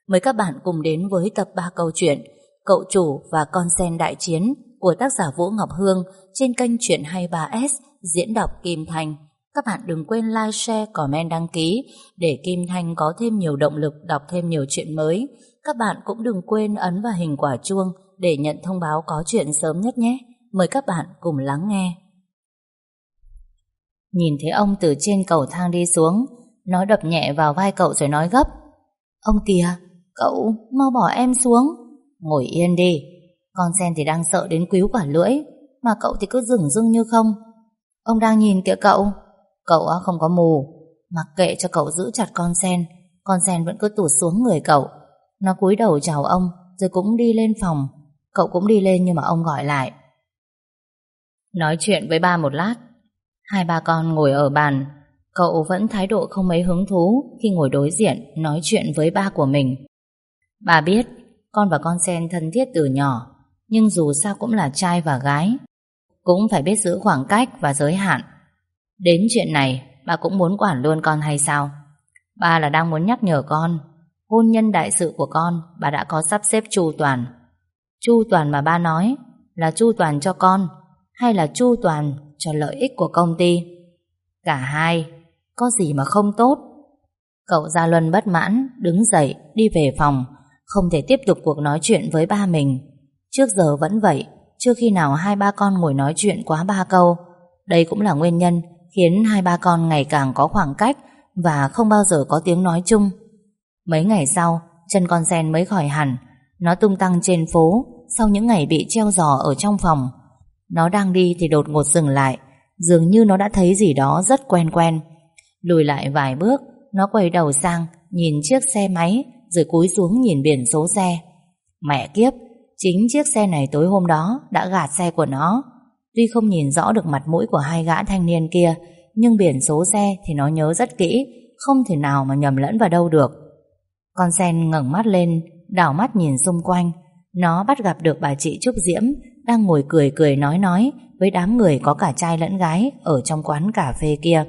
Mời các bạn cùng đến với tập 3 câu chuyện Cậu chủ và con sen đại chiến của tác giả Vũ Ngọc Hương trên kênh Chuyện 23S diễn đọc Kim Thanh. Các bạn đừng quên like, share, comment, đăng ký để Kim Thanh có thêm nhiều động lực đọc thêm nhiều chuyện mới. Các bạn cũng đừng quên ấn vào hình quả chuông để nhận thông báo có chuyện sớm nhất nhé. Mời các bạn cùng lắng nghe. Nhìn thấy ông từ trên cầu thang đi xuống, nó đập nhẹ vào vai cậu rồi nói gấp: "Ông kìa, cậu mau bỏ em xuống." "Ngồi yên đi." Con sen thì đang sợ đến quýu cả lưỡi, mà cậu thì cứ dửng dưng như không. "Ông đang nhìn kìa cậu." Cậu không có mù. Mặc kệ cho cậu giữ chặt con sen vẫn cứ tụt xuống người cậu. Nó cúi đầu chào ông rồi cũng đi lên phòng. Cậu cũng đi lên nhưng mà ông gọi lại: "Nói chuyện với ba một lát." Hai ba con ngồi ở bàn. Cậu vẫn thái độ không mấy hứng thú khi ngồi đối diện nói chuyện với ba của mình. "Ba biết con và con sen thân thiết từ nhỏ, nhưng dù sao cũng là trai và gái, cũng phải biết giữ khoảng cách và giới hạn. Đến chuyện này ba cũng muốn quản luôn con hay sao? Ba là đang muốn nhắc nhở con, hôn nhân đại sự của con ba đã có sắp xếp chu toàn. Chu toàn mà ba nói là chu toàn cho con hay là chu toàn cho lợi ích của công ty? Cả hai, có gì mà không tốt." Cậu Gia Luân bất mãn đứng dậy đi về phòng, không thể tiếp tục cuộc nói chuyện với ba mình. Trước giờ vẫn vậy, chưa khi nào hai ba con ngồi nói chuyện quá 3 câu. Đây cũng là nguyên nhân khiến hai ba con ngày càng có khoảng cách và không bao giờ có tiếng nói chung. Mấy ngày sau, chân con sen mới khỏi hẳn. Nó tung tăng trên phố sau những ngày bị treo giò ở trong phòng. Nó đang đi thì đột ngột dừng lại, dường như nó đã thấy gì đó rất quen quen. Lùi lại vài bước, nó quay đầu sang nhìn chiếc xe máy rồi cúi xuống nhìn biển số xe. Mẹ kiếp, chính chiếc xe này tối hôm đó đã gạt xe của nó. Tuy không nhìn rõ được mặt mũi của hai gã thanh niên kia, nhưng biển số xe thì nó nhớ rất kỹ, không thể nào mà nhầm lẫn vào đâu được. Con sen ngẩng mắt lên, đảo mắt nhìn xung quanh. Nó bắt gặp được bà chị Trúc Diễm đang ngồi cười cười nói với đám người có cả trai lẫn gái ở trong quán cà phê kia.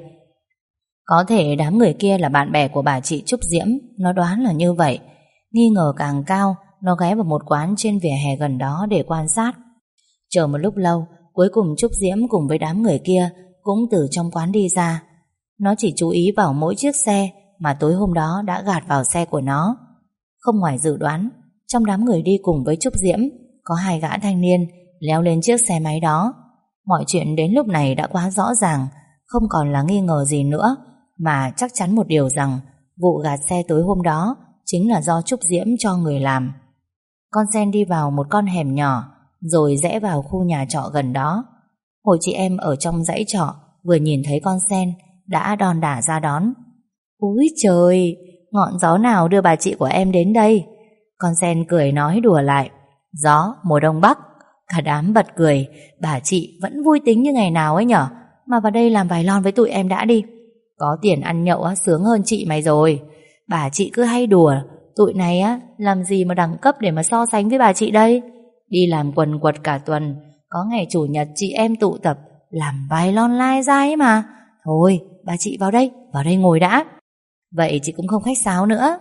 Có thể đám người kia là bạn bè của bà chị Trúc Diễm, nó đoán là như vậy. Nghi ngờ càng cao, nó ghé vào một quán trên vỉa hè gần đó để quan sát. Chờ một lúc lâu, cuối cùng Trúc Diễm cùng với đám người kia cũng từ trong quán đi ra. Nó chỉ chú ý vào mỗi chiếc xe mà tối hôm đó đã gạt vào xe của nó. Không ngoài dự đoán, trong đám người đi cùng với Trúc Diễm có hai gã thanh niên leo lên chiếc xe máy đó. Mọi chuyện đến lúc này đã quá rõ ràng, không còn là nghi ngờ gì nữa, mà chắc chắn một điều rằng vụ gạt xe tối hôm đó chính là do Trúc Diễm cho người làm. Con sen đi vào một con hẻm nhỏ rồi rẽ vào khu nhà trọ gần đó. Hồi chị em ở trong dãy trọ vừa nhìn thấy con sen đã đon đả ra đón. "Úi trời, ngọn gió nào đưa bà chị của em đến đây?" Con sen cười nói đùa lại. "Gió mùa đông bắc." Cả đám bật cười. "Bà chị vẫn vui tính như ngày nào ấy nhở, mà vào đây làm vài lon với tụi em đã đi. Có tiền ăn nhậu sướng hơn chị mày rồi. Bà chị cứ hay đùa, tụi này làm gì mà đẳng cấp để mà so sánh với bà chị đây. Đi làm quần quật cả tuần, có ngày chủ nhật chị em tụ tập làm vài lon lai dai mà. Thôi bà chị vào đây ngồi đã." Vậy chị cũng không khách sáo nữa.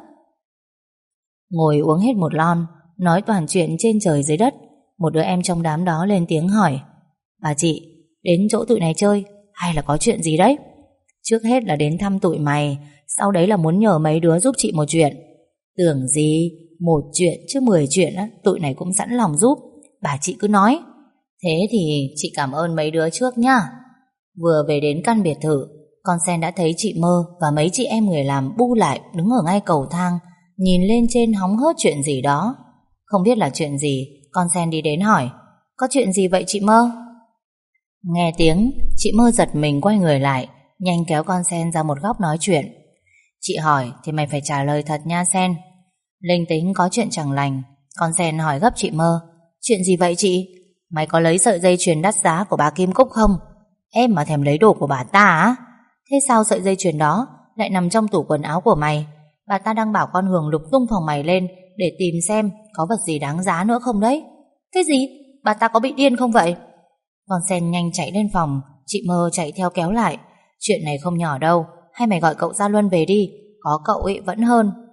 Ngồi uống hết một lon, nói toàn chuyện trên trời dưới đất, một đứa em trong đám đó lên tiếng hỏi: "Bà chị, đến chỗ tụi này chơi hay là có chuyện gì đấy?" "Trước hết là đến thăm tụi mày, sau đấy là muốn nhờ mấy đứa giúp chị một chuyện." "Tưởng gì, một chuyện chứ 10 chuyện tụi này cũng sẵn lòng giúp. Bà chị cứ nói." "Thế thì chị cảm ơn mấy đứa trước nhá." Vừa về đến căn biệt thự, con sen đã thấy chị Mơ và mấy chị em người làm bu lại đứng ở ngay cầu thang, nhìn lên trên hóng hớt chuyện gì đó. Không biết là chuyện gì, con sen đi đến hỏi: "Có chuyện gì vậy chị Mơ?" Nghe tiếng, chị Mơ giật mình quay người lại, nhanh kéo con sen ra một góc nói chuyện. "Chị hỏi thì mày phải trả lời thật nha Sen. Linh tính có chuyện chẳng lành." Con sen hỏi gấp chị Mơ: "Chuyện gì vậy chị? Mày có lấy sợi dây chuyền đắt giá của bà Kim Cúc không? Em mà thèm lấy đồ của bà ta á? Thế sao sợi dây chuyền đó lại nằm trong tủ quần áo của mày? Bà ta đang bảo con Hường lục tung phòng mày lên để tìm xem có vật gì đáng giá nữa không đấy." "Cái gì? Bà ta có bị điên không vậy?" Con sen nhanh chạy lên phòng, chị Mơ chạy theo kéo lại: "Chuyện này không nhỏ đâu, hay mày gọi cậu Gia Luân về đi, có cậu ấy vẫn hơn."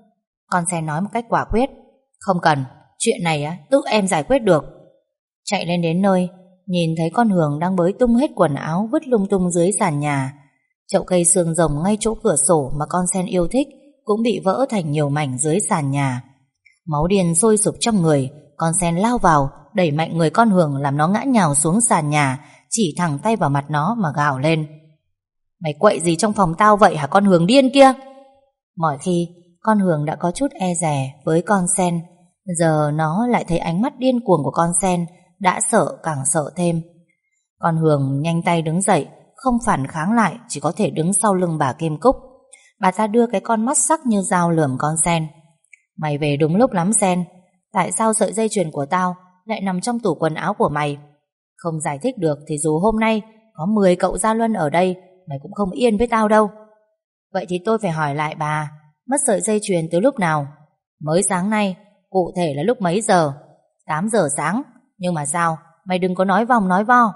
Con sen nói một cách quả quyết. Không cần, chuyện này tự em giải quyết được. Chạy lên đến nơi, nhìn thấy con Hường đang bới tung hết quần áo vứt lung tung dưới sàn nhà. Chậu cây xương rồng ngay chỗ cửa sổ mà con sen yêu thích cũng bị vỡ thành nhiều mảnh dưới sàn nhà. Máu điên sôi sục trong người, con sen lao vào đẩy mạnh người con Hường làm nó ngã nhào xuống sàn nhà, chỉ thẳng tay vào mặt nó mà gào lên: Mày quậy gì trong phòng tao vậy hả con Hường điên kia? Mọi khi con Hường đã có chút e dè với con sen, giờ nó lại thấy ánh mắt điên cuồng của con sen, đã sợ càng sợ thêm. Con Hường nhanh tay đứng dậy, không phản kháng lại, chỉ có thể đứng sau lưng bà Kim Cúc. Bà ta đưa cái con mắt sắc như dao lườm con sen. Mày về đúng lúc lắm Sen. Tại sao sợi dây chuyền của tao lại nằm trong tủ quần áo của mày? Không giải thích được thì dù hôm nay có 10 cậu Gia Luân ở đây, mày cũng không yên với tao đâu. Vậy thì tôi phải hỏi lại bà, mất sợi dây chuyền từ lúc nào? Mới sáng nay. Cụ thể là lúc mấy giờ? 8 giờ sáng. Nhưng mà sao? Mày đừng có nói vòng nói vo.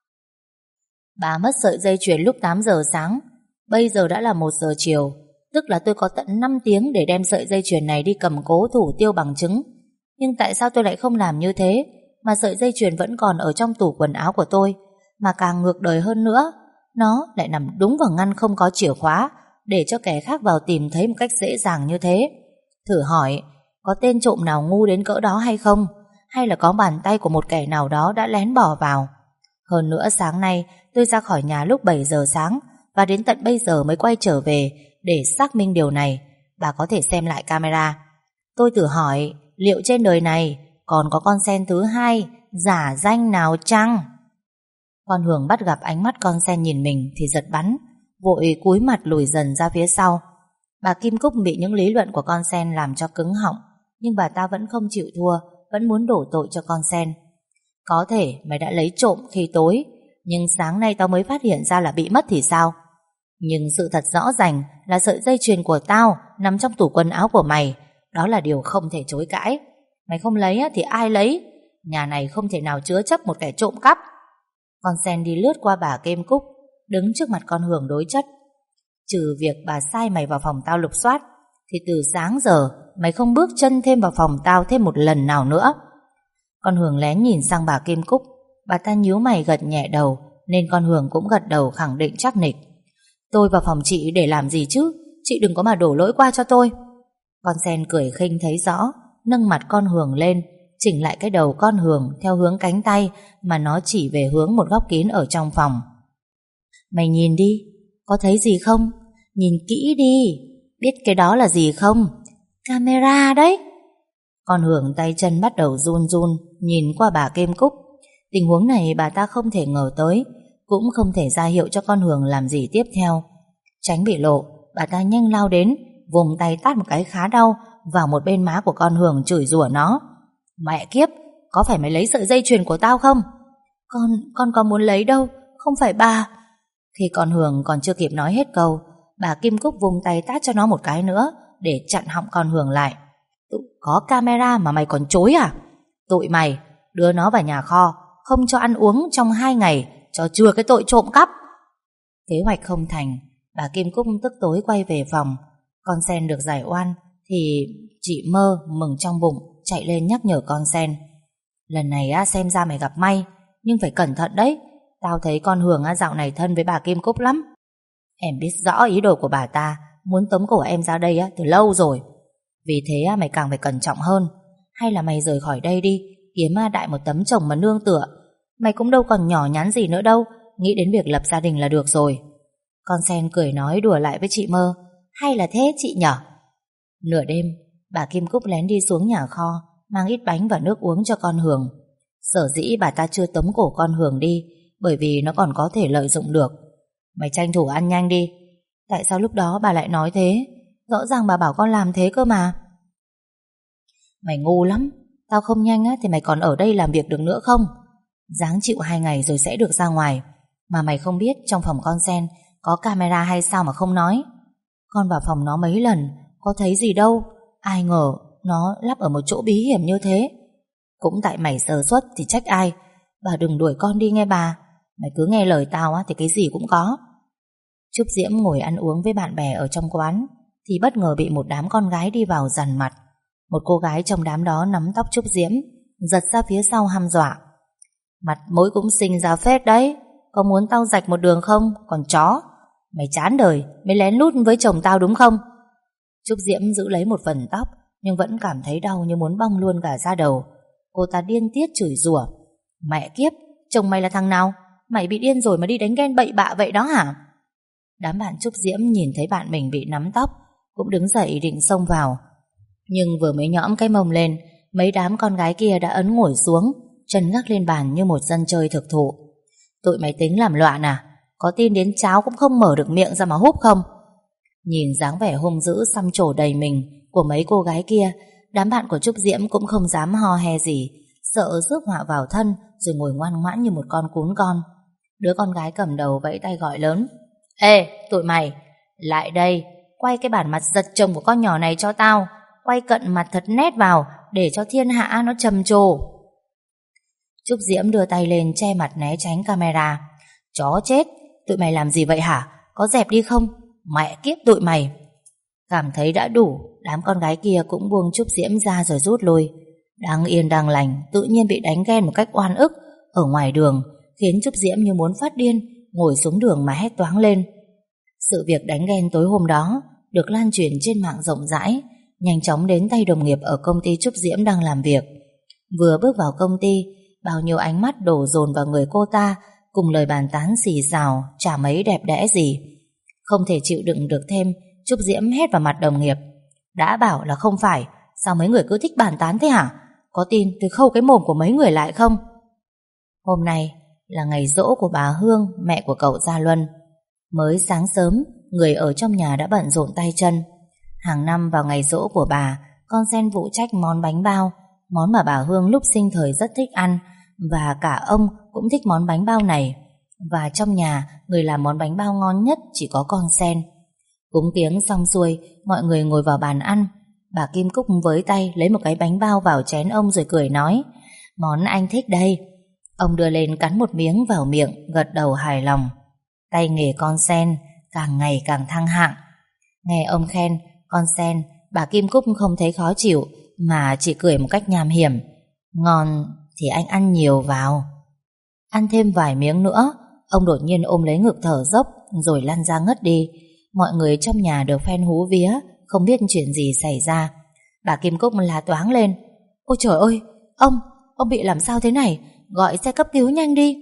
Bà mất sợi dây chuyền lúc 8 giờ sáng. Bây giờ đã là 1 giờ chiều, tức là tôi có tận 5 tiếng để đem sợi dây chuyền này đi cầm cố thủ tiêu bằng chứng. Nhưng tại sao tôi lại không làm như thế, mà sợi dây chuyền vẫn còn ở trong tủ quần áo của tôi? Mà càng ngược đời hơn nữa, nó lại nằm đúng vào ngăn không có chìa khóa, để cho kẻ khác vào tìm thấy một cách dễ dàng như thế. Thử hỏi, có tên trộm nào ngu đến cỡ đó hay không? Hay là có bàn tay của một kẻ nào đó đã lén bỏ vào? Hơn nữa sáng nay tôi ra khỏi nhà lúc 7 giờ sáng và đến tận bây giờ mới quay trở về để xác minh điều này. Bà có thể xem lại camera. Tôi tự hỏi, liệu trên đời này còn có con sen thứ hai giả danh nào chăng? Con Hường bắt gặp ánh mắt con sen nhìn mình thì giật bắn, vội cúi mặt lùi dần ra phía sau. Bà Kim Cúc bị những lý luận của con sen làm cho cứng họng, nhưng bà ta vẫn không chịu thua, vẫn muốn đổ tội cho con sen. Có thể mày đã lấy trộm khi tối, nhưng sáng nay tao mới phát hiện ra là bị mất thì sao? Nhưng sự thật rõ ràng là sợi dây chuyền của tao nằm trong tủ quần áo của mày. Đó là điều không thể chối cãi. Mày không lấy thì ai lấy? Nhà này không thể nào chứa chấp một kẻ trộm cắp. Con sen đi lướt qua bà Kim Cúc, đứng trước mặt con Hường đối chất. Trừ việc bà sai mày vào phòng tao lục soát, thì từ sáng giờ mày không bước chân thêm vào phòng tao thêm một lần nào nữa. Con Hường lén nhìn sang bà Kim Cúc. Bà ta nhíu mày gật nhẹ đầu, nên con Hường cũng gật đầu khẳng định chắc nịch. Tôi vào phòng chị để làm gì chứ? Chị đừng có mà đổ lỗi qua cho tôi. Con sen cười khinh thấy rõ, nâng mặt con Hường lên, chỉnh lại cái đầu con Hường theo hướng cánh tay mà nó chỉ về hướng một góc kín ở trong phòng. Mày nhìn đi, có thấy gì không? Nhìn kỹ đi, biết cái đó là gì không? Camera đấy. Con Hường tay chân bắt đầu run run, nhìn qua bà Kim Cúc. Tình huống này bà ta không thể ngờ tới, cũng không thể ra hiệu cho con Hường làm gì tiếp theo. Tránh bị lộ, bà ta nhanh lao đến, vùng tay tát một cái khá đau vào một bên má của con Hường, chửi rủa nó. Mẹ kiếp, có phải mày lấy sợi dây chuyền của tao không? Con có muốn lấy đâu, không phải bà. Khi con Hường còn chưa kịp nói hết câu, bà Kim Cúc vùng tay tát cho nó một cái nữa để chặn họng con Hường lại. Có camera mà mày còn chối à? Tụi mày đưa nó vào nhà kho, không cho ăn uống trong 2 ngày, cho chừa cái tội trộm cắp. Kế hoạch không thành, bà Kim Cúc tức tối quay về phòng. Con sen được giải oan thì chị Mơ mừng trong bụng, chạy lên nhắc nhở con sen. Lần này xem ra mày gặp may, nhưng phải cẩn thận đấy. Tao thấy con Hường dạo này thân với bà Kim Cúc lắm. Em biết rõ ý đồ của bà ta, muốn tống cổ em ra đây từ lâu rồi. Vì thế mày càng phải cẩn trọng hơn. Hay là mày rời khỏi đây đi, kiếm đại một tấm chồng mà nương tựa. Mày cũng đâu còn nhỏ nhắn gì nữa đâu, nghĩ đến việc lập gia đình là được rồi. Con sen cười nói đùa lại với chị Mơ. Hay là thế chị nhở? Nửa đêm, bà Kim Cúc lén đi xuống nhà kho, mang ít bánh và nước uống cho con Hường. Sở dĩ bà ta chưa tống cổ con Hường đi, bởi vì nó còn có thể lợi dụng được. Mày tranh thủ ăn nhanh đi. Tại sao lúc đó bà lại nói thế? Rõ ràng bà bảo con làm thế cơ mà. Mày ngu lắm. Tao không nhanh thì mày còn ở đây làm việc được nữa không? Ráng chịu 2 ngày rồi sẽ được ra ngoài. Mà mày không biết trong phòng con sen có camera hay sao mà không nói? Con vào phòng nó mấy lần, có thấy gì đâu. Ai ngờ nó lắp ở một chỗ bí hiểm như thế. Cũng tại mày sơ suất thì trách ai. Bà đừng đuổi con đi nghe bà. Mày cứ nghe lời tao thì cái gì cũng có. Trúc Diễm ngồi ăn uống với bạn bè ở trong quán, thì bất ngờ bị một đám con gái đi vào dằn mặt. Một cô gái trong đám đó nắm tóc Trúc Diễm, giật ra phía sau hăm dọa. Mặt mũi cũng xinh ra phết đấy, có muốn tao rạch một đường không, còn chó. Mày chán đời, mày lén lút với chồng tao đúng không? Trúc Diễm giữ lấy một phần tóc, nhưng vẫn cảm thấy đau như muốn bong luôn cả da đầu. Cô ta điên tiết chửi rủa. Mẹ kiếp, chồng mày là thằng nào? Mày bị điên rồi mà đi đánh ghen bậy bạ vậy đó hả? Đám bạn Trúc Diễm nhìn thấy bạn mình bị nắm tóc, cũng đứng dậy định xông vào. Nhưng vừa mới nhõm cái mông lên, mấy đám con gái kia đã ấn ngồi xuống, chân gác lên bàn như một dân chơi thực thụ. Tụi mày tính làm loạn à? Có tin đến cháo cũng không mở được miệng ra mà húp không? Nhìn dáng vẻ hung dữ xăm trổ đầy mình của mấy cô gái kia, đám bạn của Trúc Diễm cũng không dám ho he gì, sợ rước họa vào thân, rồi ngồi ngoan ngoãn như một con cún con. Đứa con gái cầm đầu vẫy tay gọi lớn: Ê, tụi mày, lại đây, quay cái bản mặt giật chồng của con nhỏ này cho tao. Quay cận mặt thật nét vào, để cho thiên hạ nó trầm trồ. Trúc Diễm đưa tay lên che mặt né tránh camera. Chó chết, tụi mày làm gì vậy hả? Có dẹp đi không? Mẹ kiếp tụi mày. Cảm thấy đã đủ, đám con gái kia cũng buông Trúc Diễm ra rồi rút lui. Đang yên đang lành, tự nhiên bị đánh ghen một cách oan ức ở ngoài đường, khiến Trúc Diễm như muốn phát điên, ngồi xuống đường mà hét toáng lên. Sự việc đánh ghen tối hôm đó được lan truyền trên mạng rộng rãi, nhanh chóng đến tay đồng nghiệp ở công ty Trúc Diễm đang làm việc. Vừa bước vào công ty, bao nhiêu ánh mắt đổ dồn vào người cô ta, cùng lời bàn tán xì xào, chả mấy đẹp đẽ gì. Không thể chịu đựng được thêm, Trúc Diễm hét vào mặt đồng nghiệp: Đã bảo là không phải, sao mấy người cứ thích bàn tán thế hả? Có tin tôi khâu cái mồm của mấy người lại không? Hôm nay là ngày giỗ của bà Hương, mẹ của cậu Gia Luân. Mới sáng sớm, người ở trong nhà đã bận rộn tay chân. Hàng năm vào ngày giỗ của bà, con Sen phụ trách món bánh bao, món mà bà Hương lúc sinh thời rất thích ăn, và cả ông cũng thích món bánh bao này. Và trong nhà, người làm món bánh bao ngon nhất chỉ có con Sen. Cúng kiếng xong xuôi, mọi người ngồi vào bàn ăn. Bà Kim Cúc với tay lấy một cái bánh bao vào chén ông rồi cười nói: Món anh thích đây. Ông đưa lên cắn một miếng vào miệng, gật đầu hài lòng. Tay nghề con Sen càng ngày càng thăng hạng. Nghe ông khen con Sen, bà Kim Cúc không thấy khó chịu, mà chỉ cười một cách nham hiểm. Ngon thì anh ăn nhiều vào. Ăn thêm vài miếng nữa, ông đột nhiên ôm lấy ngực thở dốc, rồi lăn ra ngất đi. Mọi người trong nhà được phen hú vía, không biết chuyện gì xảy ra. Bà Kim Cúc la toáng lên: Ôi trời ơi, ông bị làm sao thế này? Gọi xe cấp cứu nhanh đi.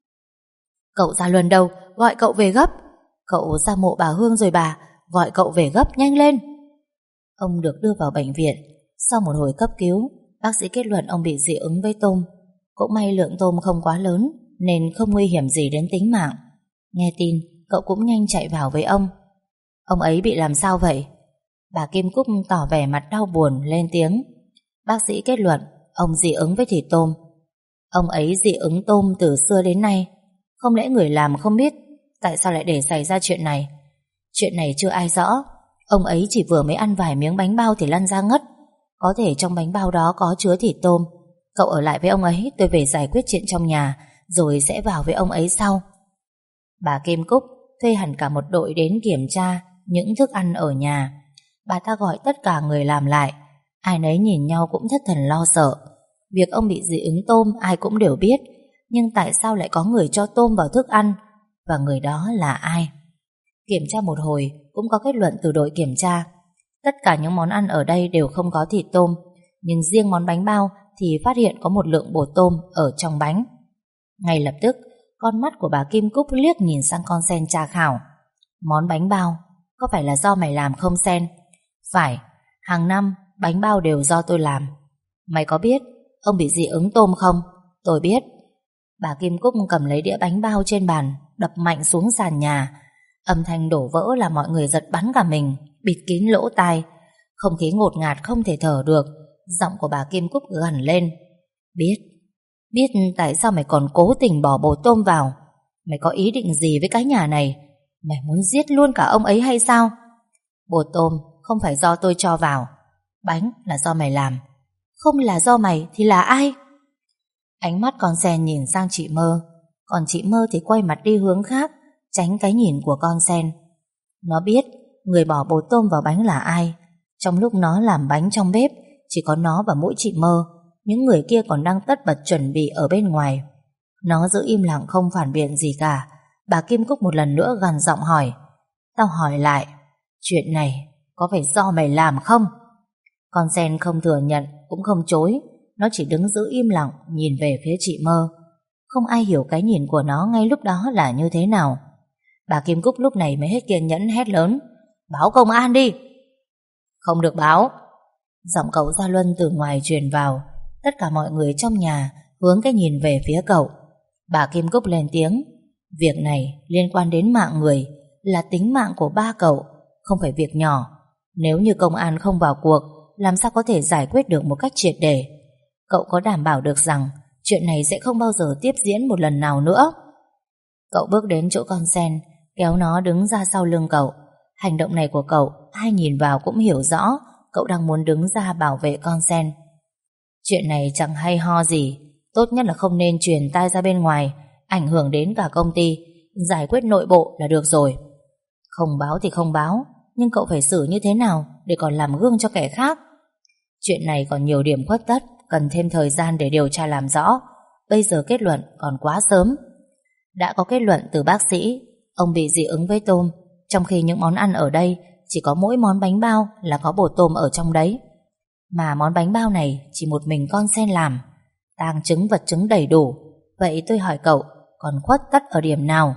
Cậu Gia Luân đâu? Gọi cậu về gấp. Cậu ra mộ bà Hương rồi bà, gọi cậu về gấp nhanh lên. Ông được đưa vào bệnh viện. Sau một hồi cấp cứu, bác sĩ kết luận ông bị dị ứng với tôm. Cũng may lượng tôm không quá lớn, nên không nguy hiểm gì đến tính mạng. Nghe tin, cậu cũng nhanh chạy vào với ông. Ông ấy bị làm sao vậy? Bà Kim Cúc tỏ vẻ mặt đau buồn lên tiếng. Bác sĩ kết luận ông dị ứng với thịt tôm. Ông ấy dị ứng tôm từ xưa đến nay. Không lẽ người làm không biết tại sao lại để xảy ra chuyện này? Chuyện này chưa ai rõ. Ông ấy chỉ vừa mới ăn vài miếng bánh bao thì lăn ra ngất. Có thể trong bánh bao đó có chứa thịt tôm. Cậu ở lại với ông ấy, tôi về giải quyết chuyện trong nhà, rồi sẽ vào với ông ấy sau. Bà Kim Cúc thuê hẳn cả một đội đến kiểm tra những thức ăn ở nhà. Bà ta gọi tất cả người làm lại. Ai nấy nhìn nhau cũng thất thần lo sợ. Việc ông bị dị ứng tôm ai cũng đều biết, nhưng tại sao lại có người cho tôm vào thức ăn? Và người đó là ai? Kiểm tra một hồi cũng có kết luận từ đội kiểm tra. Tất cả những món ăn ở đây đều không có thịt tôm, nhưng riêng món bánh bao thì phát hiện có một lượng bột tôm ở trong bánh. Ngay lập tức, con mắt của bà Kim Cúc liếc nhìn sang con Sen tra khảo. Món bánh bao, có phải là do mày làm không Sen? Phải, hàng năm bánh bao đều do tôi làm. Mày có biết ông bị dị ứng tôm không? Tôi biết. Bà Kim Cúc cầm lấy đĩa bánh bao trên bàn, đập mạnh xuống sàn nhà. Âm thanh đổ vỡ làm mọi người giật bắn cả mình, bịt kín lỗ tai. Không khí ngột ngạt không thể thở được. Giọng của bà Kim Cúc gằn lên: Biết tại sao mày còn cố tình bỏ bột tôm vào? Mày có ý định gì với cái nhà này? Mày muốn giết luôn cả ông ấy hay sao? Bột tôm không phải do tôi cho vào. Bánh là do mày làm. Không là do mày thì là ai? Ánh mắt con Sen nhìn sang chị Mơ, còn chị Mơ thì quay mặt đi hướng khác, tránh cái nhìn của con Sen. Nó biết người bỏ bột tôm vào bánh là ai. Trong lúc nó làm bánh trong bếp, chỉ có nó và mỗi chị Mơ. Những người kia còn đang tất bật chuẩn bị ở bên ngoài. Nó giữ im lặng không phản biện gì cả. Bà Kim Cúc một lần nữa gằn giọng hỏi. Tao hỏi lại, chuyện này có phải do mày làm không? Con sen không thừa nhận cũng không chối. Nó chỉ đứng giữ im lặng nhìn về phía chị Mơ. Không ai hiểu cái nhìn của nó ngay lúc đó là như thế nào. Bà Kim Cúc lúc này mới hết kiên nhẫn hét lớn. Báo công an đi. Không được báo. Giọng cậu Gia Luân từ ngoài truyền vào. Tất cả mọi người trong nhà hướng cái nhìn về phía cậu. Bà Kim Cúc lên tiếng. Việc này liên quan đến mạng người, là tính mạng của ba cậu, không phải việc nhỏ. Nếu như công an không vào cuộc, làm sao có thể giải quyết được một cách triệt để? Cậu có đảm bảo được rằng chuyện này sẽ không bao giờ tiếp diễn một lần nào nữa? Cậu bước đến chỗ con sen, kéo nó đứng ra sau lưng cậu. Hành động này của cậu, ai nhìn vào cũng hiểu rõ cậu đang muốn đứng ra bảo vệ con sen. Chuyện này chẳng hay ho gì, tốt nhất là không nên truyền tai ra bên ngoài, ảnh hưởng đến cả công ty. Giải quyết nội bộ là được rồi. Không báo thì không báo, nhưng cậu phải xử như thế nào để còn làm gương cho kẻ khác? Chuyện này còn nhiều điểm khuất tất, cần thêm thời gian để điều tra làm rõ. Bây giờ kết luận còn quá sớm. Đã có kết luận từ bác sĩ, ông bị dị ứng với tôm, trong khi những món ăn ở đây chỉ có mỗi món bánh bao là có bột tôm ở trong đấy. Mà món bánh bao này chỉ một mình con sen làm, tàng chứng vật chứng đầy đủ. Vậy tôi hỏi cậu, còn khuất tất ở điểm nào?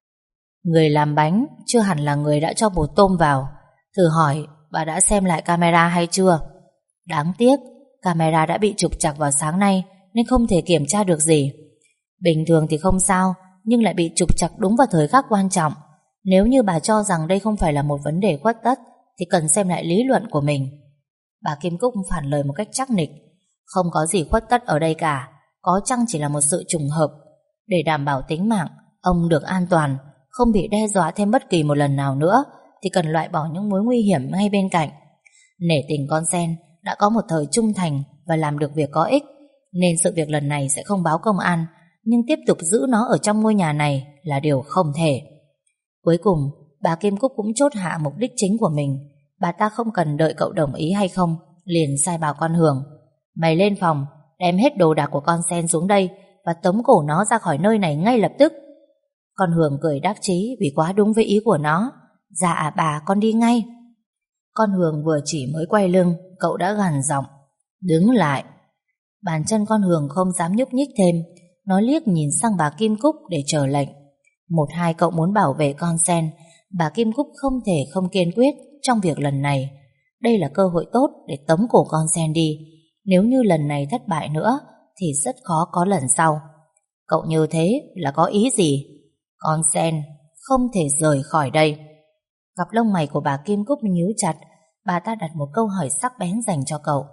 Người làm bánh chưa hẳn là người đã cho bột tôm vào. Thử hỏi bà đã xem lại camera hay chưa? Đáng tiếc camera đã bị trục trặc vào sáng nay, nên không thể kiểm tra được gì. Bình thường thì không sao, nhưng lại bị trục trặc đúng vào thời khắc quan trọng. Nếu như bà cho rằng đây không phải là một vấn đề khuất tất, thì cần xem lại lý luận của mình. Bà Kim Cúc phản lời một cách chắc nịch. Không có gì khuất tất ở đây cả, có chăng chỉ là một sự trùng hợp. Để đảm bảo tính mạng ông được an toàn, không bị đe dọa thêm bất kỳ một lần nào nữa, thì cần loại bỏ những mối nguy hiểm ngay bên cạnh. Nể tình con sen đã có một thời trung thành và làm được việc có ích, nên sự việc lần này sẽ không báo công an, nhưng tiếp tục giữ nó ở trong ngôi nhà này là điều không thể. Cuối cùng bà Kim Cúc cũng chốt hạ mục đích chính của mình. Bà ta không cần đợi cậu đồng ý hay không, liền sai bảo con Hường. Mày lên phòng, đem hết đồ đạc của con sen xuống đây và tống cổ nó ra khỏi nơi này ngay lập tức. Con Hường cười đắc chí vì quá đúng với ý của nó. Dạ bà, con đi ngay. Con Hường vừa chỉ mới quay lưng, cậu đã gằn giọng. Đứng lại. Bàn chân con Hường không dám nhúc nhích thêm. Nó liếc nhìn sang bà Kim Cúc để chờ lệnh. Một hai cậu muốn bảo vệ con sen, bà Kim Cúc không thể không kiên quyết trong việc lần này. Đây là cơ hội tốt để tống cổ con sen đi. Nếu như lần này thất bại nữa thì rất khó có lần sau. Cậu như thế là có ý gì? Con sen không thể rời khỏi đây. Cặp lông mày của bà Kim Cúc nhíu chặt. Bà ta đặt một câu hỏi sắc bén dành cho cậu.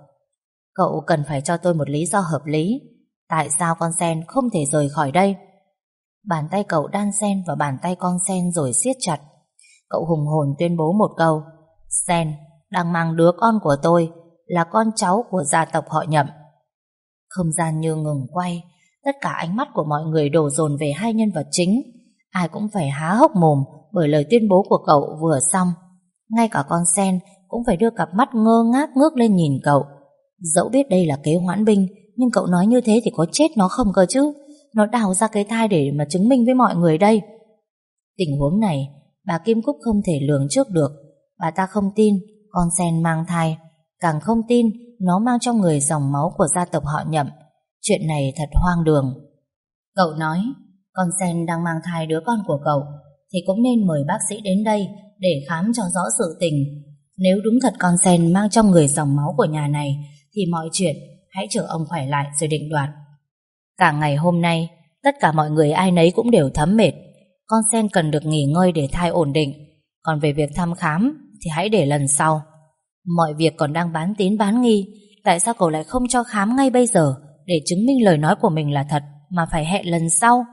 Cậu cần phải cho tôi một lý do hợp lý. Tại sao con sen không thể rời khỏi đây? Bàn tay cậu đan xen vào bàn tay con sen rồi siết chặt. Cậu hùng hồn tuyên bố một câu. Sen đang mang đứa con của tôi, là con cháu của gia tộc họ Nhậm. Không gian như ngừng quay. Tất cả ánh mắt của mọi người đổ dồn về hai nhân vật chính. Ai cũng phải há hốc mồm bởi lời tuyên bố của cậu vừa xong. Ngay cả con sen cũng phải đưa cặp mắt ngơ ngác ngước lên nhìn cậu. Dẫu biết đây là kế hoãn binh, nhưng cậu nói như thế thì có chết nó không cơ chứ? Nó đào ra cái thai để mà chứng minh với mọi người đây. Tình huống này bà Kim Cúc không thể lường trước được. Bà ta không tin con sen mang thai, càng không tin nó mang trong người dòng máu của gia tộc họ Nhậm. Chuyện này thật hoang đường. Cậu nói con sen đang mang thai đứa con của cậu thì cũng nên mời bác sĩ đến đây để khám cho rõ sự tình. Nếu đúng thật con sen mang trong người dòng máu của nhà này thì mọi chuyện hãy chờ ông khỏe lại rồi định đoạt. Cả ngày hôm nay tất cả mọi người ai nấy cũng đều thấm mệt. Con sen cần được nghỉ ngơi để thai ổn định. Còn về việc thăm khám thì hãy để lần sau. Mọi việc còn đang bán tín bán nghi. Tại sao cậu lại không cho khám ngay bây giờ để chứng minh lời nói của mình là thật, mà phải hẹn lần sau?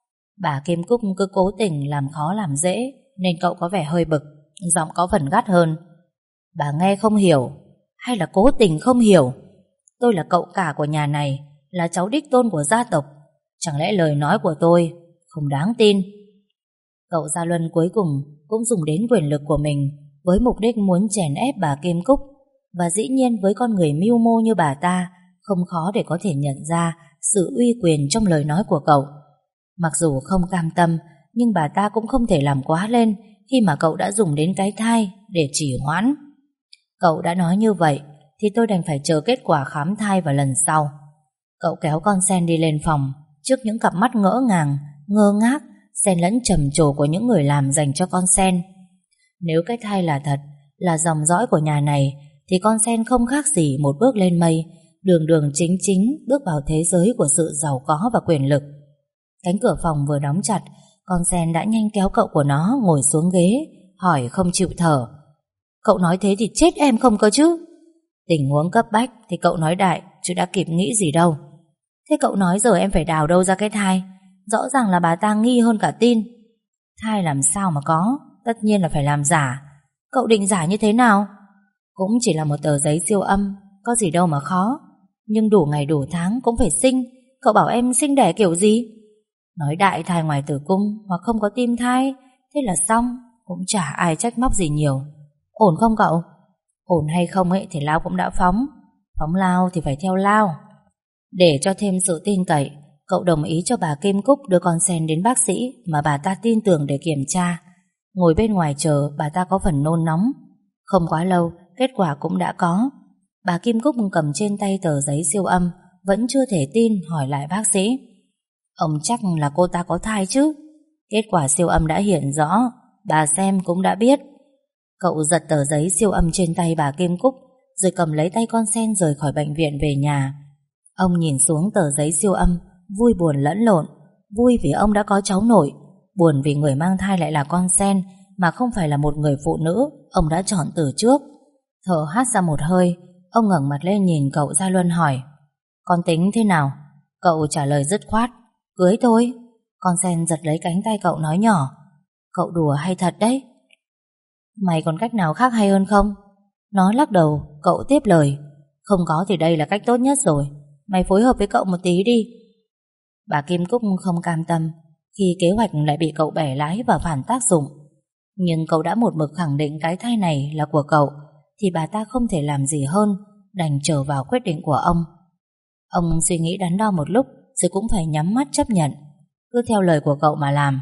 Bà Kim Cúc cứ cố tình làm khó làm dễ, nên cậu có vẻ hơi bực, giọng có phần gắt hơn. Bà nghe không hiểu, hay là cố tình không hiểu? Tôi là cậu cả của nhà này, là cháu đích tôn của gia tộc. Chẳng lẽ lời nói của tôi không đáng tin? Cậu Gia Luân cuối cùng cũng dùng đến quyền lực của mình với mục đích muốn chèn ép bà Kim Cúc. Và dĩ nhiên với con người mưu mô như bà ta, không khó để có thể nhận ra sự uy quyền trong lời nói của cậu. Mặc dù không cam tâm, nhưng bà ta cũng không thể làm quá lên khi mà cậu đã dùng đến cái thai để trì hoãn. Cậu đã nói như vậy thì tôi đành phải chờ kết quả khám thai vào lần sau. Cậu kéo con sen đi lên phòng trước những cặp mắt ngỡ ngàng, ngơ ngác, xen lẫn trầm trồ của những người làm dành cho con sen. Nếu cái thai là thật, là dòng dõi của nhà này, thì con sen không khác gì một bước lên mây, đường đường chính chính bước vào thế giới của sự giàu có và quyền lực. Cánh cửa phòng vừa đóng chặt, con sen đã nhanh kéo cậu của nó ngồi xuống ghế, hỏi không chịu thở: "Cậu nói thế thì chết em không cơ chứ?" Tình huống cấp bách thì cậu nói đại, chứ đã kịp nghĩ gì đâu. "Thế cậu nói giờ em phải đào đâu ra cái thai? Rõ ràng là bà ta nghi hơn cả tin." "Thai làm sao mà có, tất nhiên là phải làm giả." "Cậu định giả như thế nào?" "Cũng chỉ là một tờ giấy siêu âm, có gì đâu mà khó. Nhưng đủ ngày đủ tháng cũng phải sinh. Cậu bảo em sinh đẻ kiểu gì?" "Nói đại thai ngoài tử cung hoặc không có tim thai, thế là xong. Cũng chả ai trách móc gì nhiều. Ổn không cậu?" "Ổn hay không ấy thì Lao cũng đã phóng. Phóng Lao thì phải theo Lao." Để cho thêm sự tin cậy, cậu đồng ý cho bà Kim Cúc đưa con sen đến bác sĩ mà bà ta tin tưởng để kiểm tra. Ngồi bên ngoài chờ, bà ta có phần nôn nóng. Không quá lâu, kết quả cũng đã có. Bà Kim Cúc cầm trên tay tờ giấy siêu âm, vẫn chưa thể tin, hỏi lại bác sĩ: "Ông chắc là cô ta có thai chứ?" "Kết quả siêu âm đã hiện rõ, bà xem cũng đã biết." Cậu giật tờ giấy siêu âm trên tay bà Kim Cúc, rồi cầm lấy tay con sen rời khỏi bệnh viện về nhà. Ông nhìn xuống tờ giấy siêu âm, vui buồn lẫn lộn. Vui vì ông đã có cháu nội, buồn vì người mang thai lại là con sen, mà không phải là một người phụ nữ ông đã chọn từ trước. Thở hắt ra một hơi, ông ngẩng mặt lên nhìn cậu Gia Luân hỏi: "Con tính thế nào?" Cậu trả lời dứt khoát: "Cưới thôi." Con sen giật lấy cánh tay cậu nói nhỏ: "Cậu đùa hay thật đấy?" "Mày còn cách nào khác hay hơn không?" Nó lắc đầu, cậu tiếp lời: "Không có thì đây là cách tốt nhất rồi. Mày phối hợp với cậu một tí đi." Bà Kim Cúc không cam tâm khi kế hoạch lại bị cậu bẻ lái và phản tác dụng. Nhưng cậu đã một mực khẳng định cái thai này là của cậu, thì bà ta không thể làm gì hơn, đành trở vào quyết định của ông. Ông suy nghĩ đắn đo một lúc, rồi cũng phải nhắm mắt chấp nhận. Cứ theo lời của cậu mà làm.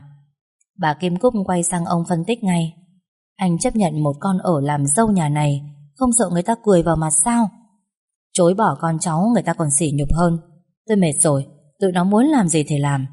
Bà Kim Cúc quay sang ông phân tích ngay: "Anh chấp nhận một con ở làm dâu nhà này, không sợ người ta cười vào mặt sao? Chối bỏ con cháu người ta còn sỉ nhục hơn. Tôi mệt rồi, tụi nó muốn làm gì thì làm."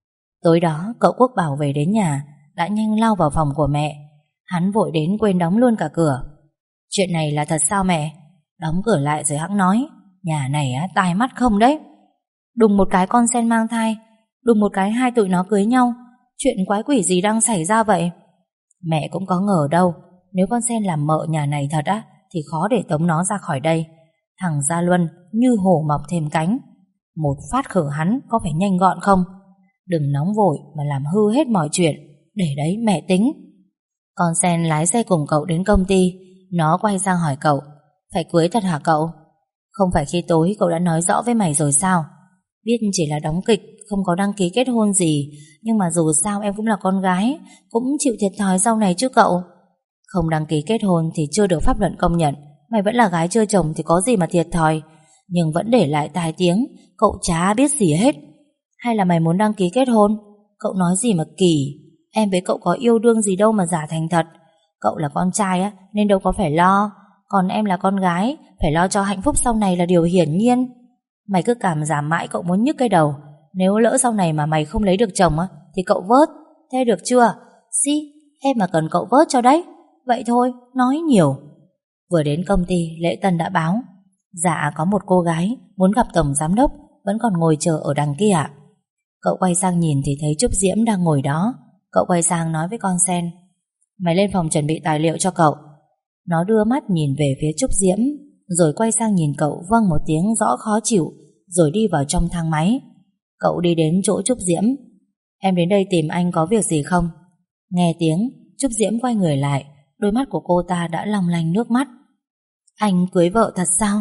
Tối đó cậu Quốc Bảo về đến nhà đã nhanh lao vào phòng của mẹ. Hắn vội đến quên đóng luôn cả cửa. "Chuyện này là thật sao mẹ?" "Đóng cửa lại rồi hẵng nói. Nhà này á, tai mắt không đấy. Đùng một cái con sen mang thai, đùng một cái hai tụi nó cưới nhau. Chuyện quái quỷ gì đang xảy ra vậy?" "Mẹ cũng có ngờ đâu. Nếu con sen làm mợ nhà này thật á, thì khó để tống nó ra khỏi đây. Thằng Gia Luân như hổ mọc thêm cánh. Một phát khử hắn có phải nhanh gọn không? Đừng nóng vội mà làm hư hết mọi chuyện. Để đấy mẹ tính." Con sen lái xe cùng cậu đến công ty. Nó quay sang hỏi cậu: "Phải cưới thật hả cậu?" "Không phải khi tối cậu đã nói rõ với mày rồi sao? Biết chỉ là đóng kịch, không có đăng ký kết hôn gì, nhưng mà dù sao em cũng là con gái, cũng chịu thiệt thòi sau này chứ cậu." "Không đăng ký kết hôn thì chưa được pháp luật công nhận. Mày vẫn là gái chưa chồng thì có gì mà thiệt thòi. Nhưng vẫn để lại tai tiếng, cậu chả biết gì hết. Hay là mày muốn đăng ký kết hôn?" "Cậu nói gì mà kỳ. Em với cậu có yêu đương gì đâu mà giả thành thật. Cậu là con trai á, nên đâu có phải lo. Còn em là con gái, phải lo cho hạnh phúc sau này là điều hiển nhiên. Mày cứ cảm giảm mãi cậu muốn nhức cái đầu. Nếu lỡ sau này mà mày không lấy được chồng á, thì cậu vớt. Thế được chưa?" "Xí, em mà cần cậu vớt cho đấy." "Vậy thôi, nói nhiều." Vừa đến công ty, lễ tân đã báo: "Dạ có một cô gái muốn gặp tổng giám đốc, vẫn còn ngồi chờ ở đằng kia ạ." Cậu quay sang nhìn thì thấy Trúc Diễm đang ngồi đó. Cậu quay sang nói với con sen: "Mày lên phòng chuẩn bị tài liệu cho cậu." Nó đưa mắt nhìn về phía Trúc Diễm, rồi quay sang nhìn cậu vâng một tiếng rõ khó chịu, rồi đi vào trong thang máy. Cậu đi đến chỗ Trúc Diễm: "Em đến đây tìm anh có việc gì không?" Nghe tiếng, Trúc Diễm quay người lại. Đôi mắt của cô ta đã long lanh nước mắt. "Anh cưới vợ thật sao?"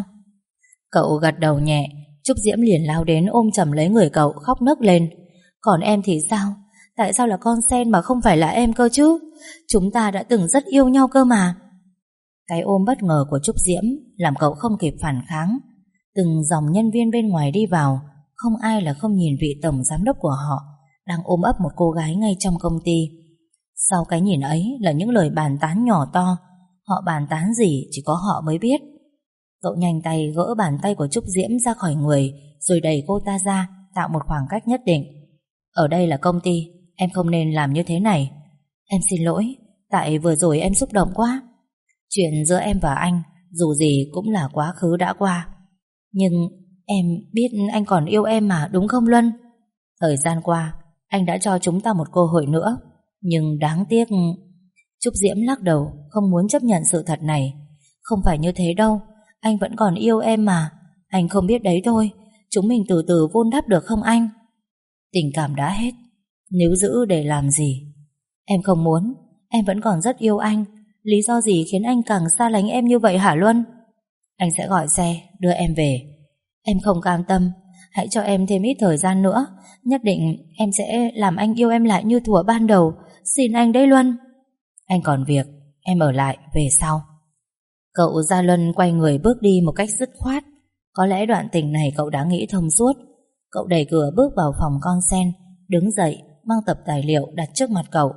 Cậu gật đầu nhẹ. Trúc Diễm liền lao đến ôm chầm lấy người cậu, khóc nấc lên: "Còn em thì sao? Tại sao là con sen mà không phải là em cơ chứ? Chúng ta đã từng rất yêu nhau cơ mà." Cái ôm bất ngờ của Trúc Diễm làm cậu không kịp phản kháng. Từng dòng nhân viên bên ngoài đi vào, không ai là không nhìn vị tổng giám đốc của họ đang ôm ấp một cô gái ngay trong công ty. Sau cái nhìn ấy là những lời bàn tán nhỏ to. Họ bàn tán gì chỉ có họ mới biết. Cậu nhanh tay gỡ bàn tay của Trúc Diễm ra khỏi người, rồi đẩy cô ta ra, tạo một khoảng cách nhất định. Ở đây là công ty, em không nên làm như thế này. Em xin lỗi, tại vừa rồi em xúc động quá. Chuyện giữa em và anh dù gì cũng là quá khứ đã qua. Nhưng em biết anh còn yêu em mà, đúng không Luân? Thời gian qua anh đã cho chúng ta một cơ hội nữa, nhưng đáng tiếc. Trúc Diễm lắc đầu, không muốn chấp nhận sự thật này. Không phải như thế đâu, anh vẫn còn yêu em mà. Anh không biết đấy thôi. Chúng mình từ từ vun đắp được không anh? Tình cảm đã hết, nếu giữ để làm gì? Em không muốn. Em vẫn còn rất yêu anh. Lý do gì khiến anh càng xa lánh em như vậy hả Luân? Anh sẽ gọi xe đưa em về. Em không cam tâm. Hãy cho em thêm ít thời gian nữa. Nhất định em sẽ làm anh yêu em lại như thuở ban đầu. Xin anh đấy Luân. Anh còn việc, em ở lại về sau. Cậu Gia Luân quay người bước đi một cách dứt khoát. Có lẽ đoạn tình này cậu đã nghĩ thông suốt. Cậu đẩy cửa bước vào phòng con sen, đứng dậy mang tập tài liệu đặt trước mặt cậu.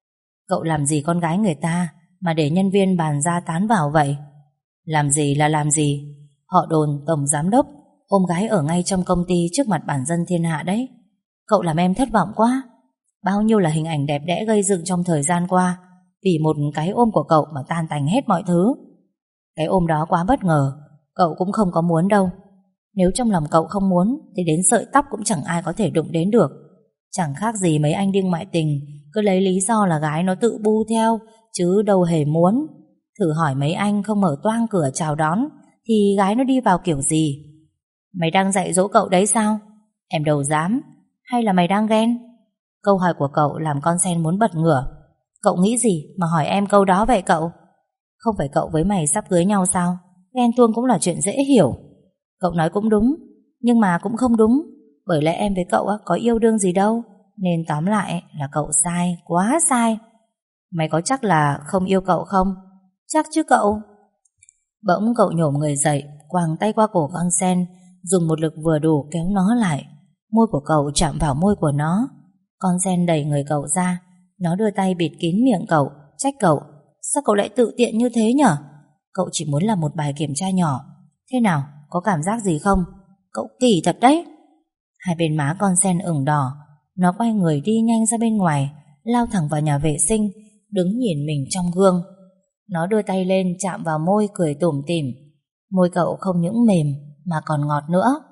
Cậu làm gì con gái người ta mà để nhân viên bàn ra tán vào vậy? Làm gì là làm gì? Họ đồn tổng giám đốc ôm gái ở ngay trong công ty trước mặt bản dân thiên hạ đấy. Cậu làm em thất vọng quá. Bao nhiêu là hình ảnh đẹp đẽ gây dựng trong thời gian qua, vì một cái ôm của cậu mà tan tành hết mọi thứ. Cái ôm đó quá bất ngờ, cậu cũng không có muốn đâu. Nếu trong lòng cậu không muốn thì đến sợi tóc cũng chẳng ai có thể đụng đến được. Chẳng khác gì mấy anh đinh ngoại tình cứ lấy lý do là gái nó tự bu theo, chứ đâu hề muốn. Thử hỏi mấy anh không mở toang cửa chào đón thì gái nó đi vào kiểu gì? Mày đang dạy dỗ cậu đấy sao? Em đâu dám. Hay là mày đang ghen? Câu hỏi của cậu làm con sen muốn bật ngửa. Cậu nghĩ gì mà hỏi em câu đó vậy cậu? Không phải cậu với mày sắp cưới nhau sao? Ghen tuông cũng là chuyện dễ hiểu. Cậu nói cũng đúng, nhưng mà cũng không đúng. Bởi lẽ em với cậu có yêu đương gì đâu. Nên tóm lại là cậu sai, quá sai. Mày có chắc là không yêu cậu không? Chắc chứ cậu. Bỗng cậu nhổm người dậy, quàng tay qua cổ con sen, dùng một lực vừa đủ kéo nó lại. Môi của cậu chạm vào môi của nó. Con sen đẩy người cậu ra. Nó đưa tay bịt kín miệng cậu, trách cậu. Sao cậu lại tự tiện như thế nhở? Cậu chỉ muốn làm một bài kiểm tra nhỏ. Thế nào, có cảm giác gì không? Cậu kỳ thật đấy. Hai bên má con sen ửng đỏ. Nó quay người đi nhanh ra bên ngoài, lao thẳng vào nhà vệ sinh, đứng nhìn mình trong gương. Nó đưa tay lên chạm vào môi, cười tủm tỉm. Môi cậu không những mềm mà còn ngọt nữa.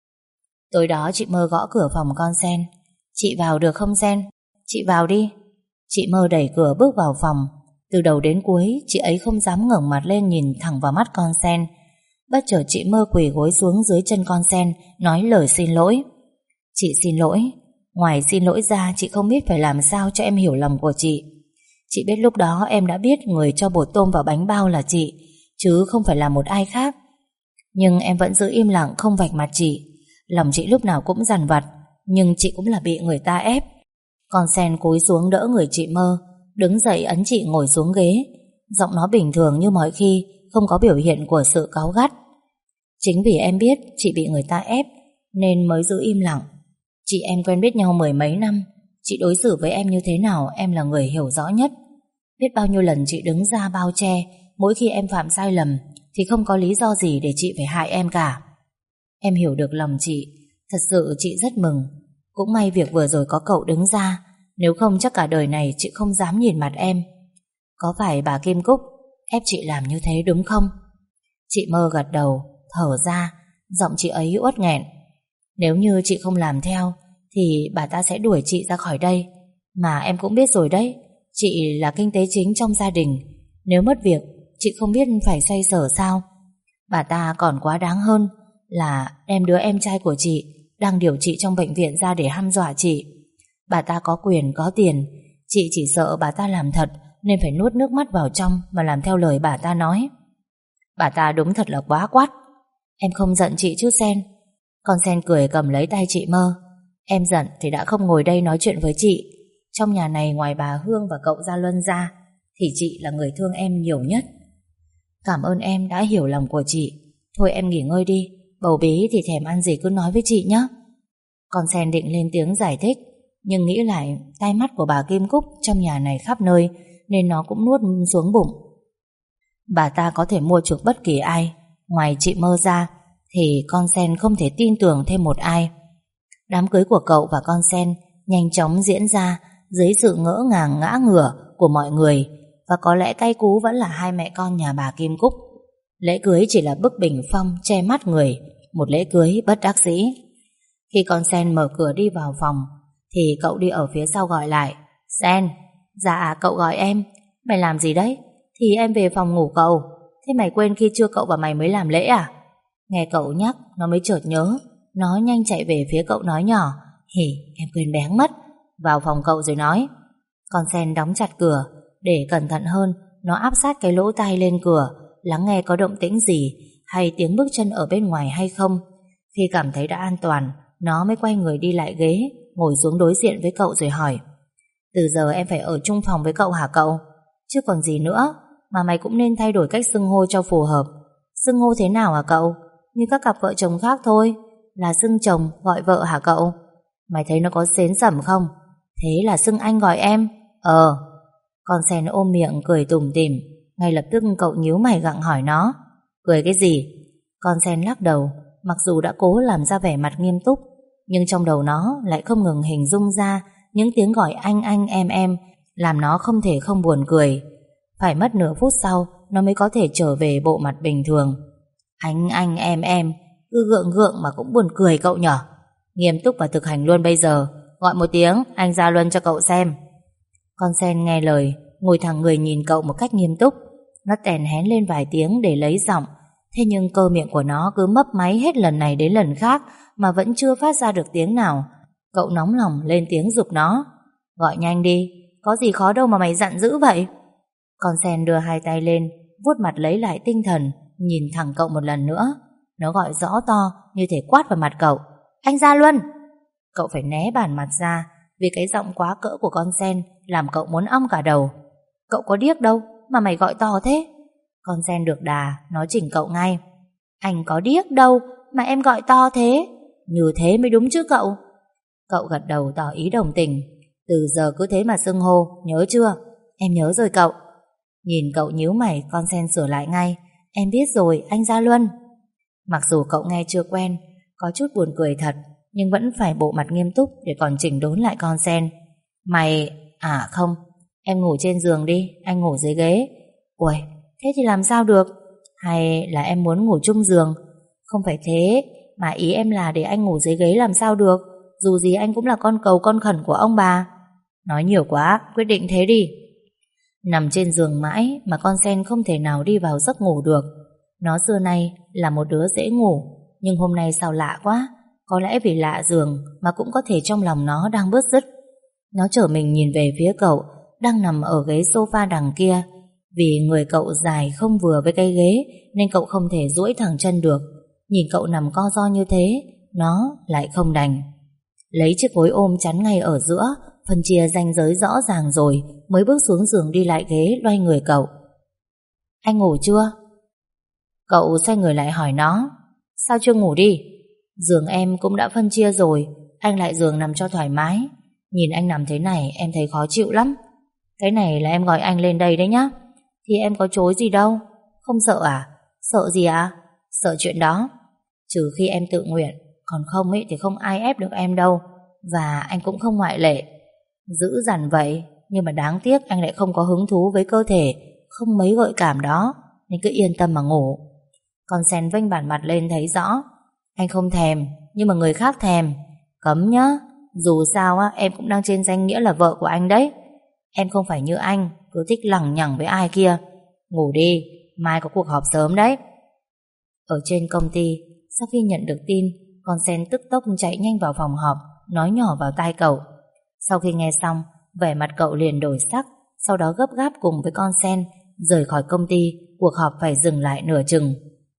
Tối đó chị Mơ gõ cửa phòng con sen. Chị vào được không Sen? Chị vào đi. Chị Mơ đẩy cửa bước vào phòng. Từ đầu đến cuối chị ấy không dám ngẩng mặt lên nhìn thẳng vào mắt con sen. Bất chợt chị Mơ quỳ gối xuống dưới chân con sen, nói lời xin lỗi. Chị xin lỗi. Ngoài xin lỗi ra, chị không biết phải làm sao cho em hiểu lòng của chị. Chị biết lúc đó em đã biết người cho bột tôm vào bánh bao là chị, chứ không phải là một ai khác. Nhưng em vẫn giữ im lặng, không vạch mặt chị. Lòng chị lúc nào cũng dằn vặt, nhưng chị cũng là bị người ta ép. Con sen cúi xuống đỡ người chị Mơ, đứng dậy ấn chị ngồi xuống ghế. Giọng nó bình thường như mọi khi, không có biểu hiện của sự cáu gắt. Chính vì em biết chị bị người ta ép nên mới giữ im lặng. Chị em quen biết nhau mười mấy năm, chị đối xử với em như thế nào em là người hiểu rõ nhất. Biết bao nhiêu lần chị đứng ra bao che mỗi khi em phạm sai lầm, thì không có lý do gì để chị phải hại em cả. Em hiểu được lòng chị, thật sự chị rất mừng. Cũng may việc vừa rồi có cậu đứng ra, nếu không chắc cả đời này chị không dám nhìn mặt em. Có phải bà Kim Cúc ép chị làm như thế đúng không? Chị Mơ gật đầu, thở ra, giọng chị ấy uất nghẹn. Nếu như chị không làm theo thì bà ta sẽ đuổi chị ra khỏi đây. Mà em cũng biết rồi đấy, chị là kinh tế chính trong gia đình. Nếu mất việc, chị không biết phải xoay sở sao. Bà ta còn quá đáng hơn là đem đứa em trai của chị đang điều trị trong bệnh viện ra để hăm dọa chị. Bà ta có quyền, có tiền. Chị chỉ sợ bà ta làm thật nên phải nuốt nước mắt vào trong mà làm theo lời bà ta nói. Bà ta đúng thật là quá quắt. Em không giận chị chứ Sen? Con Sen cười cầm lấy tay chị Mơ. Em giận thì đã không ngồi đây nói chuyện với chị. Trong nhà này ngoài bà Hương và cậu Gia Luân ra thì chị là người thương em nhiều nhất. Cảm ơn em đã hiểu lòng của chị. Thôi em nghỉ ngơi đi, bầu bí thì thèm ăn gì cứ nói với chị nhé. Con sen định lên tiếng giải thích, nhưng nghĩ lại tai mắt của bà Kim Cúc trong nhà này khắp nơi, nên nó cũng nuốt xuống bụng. Bà ta có thể mua chuộc bất kỳ ai, ngoài chị Mơ ra thì con sen không thể tin tưởng thêm một ai. Đám cưới của cậu và con sen nhanh chóng diễn ra dưới sự ngỡ ngàng ngã ngửa của mọi người, và có lẽ cay cú vẫn là hai mẹ con nhà bà Kim Cúc. Lễ cưới chỉ là bức bình phong che mắt người, một lễ cưới bất đắc dĩ. Khi con sen mở cửa đi vào phòng thì cậu đi ở phía sau gọi lại. Sen, dạ cậu gọi em. Mày làm gì đấy? Thì em về phòng ngủ cậu. Thế mày quên khi trưa cậu và mày mới làm lễ à? Nghe cậu nhắc nó mới chợt nhớ. Nó nhanh chạy về phía cậu nói nhỏ. Hỉ, em quên béng mất. Vào phòng cậu rồi nói. Con sen đóng chặt cửa. Để cẩn thận hơn, nó áp sát cái lỗ tai lên cửa, lắng nghe có động tĩnh gì hay tiếng bước chân ở bên ngoài hay không. Khi cảm thấy đã an toàn, nó mới quay người đi lại ghế, ngồi xuống đối diện với cậu rồi hỏi. Từ giờ em phải ở chung phòng với cậu hả cậu? Chứ còn gì nữa, mà mày cũng nên thay đổi cách xưng hô cho phù hợp. Xưng hô thế nào hả cậu? Như các cặp vợ chồng khác thôi. Là xưng chồng gọi vợ hả cậu? Mày thấy nó có xến xẩm không? Thế là xưng anh gọi em. Con sen ôm miệng cười tủm tỉm. Ngay lập tức cậu nhíu mày gặng hỏi nó. Cười cái gì? Con sen lắc đầu. Mặc dù đã cố làm ra vẻ mặt nghiêm túc, nhưng trong đầu nó lại không ngừng hình dung ra những tiếng gọi anh em, làm nó không thể không buồn cười. Phải mất nửa phút sau nó mới có thể trở về bộ mặt bình thường. Anh em, cứ gượng gượng mà cũng buồn cười cậu nhở. Nghiêm túc và thực hành luôn bây giờ. Gọi một tiếng anh Gia Luân cho cậu xem. Con sen nghe lời, ngồi thẳng người nhìn cậu một cách nghiêm túc. Nó tèn hén lên vài tiếng để lấy giọng. Thế nhưng cơ miệng của nó cứ mấp máy hết lần này đến lần khác mà vẫn chưa phát ra được tiếng nào. Cậu nóng lòng lên tiếng giục nó. Gọi nhanh đi, có gì khó đâu mà mày giận dữ vậy. Con sen đưa hai tay lên, vuốt mặt lấy lại tinh thần, nhìn thẳng cậu một lần nữa. Nó gọi rõ to như thể quát vào mặt cậu. Anh Gia Luân! Cậu phải né bản mặt ra vì cái giọng quá cỡ của con sen làm cậu muốn ong cả đầu. Cậu có điếc đâu mà mày gọi to thế? Con sen được đà, nó chỉnh cậu ngay. Anh có điếc đâu mà em gọi to thế. Như thế mới đúng chứ cậu. Cậu gật đầu tỏ ý đồng tình. Từ giờ cứ thế mà xưng hô, nhớ chưa? Em nhớ rồi cậu. Nhìn cậu nhíu mày, con sen sửa lại ngay. Em biết rồi anh Gia Luân. Mặc dù cậu nghe chưa quen, có chút buồn cười thật, nhưng vẫn phải bộ mặt nghiêm túc để còn chỉnh đốn lại con sen. Mày... À không, em ngủ trên giường đi, anh ngủ dưới ghế. Ui, thế thì làm sao được? Hay là em muốn ngủ chung giường? Không phải thế, mà ý em là để anh ngủ dưới ghế làm sao được? Dù gì anh cũng là con cầu con khẩn của ông bà. Nói nhiều quá, quyết định thế đi. Nằm trên giường mãi mà con sen không thể nào đi vào giấc ngủ được. Nó xưa nay là một đứa dễ ngủ, nhưng hôm nay sao lạ quá. Có lẽ vì lạ giường mà cũng có thể trong lòng nó đang bứt rứt. Nó trở mình nhìn về phía cậu đang nằm ở ghế sofa đằng kia. Vì người cậu dài không vừa với cái ghế nên cậu không thể duỗi thẳng chân được. Nhìn cậu nằm co ro như thế, nó lại không đành. Lấy chiếc gối ôm chắn ngay ở giữa, phân chia ranh giới rõ ràng rồi mới bước xuống giường đi lại ghế loay người cậu. Anh ngủ chưa? Cậu xoay người lại hỏi nó. Sao chưa ngủ đi? Giường em cũng đã phân chia rồi, anh lại giường nằm cho thoải mái. Nhìn anh nằm thế này em thấy khó chịu lắm. Cái này là em gọi anh lên đây đấy nhá. Thì em có chối gì đâu. Không sợ à? Sợ gì à? Sợ chuyện đó. Trừ khi em tự nguyện, còn không ấy thì không ai ép được em đâu. Và anh cũng không ngoại lệ. Dữ dằn vậy, nhưng mà đáng tiếc anh lại không có hứng thú với cơ thể không mấy gợi cảm đó, nên cứ yên tâm mà ngủ. Con sen vênh bản mặt lên thấy rõ. Anh không thèm, nhưng mà người khác thèm. Cấm nhá. Dù sao á, em cũng đang trên danh nghĩa là vợ của anh đấy. Em không phải như anh, cứ thích lằng nhằng với ai kia. Ngủ đi, mai có cuộc họp sớm đấy. Ở trên công ty, sau khi nhận được tin, con sen tức tốc chạy nhanh vào phòng họp, nói nhỏ vào tai cậu. Sau khi nghe xong, vẻ mặt cậu liền đổi sắc, sau đó gấp gáp cùng với con sen rời khỏi công ty. Cuộc họp phải dừng lại nửa chừng.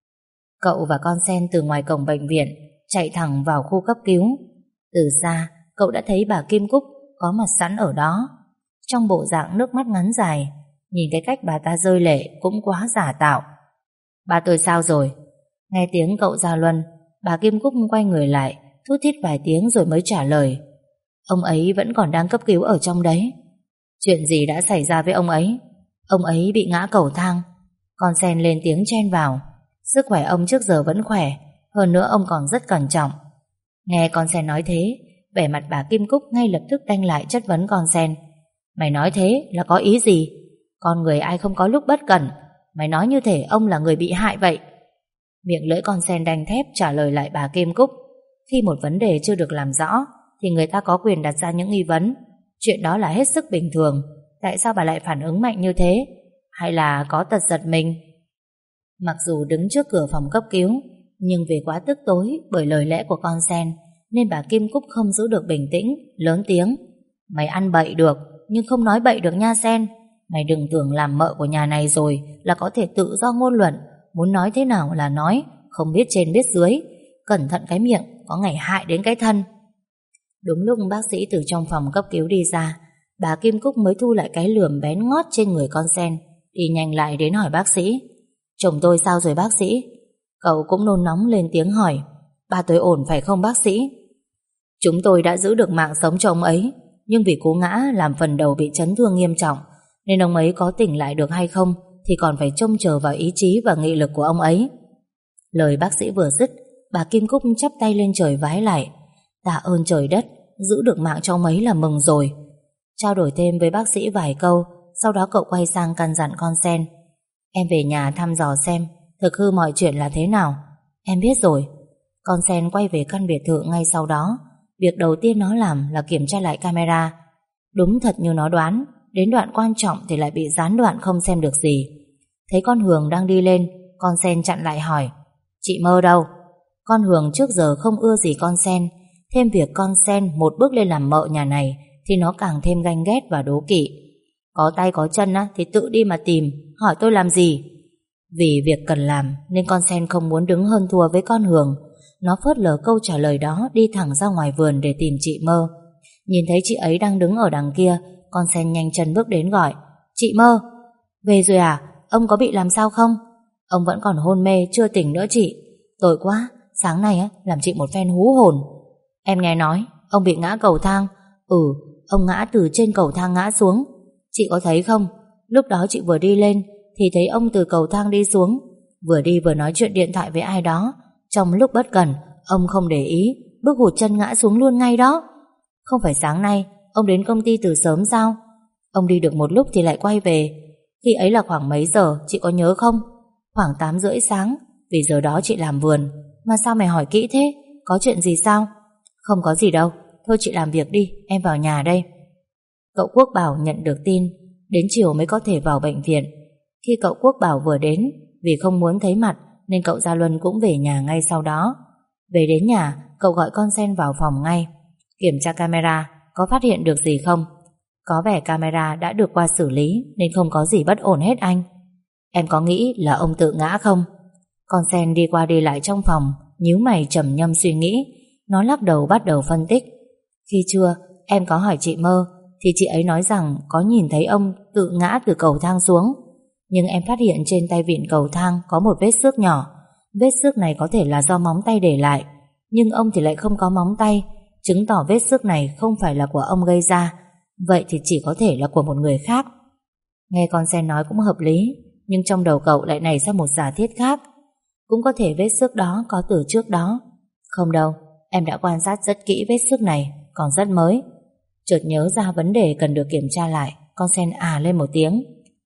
Cậu và con sen từ ngoài cổng bệnh viện chạy thẳng vào khu cấp cứu. Từ xa, cậu đã thấy bà Kim Cúc có mặt sẵn ở đó, trong bộ dạng nước mắt ngắn dài. Nhìn cái cách bà ta rơi lệ cũng quá giả tạo. Ba tôi sao rồi? Nghe tiếng cậu Gia Luân, bà Kim Cúc quay người lại, thút thít vài tiếng rồi mới trả lời. Ông ấy vẫn còn đang cấp cứu ở trong đấy. Chuyện gì đã xảy ra với ông ấy? Ông ấy bị ngã cầu thang. Con sen lên tiếng chen vào. Sức khỏe ông trước giờ vẫn khỏe, hơn nữa ông còn rất cẩn trọng. Nghe con sen nói thế, vẻ mặt bà Kim Cúc ngay lập tức đanh lại chất vấn con sen. Mày nói thế là có ý gì? Con người ai không có lúc bất cẩn. Mày nói như thể ông là người bị hại vậy. Miệng lưỡi con sen đanh thép trả lời lại bà Kim Cúc. Khi một vấn đề chưa được làm rõ thì người ta có quyền đặt ra những nghi vấn. Chuyện đó là hết sức bình thường. Tại sao bà lại phản ứng mạnh như thế? Hay là có tật giật mình? Mặc dù đứng trước cửa phòng cấp cứu, nhưng vì quá tức tối bởi lời lẽ của con sen, nên bà Kim Cúc không giữ được bình tĩnh, lớn tiếng. Mày ăn bậy được, nhưng không nói bậy được nha Sen. Mày đừng tưởng làm mợ của nhà này rồi là có thể tự do ngôn luận, muốn nói thế nào là nói, không biết trên biết dưới. Cẩn thận cái miệng, có ngày hại đến cái thân. Đúng lúc bác sĩ từ trong phòng cấp cứu đi ra, bà Kim Cúc mới thu lại cái lườm bén ngót trên người con sen, đi nhanh lại đến hỏi bác sĩ. Chồng tôi sao rồi bác sĩ? Cậu cũng nôn nóng lên tiếng hỏi. Ba tôi ổn phải không bác sĩ? Chúng tôi đã giữ được mạng sống cho ông ấy, nhưng vì cú ngã làm phần đầu bị chấn thương nghiêm trọng, nên ông ấy có tỉnh lại được hay không thì còn phải trông chờ vào ý chí và nghị lực của ông ấy. Lời bác sĩ vừa dứt, bà Kim Cúc chắp tay lên trời vái lại. Tạ ơn trời đất, giữ được mạng cho ông ấy là mừng rồi. Trao đổi thêm với bác sĩ vài câu, sau đó cậu quay sang căn dặn con sen. Em về nhà thăm dò xem thực hư mọi chuyện là thế nào. Em biết rồi. Con sen quay về căn biệt thự ngay sau đó. Việc đầu tiên nó làm là kiểm tra lại camera. Đúng thật như nó đoán, đến đoạn quan trọng thì lại bị gián đoạn không xem được gì. Thấy con Hường đang đi lên, con sen chặn lại hỏi. Chị Mơ đâu? Con Hường trước giờ không ưa gì con sen, thêm việc con sen một bước lên làm mợ nhà này thì nó càng thêm ganh ghét và đố kỵ. Có tay có chân á thì tự đi mà tìm, hỏi tôi làm gì? Vì việc cần làm nên con sen không muốn đứng hơn thua với con Hường. Nó phớt lờ câu trả lời đó, đi thẳng ra ngoài vườn để tìm chị Mơ. Nhìn thấy chị ấy đang đứng ở đằng kia, con sen nhanh chân bước đến gọi. Chị Mơ, về rồi à? Ông có bị làm sao không? Ông vẫn còn hôn mê, chưa tỉnh nữa chị. Tội quá, sáng nay á làm chị một phen hú hồn. Em nghe nói ông bị ngã cầu thang. Ông ngã từ trên cầu thang ngã xuống. Chị có thấy không? Lúc đó chị vừa đi lên thì thấy ông từ cầu thang đi xuống, vừa đi vừa nói chuyện điện thoại với ai đó. Trong lúc bất cẩn, ông không để ý, bước hụt chân ngã xuống luôn ngay đó. Không phải sáng nay ông đến công ty từ sớm sao? Ông đi được một lúc thì lại quay về. Khi ấy là khoảng mấy giờ, chị có nhớ không? Khoảng 8:30 sáng. Vì giờ đó chị làm vườn. Mà sao mày hỏi kỹ thế? Có chuyện gì sao? Không có gì đâu. Thôi chị làm việc đi, em vào nhà đây. Cậu Quốc Bảo nhận được tin, đến chiều mới có thể vào bệnh viện. Khi cậu Quốc Bảo vừa đến, vì không muốn thấy mặt nên cậu Gia Luân cũng về nhà ngay sau đó. Về đến nhà, cậu gọi con sen vào phòng ngay. Kiểm tra camera, có phát hiện được gì không? Có vẻ camera đã được qua xử lý nên không có gì bất ổn hết anh. Em có nghĩ là ông tự ngã không? Con sen đi qua đi lại trong phòng, nhíu mày trầm ngâm suy nghĩ. Nó lắc đầu bắt đầu phân tích. Khi trưa em có hỏi chị Mơ thì chị ấy nói rằng có nhìn thấy ông tự ngã từ cầu thang xuống. Nhưng em phát hiện trên tay vịn cầu thang có một vết xước nhỏ. Vết xước này có thể là do móng tay để lại, nhưng ông thì lại không có móng tay, chứng tỏ vết xước này không phải là của ông gây ra. Vậy thì chỉ có thể là của một người khác. Nghe con sen nói cũng hợp lý, nhưng trong đầu cậu lại nảy ra một giả thiết khác. Cũng có thể vết xước đó có từ trước đó. Không đâu, em đã quan sát rất kỹ vết xước này, còn rất mới. Chợt nhớ ra vấn đề cần được kiểm tra lại, con sen lên một tiếng.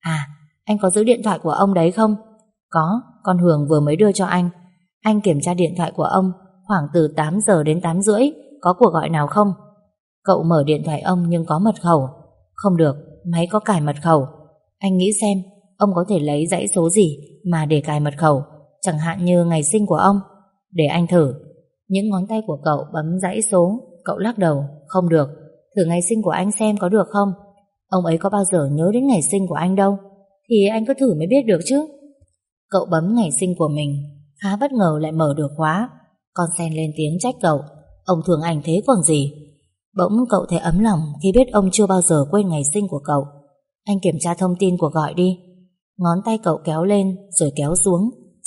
Anh có giữ điện thoại của ông đấy không? Có, con Hường vừa mới đưa cho anh. Anh kiểm tra điện thoại của ông khoảng từ 8 giờ đến 8:30. Có cuộc gọi nào không? Cậu mở điện thoại ông nhưng có mật khẩu. Không được, máy có cài mật khẩu. Anh nghĩ xem ông có thể lấy dãy số gì mà để cài mật khẩu, chẳng hạn như ngày sinh của ông. Để anh thử. Những ngón tay của cậu bấm dãy số. Cậu lắc đầu. Không được. Thử ngày sinh của anh xem có được không? Ông ấy có bao giờ nhớ đến ngày sinh của anh đâu. Thì anh cứ thử mới biết được chứ. Cậu bấm ngày sinh của mình, khá bất ngờ lại mở được khóa. Con sen lên tiếng trách cậu. Ông thương anh thế còn gì. Bỗng cậu thấy ấm lòng khi biết ông chưa bao giờ quên ngày sinh của cậu. Anh kiểm tra thông tin cuộc gọi đi. Ngón tay cậu kéo lên rồi kéo xuống.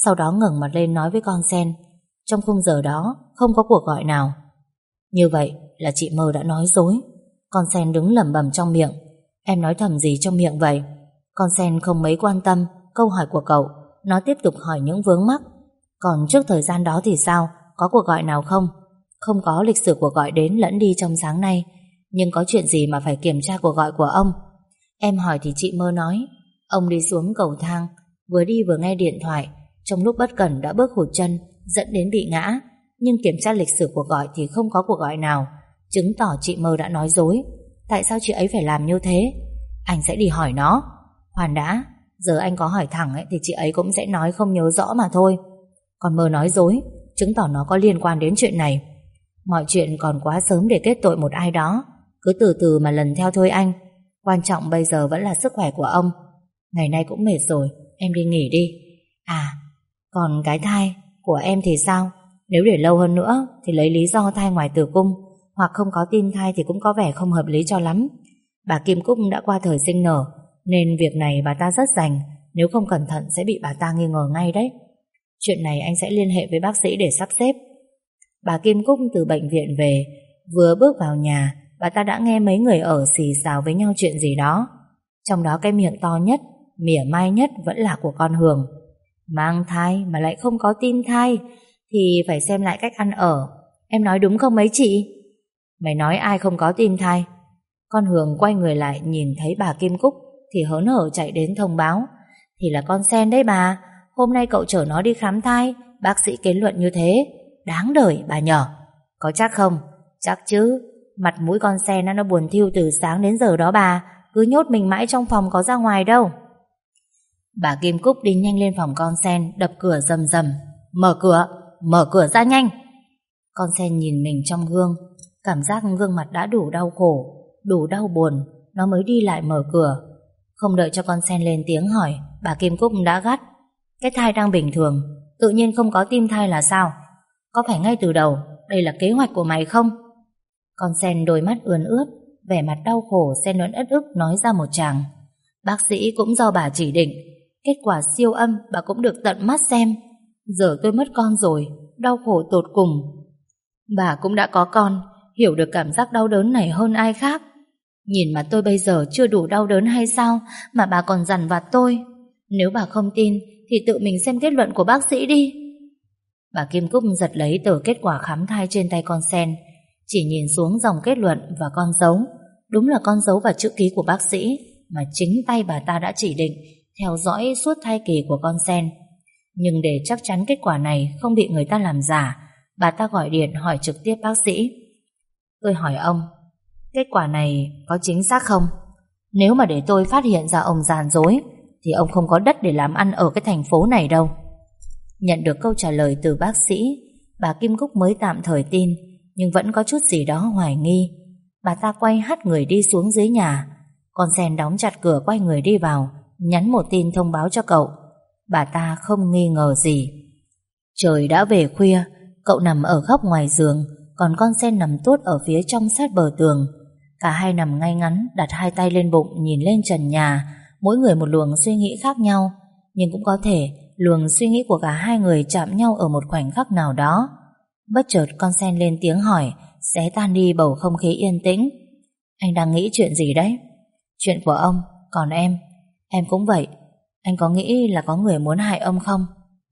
sau đó ngẩng mặt lên nói với con Sen. Trong khung giờ đó không có cuộc gọi nào. Như vậy là chị Mơ đã nói dối. Con Sen đứng lẩm bẩm trong miệng. Em nói thầm gì trong miệng vậy? Con Sen không mấy quan tâm câu hỏi của cậu. Nó tiếp tục hỏi những vướng mắc. Còn trước thời gian đó thì sao? Có cuộc gọi nào không? Không có lịch sử cuộc gọi đến lẫn đi trong sáng nay. Nhưng có chuyện gì mà phải kiểm tra cuộc gọi của ông? Em hỏi thì chị Mơ nói ông đi xuống cầu thang, vừa đi vừa nghe điện thoại, trong lúc bất cẩn đã bước hụt chân, dẫn đến bị ngã. Nhưng kiểm tra lịch sử cuộc gọi thì không có cuộc gọi nào, chứng tỏ chị Mơ đã nói dối. Tại sao chị ấy phải làm như thế? Anh sẽ đi hỏi nó. Khoan đã, giờ anh có hỏi thẳng thì chị ấy cũng sẽ nói không nhớ rõ mà thôi. Còn Mơ nói dối, chứng tỏ nó có liên quan đến chuyện này. Mọi chuyện còn quá sớm để kết tội một ai đó. Cứ từ từ mà lần theo thôi anh. Quan trọng bây giờ vẫn là sức khỏe của ông. Ngày nay cũng mệt rồi, em đi nghỉ đi. À, còn cái thai của em thì sao? Nếu để lâu hơn nữa thì lấy lý do thai ngoài tử cung, hoặc không có tim thai thì cũng có vẻ không hợp lý cho lắm. Bà Kim Cúc đã qua thời sinh nở, nên việc này bà ta rất rành. Nếu không cẩn thận sẽ bị bà ta nghi ngờ ngay đấy. Chuyện này anh sẽ liên hệ với bác sĩ để sắp xếp. Bà Kim Cúc từ bệnh viện về, vừa bước vào nhà, bà ta đã nghe mấy người ở xì xào với nhau chuyện gì đó. Trong đó cái miệng to nhất, mỉa mai nhất vẫn là của con Hường. Mang thai mà lại không có tim thai thì phải xem lại cách ăn ở. Em nói đúng không mấy chị? Mày nói ai không có tim thai? Con Hường quay người lại nhìn thấy bà Kim Cúc thì hớn hở chạy đến thông báo. Thì là con Sen đấy bà. Hôm nay cậu chở nó đi khám thai, bác sĩ kết luận như thế. Đáng đời bà nhờ. Có chắc không? Chắc chứ. Mặt mũi con Sen nó buồn thiu từ sáng đến giờ đó bà. Cứ nhốt mình mãi trong phòng có ra ngoài đâu. Bà Kim Cúc đi nhanh lên phòng con Sen, đập cửa rầm rầm. Mở cửa ra nhanh. Con Sen nhìn mình trong gương, cảm giác gương mặt đã đủ đau khổ, đủ đau buồn, nó mới đi lại mở cửa. Không đợi cho con Sen lên tiếng hỏi, bà Kim Cúc đã gắt. Cái thai đang bình thường, tự nhiên không có tim thai là sao? Có phải ngay từ đầu đây là kế hoạch của mày không? Con Sen đôi mắt ươn ướt, vẻ mặt đau khổ xen lẫn uất ức nói ra một tràng. Bác sĩ cũng do bà chỉ định, kết quả siêu âm bà cũng được tận mắt xem. Giờ tôi mất con rồi, đau khổ tột cùng. Bà cũng đã có con, hiểu được cảm giác đau đớn này hơn ai khác. Nhìn mà tôi bây giờ chưa đủ đau đớn hay sao mà bà còn dằn vặt tôi. Nếu bà không tin thì tự mình xem kết luận của bác sĩ đi. Bà Kim Cúc giật lấy tờ kết quả khám thai trên tay con Sen, chỉ nhìn xuống dòng kết luận và con dấu. Đúng là con dấu và chữ ký của bác sĩ mà chính tay bà ta đã chỉ định theo dõi suốt thai kỳ của con Sen. Nhưng để chắc chắn kết quả này không bị người ta làm giả, bà ta gọi điện hỏi trực tiếp bác sĩ. Tôi hỏi ông, kết quả này có chính xác không? Nếu mà để tôi phát hiện ra ông gian dối thì ông không có đất để làm ăn ở cái thành phố này đâu. Nhận được câu trả lời từ bác sĩ, bà Kim Cúc mới tạm thời tin, nhưng vẫn có chút gì đó hoài nghi. Bà ta quay hắt người đi xuống dưới nhà. Con Sen đóng chặt cửa quay người đi vào, nhắn một tin thông báo cho cậu. Bà ta không nghi ngờ gì. Trời đã về khuya, cậu nằm ở góc ngoài giường, còn con Sen nằm tuốt ở phía trong sát bờ tường. Cả hai nằm ngay ngắn, đặt hai tay lên bụng nhìn lên trần nhà, mỗi người một luồng suy nghĩ khác nhau. Nhưng cũng có thể luồng suy nghĩ của cả hai người chạm nhau ở một khoảnh khắc nào đó. Bất chợt con Sen lên tiếng hỏi, xé tan đi bầu không khí yên tĩnh. Anh đang nghĩ chuyện gì đấy? Chuyện của ông, còn em cũng vậy. Anh có nghĩ là có người muốn hại ông không?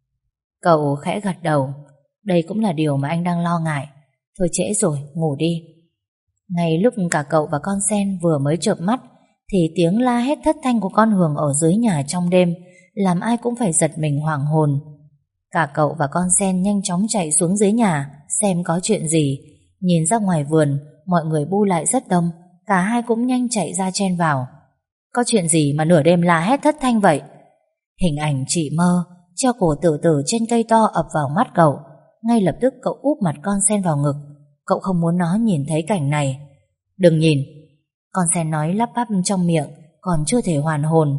Cậu khẽ gật đầu. Đây cũng là điều mà anh đang lo ngại. Thôi trễ rồi, ngủ đi. Ngay lúc cả cậu và con Sen vừa mới chợp mắt thì tiếng la hét thất thanh của con Hường ở dưới nhà trong đêm làm ai cũng phải giật mình hoảng hồn. Cả cậu và con Sen nhanh chóng chạy xuống dưới nhà xem có chuyện gì. Nhìn ra ngoài vườn, mọi người bu lại rất đông. Cả hai cũng nhanh chạy ra chen vào. Có chuyện gì mà nửa đêm la hét thất thanh vậy? Hình ảnh chị Mơ treo cổ tự tử trên cây to ập vào mắt cậu. Ngay lập tức cậu úp mặt con Sen vào ngực. Cậu không muốn nó nhìn thấy cảnh này. Đừng nhìn. Con Sen nói lắp bắp trong miệng, còn chưa thể hoàn hồn.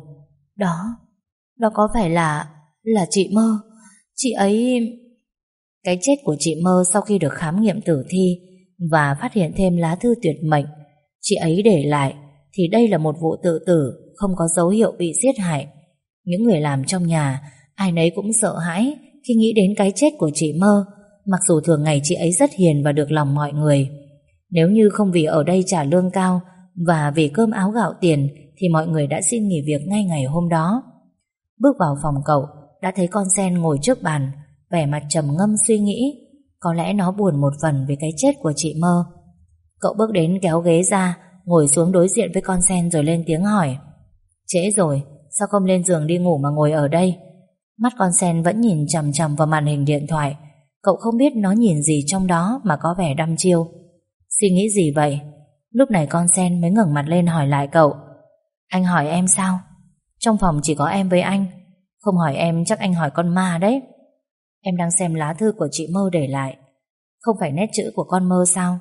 Đó có phải là chị Mơ? Chị ấy... Cái chết của chị Mơ sau khi được khám nghiệm tử thi và phát hiện thêm lá thư tuyệt mệnh chị ấy để lại, thì đây là một vụ tự tử không có dấu hiệu bị giết hại. Những người làm trong nhà ai nấy cũng sợ hãi khi nghĩ đến cái chết của chị Mơ, mặc dù thường ngày chị ấy rất hiền và được lòng mọi người. Nếu như không vì ở đây trả lương cao và vì cơm áo gạo tiền thì mọi người đã xin nghỉ việc ngay ngày hôm đó. Bước vào phòng cậu, đã thấy con sen ngồi trước bàn, vẻ mặt trầm ngâm suy nghĩ. Có lẽ nó buồn một phần vì cái chết của chị Mơ. Cậu bước đến kéo ghế ra, ngồi xuống đối diện với con sen rồi lên tiếng hỏi: "Trễ rồi, sao không lên giường đi ngủ mà ngồi ở đây?" Mắt con sen vẫn nhìn chằm chằm vào màn hình điện thoại. Cậu không biết nó nhìn gì trong đó mà có vẻ đăm chiêu. "Suy nghĩ gì vậy?" Lúc này con sen mới ngẩng mặt lên hỏi lại cậu: "Anh hỏi em sao? Trong phòng chỉ có em với anh. Không hỏi em chắc anh hỏi con ma đấy." "Em đang xem lá thư của chị Mơ để lại. Không phải nét chữ của con Mơ sao?"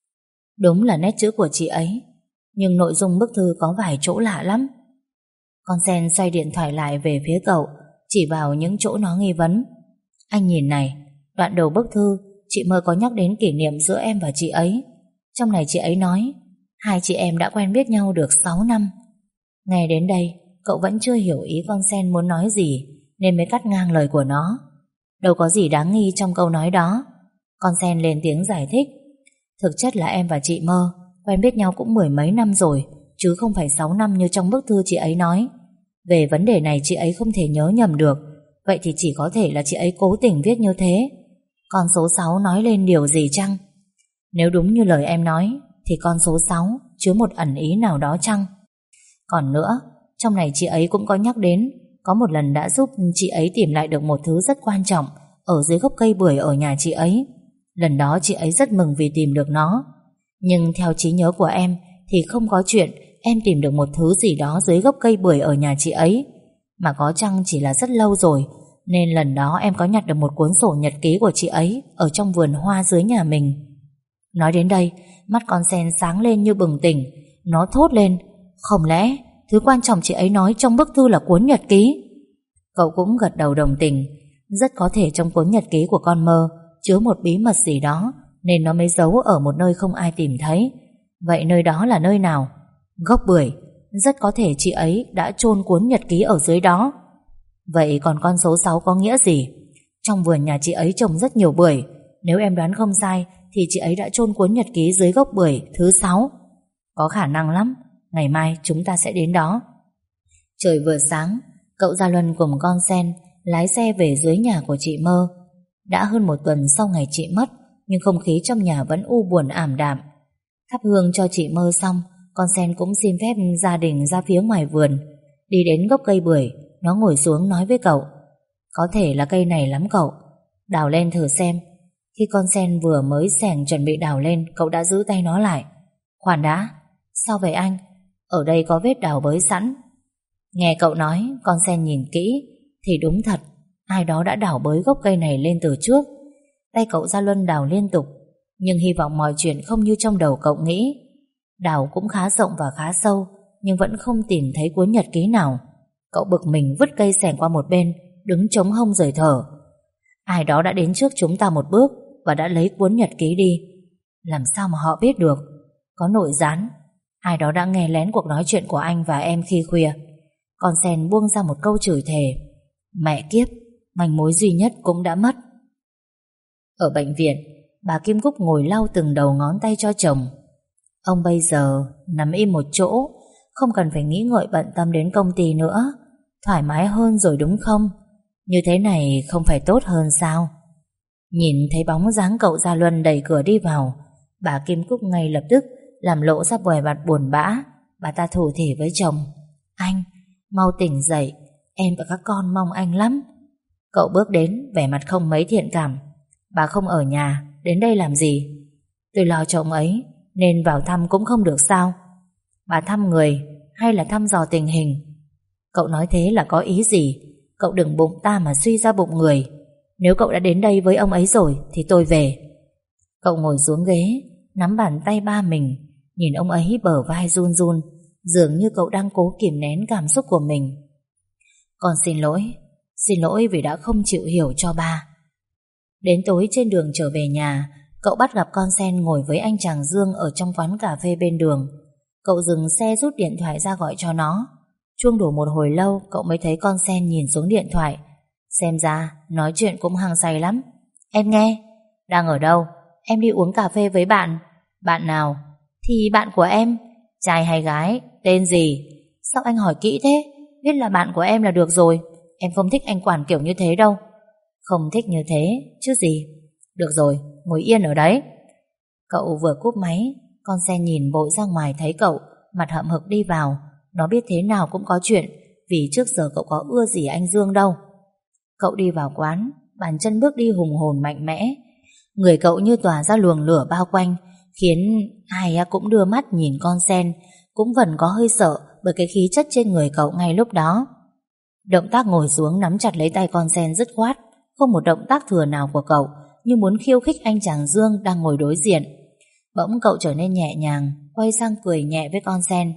"Đúng là nét chữ của chị ấy, nhưng nội dung bức thư có vài chỗ lạ lắm." Con sen xoay điện thoại lại về phía cậu, chỉ vào những chỗ nó nghi vấn. "Anh nhìn này, đoạn đầu bức thư chị Mơ có nhắc đến kỷ niệm giữa em và chị ấy. Trong này chị ấy nói hai chị em đã quen biết nhau được 6 năm. Nghe đến đây, cậu vẫn chưa hiểu ý con sen muốn nói gì, nên mới cắt ngang lời của nó. "Đâu có gì đáng nghi trong câu nói đó." Con sen lên tiếng giải thích: "Thực chất là em và chị Mơ quen biết nhau cũng 10 mấy năm rồi, chứ không phải 6 năm như trong bức thư chị ấy nói. Về vấn đề này chị ấy không thể nhớ nhầm được, vậy thì chỉ có thể là chị ấy cố tình viết như thế. Con số 6 nói lên điều gì chăng? Nếu đúng như lời em nói thì con số 6 chứa một ẩn ý nào đó chăng? Còn nữa, trong này chị ấy cũng có nhắc đến có một lần đã giúp chị ấy tìm lại được một thứ rất quan trọng ở dưới gốc cây bưởi ở nhà chị ấy. Lần đó chị ấy rất mừng vì tìm được nó. Nhưng theo trí nhớ của em thì không có chuyện em tìm được một thứ gì đó dưới gốc cây bưởi ở nhà chị ấy. Mà có chăng chỉ là rất lâu rồi, nên lần đó em có nhặt được một cuốn sổ nhật ký của chị ấy ở trong vườn hoa dưới nhà mình." Nói đến đây, mắt con sen sáng lên như bừng tỉnh. Nó thốt lên: "Không lẽ thứ quan trọng chị ấy nói trong bức thư là cuốn nhật ký?" Cậu cũng gật đầu đồng tình. Rất có thể trong cuốn nhật ký của con Mơ chứa một bí mật gì đó, nên nó mới giấu ở một nơi không ai tìm thấy. Vậy nơi đó là nơi nào? Gốc bưởi. Rất có thể chị ấy đã chôn cuốn nhật ký ở dưới đó. Vậy còn con số 6 có nghĩa gì? Trong vườn nhà chị ấy trồng rất nhiều bưởi. Nếu em đoán không sai thì chị ấy đã chôn cuốn nhật ký dưới gốc bưởi thứ 6. Có khả năng lắm. Ngày mai chúng ta sẽ đến đó." Trời vừa sáng, cậu Gia Luân cùng con sen lái xe về dưới nhà của chị Mơ. Đã hơn một tuần sau ngày chị mất, nhưng không khí trong nhà vẫn u buồn ảm đạm. Thắp hương cho chị Mơ xong, con sen cũng xin phép gia đình ra phía ngoài vườn. Đi đến gốc cây bưởi, nó ngồi xuống nói với cậu: "Có thể là cây này lắm cậu. Đào lên thử xem." Khi con sen vừa mới xẻng chuẩn bị đào lên, cậu đã giữ tay nó lại. "Khoan đã, sao vậy anh? Ở đây có vết đào bới sẵn." Nghe cậu nói, con sen nhìn kỹ thì đúng thật, ai đó đã đào bới gốc cây này lên từ trước. Tay cậu Gia Luân đào liên tục, nhưng hy vọng mọi chuyện không như trong đầu cậu nghĩ. Đào cũng khá rộng và khá sâu, nhưng vẫn không tìm thấy cuốn nhật ký nào. Cậu bực mình vứt cây xẻng qua một bên, đứng chống hông rời thở. Ai đó đã đến trước chúng ta một bước và đã lấy cuốn nhật ký đi. Làm sao mà họ biết được? Có nội gián. Ai đó đã nghe lén cuộc nói chuyện của anh và em khi khuya. Con sen buông ra một câu chửi thề. Mẹ kiếp, manh mối duy nhất cũng đã mất. Ở bệnh viện, bà Kim Cúc ngồi lau từng đầu ngón tay cho chồng. Ông bây giờ nằm im một chỗ, không cần phải nghĩ ngợi bận tâm đến công ty nữa. Thoải mái hơn rồi đúng không? Như thế này không phải tốt hơn sao? Nhìn thấy bóng dáng cậu Gia Luân đẩy cửa đi vào, bà Kim Cúc ngay lập tức làm lộ ra vẻ mặt buồn bã. Bà ta thủ thỉ với chồng: Anh, mau tỉnh dậy, em và các con mong anh lắm. Cậu bước đến, vẻ mặt không mấy thiện cảm. Bà không ở nhà, đến đây làm gì? Tôi lo cho ông ấy, nên vào thăm cũng không được sao? Bà thăm người hay là thăm dò tình hình? Cậu nói thế là có ý gì? Cậu đừng bụng ta mà suy ra bụng người. Nếu cậu đã đến đây với ông ấy rồi thì tôi về. Cậu ngồi xuống ghế, nắm bàn tay ba mình, nhìn ông ấy bờ vai run run, dường như cậu đang cố kìm nén cảm xúc của mình. Con xin lỗi vì đã không chịu hiểu cho ba. Đến tối trên đường trở về nhà, cậu bắt gặp con sen ngồi với anh chàng Dương ở trong quán cà phê bên đường. Cậu dừng xe rút điện thoại ra gọi cho nó. Chuông đổ một hồi lâu, cậu mới thấy con sen nhìn xuống điện thoại. Xem ra nói chuyện cũng hăng say lắm. Em nghe. Đang ở đâu? Em đi uống cà phê với bạn. Bạn nào? Thì bạn của em. Trai hay gái? Tên gì? Sao anh hỏi kỹ thế? Biết là bạn của em là được rồi. Em không thích anh quản kiểu như thế đâu. Không thích như thế chứ gì. Được rồi, ngồi yên ở đấy. Cậu vừa cúp máy, con sen nhìn vội ra ngoài thấy cậu, mặt hậm hực đi vào. Nó biết thế nào cũng có chuyện, vì trước giờ cậu có ưa gì anh Dương đâu. Cậu đi vào quán, bàn chân bước đi hùng hồn mạnh mẽ. Người cậu như tỏa ra luồng lửa bao quanh, khiến ai cũng đưa mắt nhìn con sen, cũng vẫn có hơi sợ bởi cái khí chất trên người cậu ngay lúc đó. Động tác ngồi xuống nắm chặt lấy tay con sen dứt khoát, không một động tác thừa nào của cậu, như muốn khiêu khích anh chàng Dương đang ngồi đối diện. Bỗng cậu trở nên nhẹ nhàng, quay sang cười nhẹ với con sen.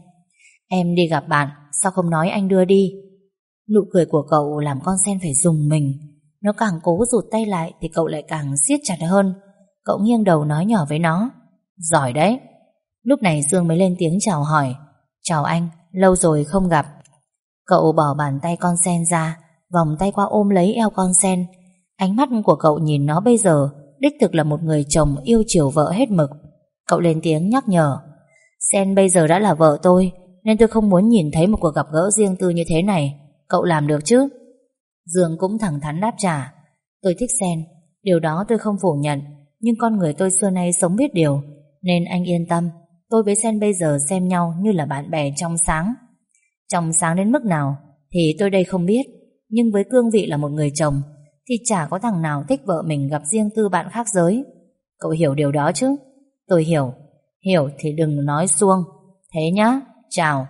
Em đi gặp bạn, sao không nói anh đưa đi? Nụ cười của cậu làm con sen phải rùng mình. Nó càng cố rụt tay lại thì cậu lại càng siết chặt hơn. Cậu nghiêng đầu nói nhỏ với nó. Giỏi đấy. Lúc này Dương mới lên tiếng chào hỏi. Chào anh, lâu rồi không gặp. Cậu bỏ bàn tay con sen ra, vòng tay qua ôm lấy eo con sen. Ánh mắt của cậu nhìn nó bây giờ đích thực là một người chồng yêu chiều vợ hết mực. Cậu lên tiếng nhắc nhở. Sen bây giờ đã là vợ tôi, nên tôi không muốn nhìn thấy một cuộc gặp gỡ riêng tư như thế này. Cậu làm được chứ? Dương cũng thẳng thắn đáp trả. Tôi thích Sen, điều đó tôi không phủ nhận, nhưng con người tôi xưa nay sống biết điều, nên anh yên tâm. Tôi với Sen bây giờ xem nhau như là bạn bè trong sáng. Trong sáng đến mức nào thì tôi đây không biết, nhưng với cương vị là một người chồng thì chả có thằng nào thích vợ mình gặp riêng tư bạn khác giới. Cậu hiểu điều đó chứ? Tôi hiểu. Hiểu thì đừng nói suông. Thế nhá, chào.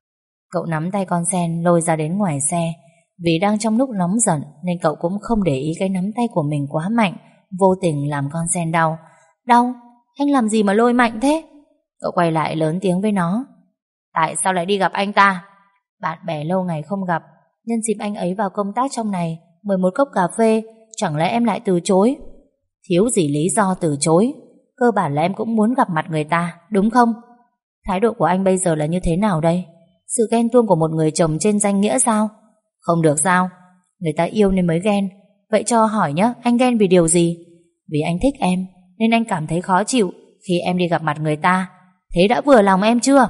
Cậu nắm tay con sen lôi ra đến ngoài xe. Vì đang trong lúc nóng giận nên cậu cũng không để ý cái nắm tay của mình quá mạnh, vô tình làm con sen đau. Đau? Anh làm gì mà lôi mạnh thế? Cậu quay lại lớn tiếng với nó. Tại sao lại đi gặp anh ta? Bạn bè lâu ngày không gặp, nhân dịp anh ấy vào công tác trong này, mời một cốc cà phê, chẳng lẽ em lại từ chối? Thiếu gì lý do từ chối. Cơ bản là em cũng muốn gặp mặt người ta, đúng không? Thái độ của anh bây giờ là như thế nào đây? Sự ghen tuông của một người chồng trên danh nghĩa sao? Không được sao? Người ta yêu nên mới ghen. Vậy cho hỏi nhé, anh ghen vì điều gì? Vì anh thích em, nên anh cảm thấy khó chịu khi em đi gặp mặt người ta. Thế đã vừa lòng em chưa?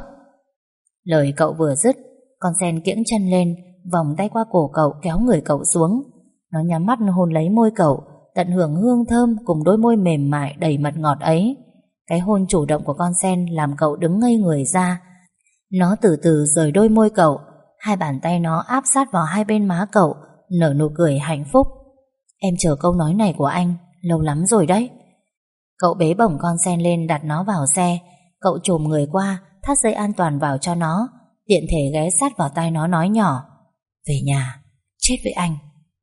Lời cậu vừa dứt, con sen kiễng chân lên, vòng tay qua cổ cậu kéo người cậu xuống. Nó nhắm mắt hôn lấy môi cậu, tận hưởng hương thơm cùng đôi môi mềm mại đầy mật ngọt ấy. Cái hôn chủ động của con sen làm cậu đứng ngây người ra. Nó từ từ rời đôi môi cậu, hai bàn tay nó áp sát vào hai bên má cậu, nở nụ cười hạnh phúc. Em chờ câu nói này của anh lâu lắm rồi đấy. Cậu bế bổng con sen lên đặt nó vào xe. Cậu chồm người qua, thắt dây an toàn vào cho nó, tiện thể ghé sát vào tai nó nói nhỏ. Về nhà, chết với anh.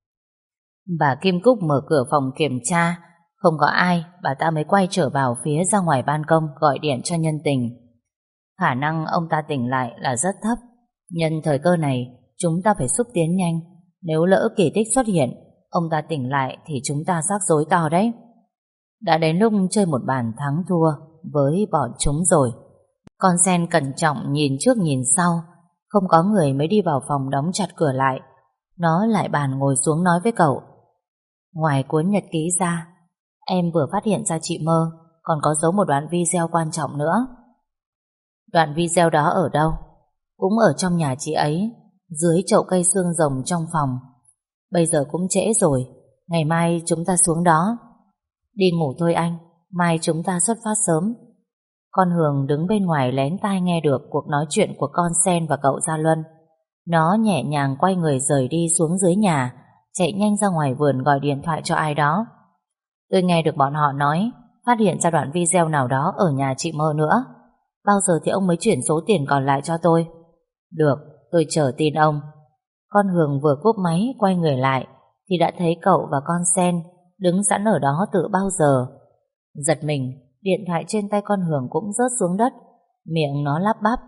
Bà Kim Cúc mở cửa phòng kiểm tra. Không có ai, bà ta mới quay trở vào phía ra ngoài ban công gọi điện cho nhân tình. Khả năng ông ta tỉnh lại là rất thấp. Nhân thời cơ này, chúng ta phải xúc tiến nhanh. Nếu lỡ kỳ tích xuất hiện, ông ta tỉnh lại thì chúng ta rắc rối to đấy. Đã đến lúc chơi một bàn thắng thua với bọn chúng rồi. Con sen cẩn trọng nhìn trước nhìn sau. Không có người mới đi vào phòng đóng chặt cửa lại. Nó lại bàn ngồi xuống nói với cậu. Ngoài cuốn nhật ký ra, em vừa phát hiện ra chị Mơ còn có giấu một đoạn video quan trọng nữa. Đoạn video đó ở đâu? Cũng ở trong nhà chị ấy, dưới chậu cây xương rồng trong phòng. Bây giờ cũng trễ rồi, ngày mai chúng ta xuống đó. Đi ngủ thôi anh, mai chúng ta xuất phát sớm. Con Hường đứng bên ngoài lén tai nghe được cuộc nói chuyện của con sen và cậu Gia Luân. Nó nhẹ nhàng quay người rời đi xuống dưới nhà, chạy nhanh ra ngoài vườn gọi điện thoại cho ai đó. Tôi nghe được bọn họ nói phát hiện ra đoạn video nào đó ở nhà chị Mơ nữa. Bao giờ thì ông mới chuyển số tiền còn lại cho tôi? Được, tôi chờ tin ông. Con Hường vừa cúp máy quay người lại thì đã thấy cậu và con sen đứng sẵn ở đó từ bao giờ. Giật mình, điện thoại trên tay con Hường cũng rớt xuống đất. Miệng nó lắp bắp.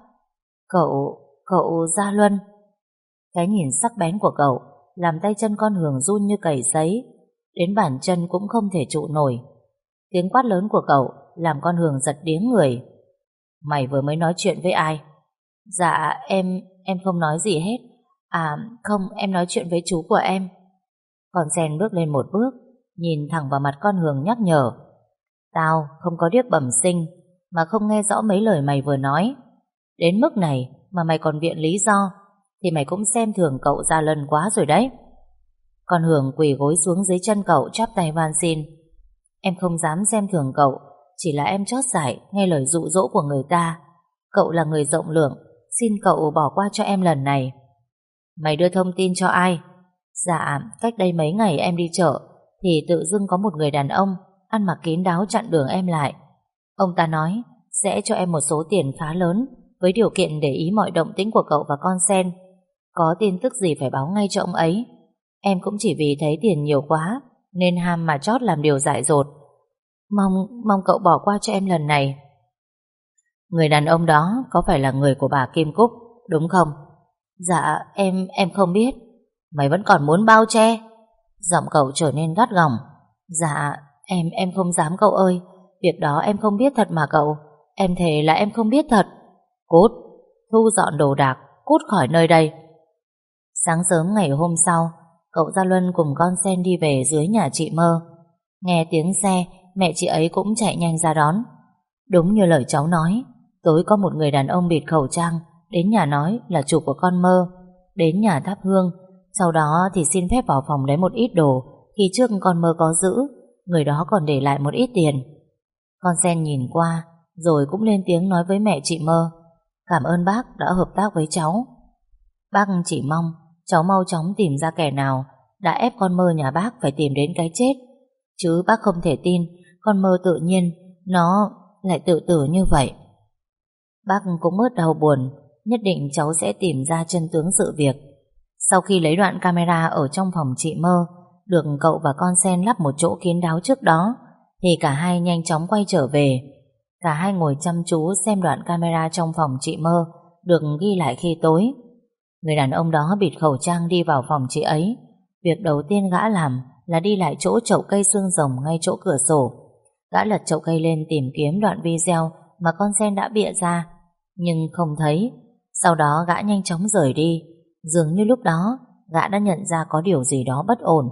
Cậu Gia Luân. Cái nhìn sắc bén của cậu làm tay chân con Hường run như cầy sấy, đến bàn chân cũng không thể trụ nổi. Tiếng quát lớn của cậu làm con Hường giật điếng người. Mày vừa mới nói chuyện với ai? Dạ em không nói gì hết. À không, em nói chuyện với chú của em. Con sen bước lên một bước, nhìn thẳng vào mặt con Hường nhắc nhở. Tao không có điếc bẩm sinh mà không nghe rõ mấy lời mày vừa nói. Đến mức này mà mày còn viện lý do thì mày cũng xem thường cậu Gia Lân quá rồi đấy. Con Hường quỳ gối xuống dưới chân cậu, chắp tay van xin. Em không dám xem thường cậu, chỉ là em chót dại nghe lời dụ dỗ của người ta. Cậu là người rộng lượng, xin cậu bỏ qua cho em lần này. Mày đưa thông tin cho ai? Dạ, cách đây mấy ngày em đi chợ thì tự dưng có một người đàn ông ăn mặc kín đáo chặn đường em lại. Ông ta nói sẽ cho em một số tiền khá lớn với điều kiện để ý mọi động tĩnh của cậu và con sen. Có tin tức gì phải báo ngay cho ông ấy. Em cũng chỉ vì thấy tiền nhiều quá nên ham mà chót làm điều dại dột. Mong cậu bỏ qua cho em lần này. Người đàn ông đó có phải là người của bà Kim Cúc, đúng không? Dạ, em không biết. Mày vẫn còn muốn bao che? Giọng cậu trở nên gắt gỏng. Dạ, em không dám cậu ơi. Việc đó em không biết thật mà cậu. Em thề là em không biết thật. Cút, thu dọn đồ đạc, cút khỏi nơi đây. Sáng sớm ngày hôm sau, cậu Gia Luân cùng con sen đi về dưới nhà chị Mơ. Nghe tiếng xe, mẹ chị ấy cũng chạy nhanh ra đón. Đúng như lời cháu nói, tối có một người đàn ông bịt khẩu trang đến nhà nói là chủ của con Mơ, đến nhà thắp hương, sau đó thì xin phép vào phòng lấy một ít đồ khi trước con Mơ có giữ, người đó còn để lại một ít tiền. Con sen nhìn qua rồi cũng lên tiếng nói với mẹ chị Mơ. Cảm ơn bác đã hợp tác với cháu. Bác chỉ mong cháu mau chóng tìm ra kẻ nào đã ép con Mơ nhà bác phải tìm đến cái chết. Chứ bác không thể tin con Mơ tự nhiên nó lại tự tử như vậy. Bác cũng bớt đau buồn, nhất định cháu sẽ tìm ra chân tướng sự việc. Sau khi lấy đoạn camera ở trong phòng chị Mơ, được cậu và con sen lắp một chỗ kín đáo trước đó, thì cả hai nhanh chóng quay trở về. Cả hai ngồi chăm chú xem đoạn camera trong phòng chị Mơ được ghi lại khi tối. Người đàn ông đó bịt khẩu trang đi vào phòng chị ấy. Việc đầu tiên gã làm là đi lại chỗ chậu cây xương rồng ngay chỗ cửa sổ. Gã lật chậu cây lên tìm kiếm đoạn video mà con sen đã bịa ra, nhưng không thấy. Sau đó gã nhanh chóng rời đi. Dường như lúc đó gã đã nhận ra có điều gì đó bất ổn.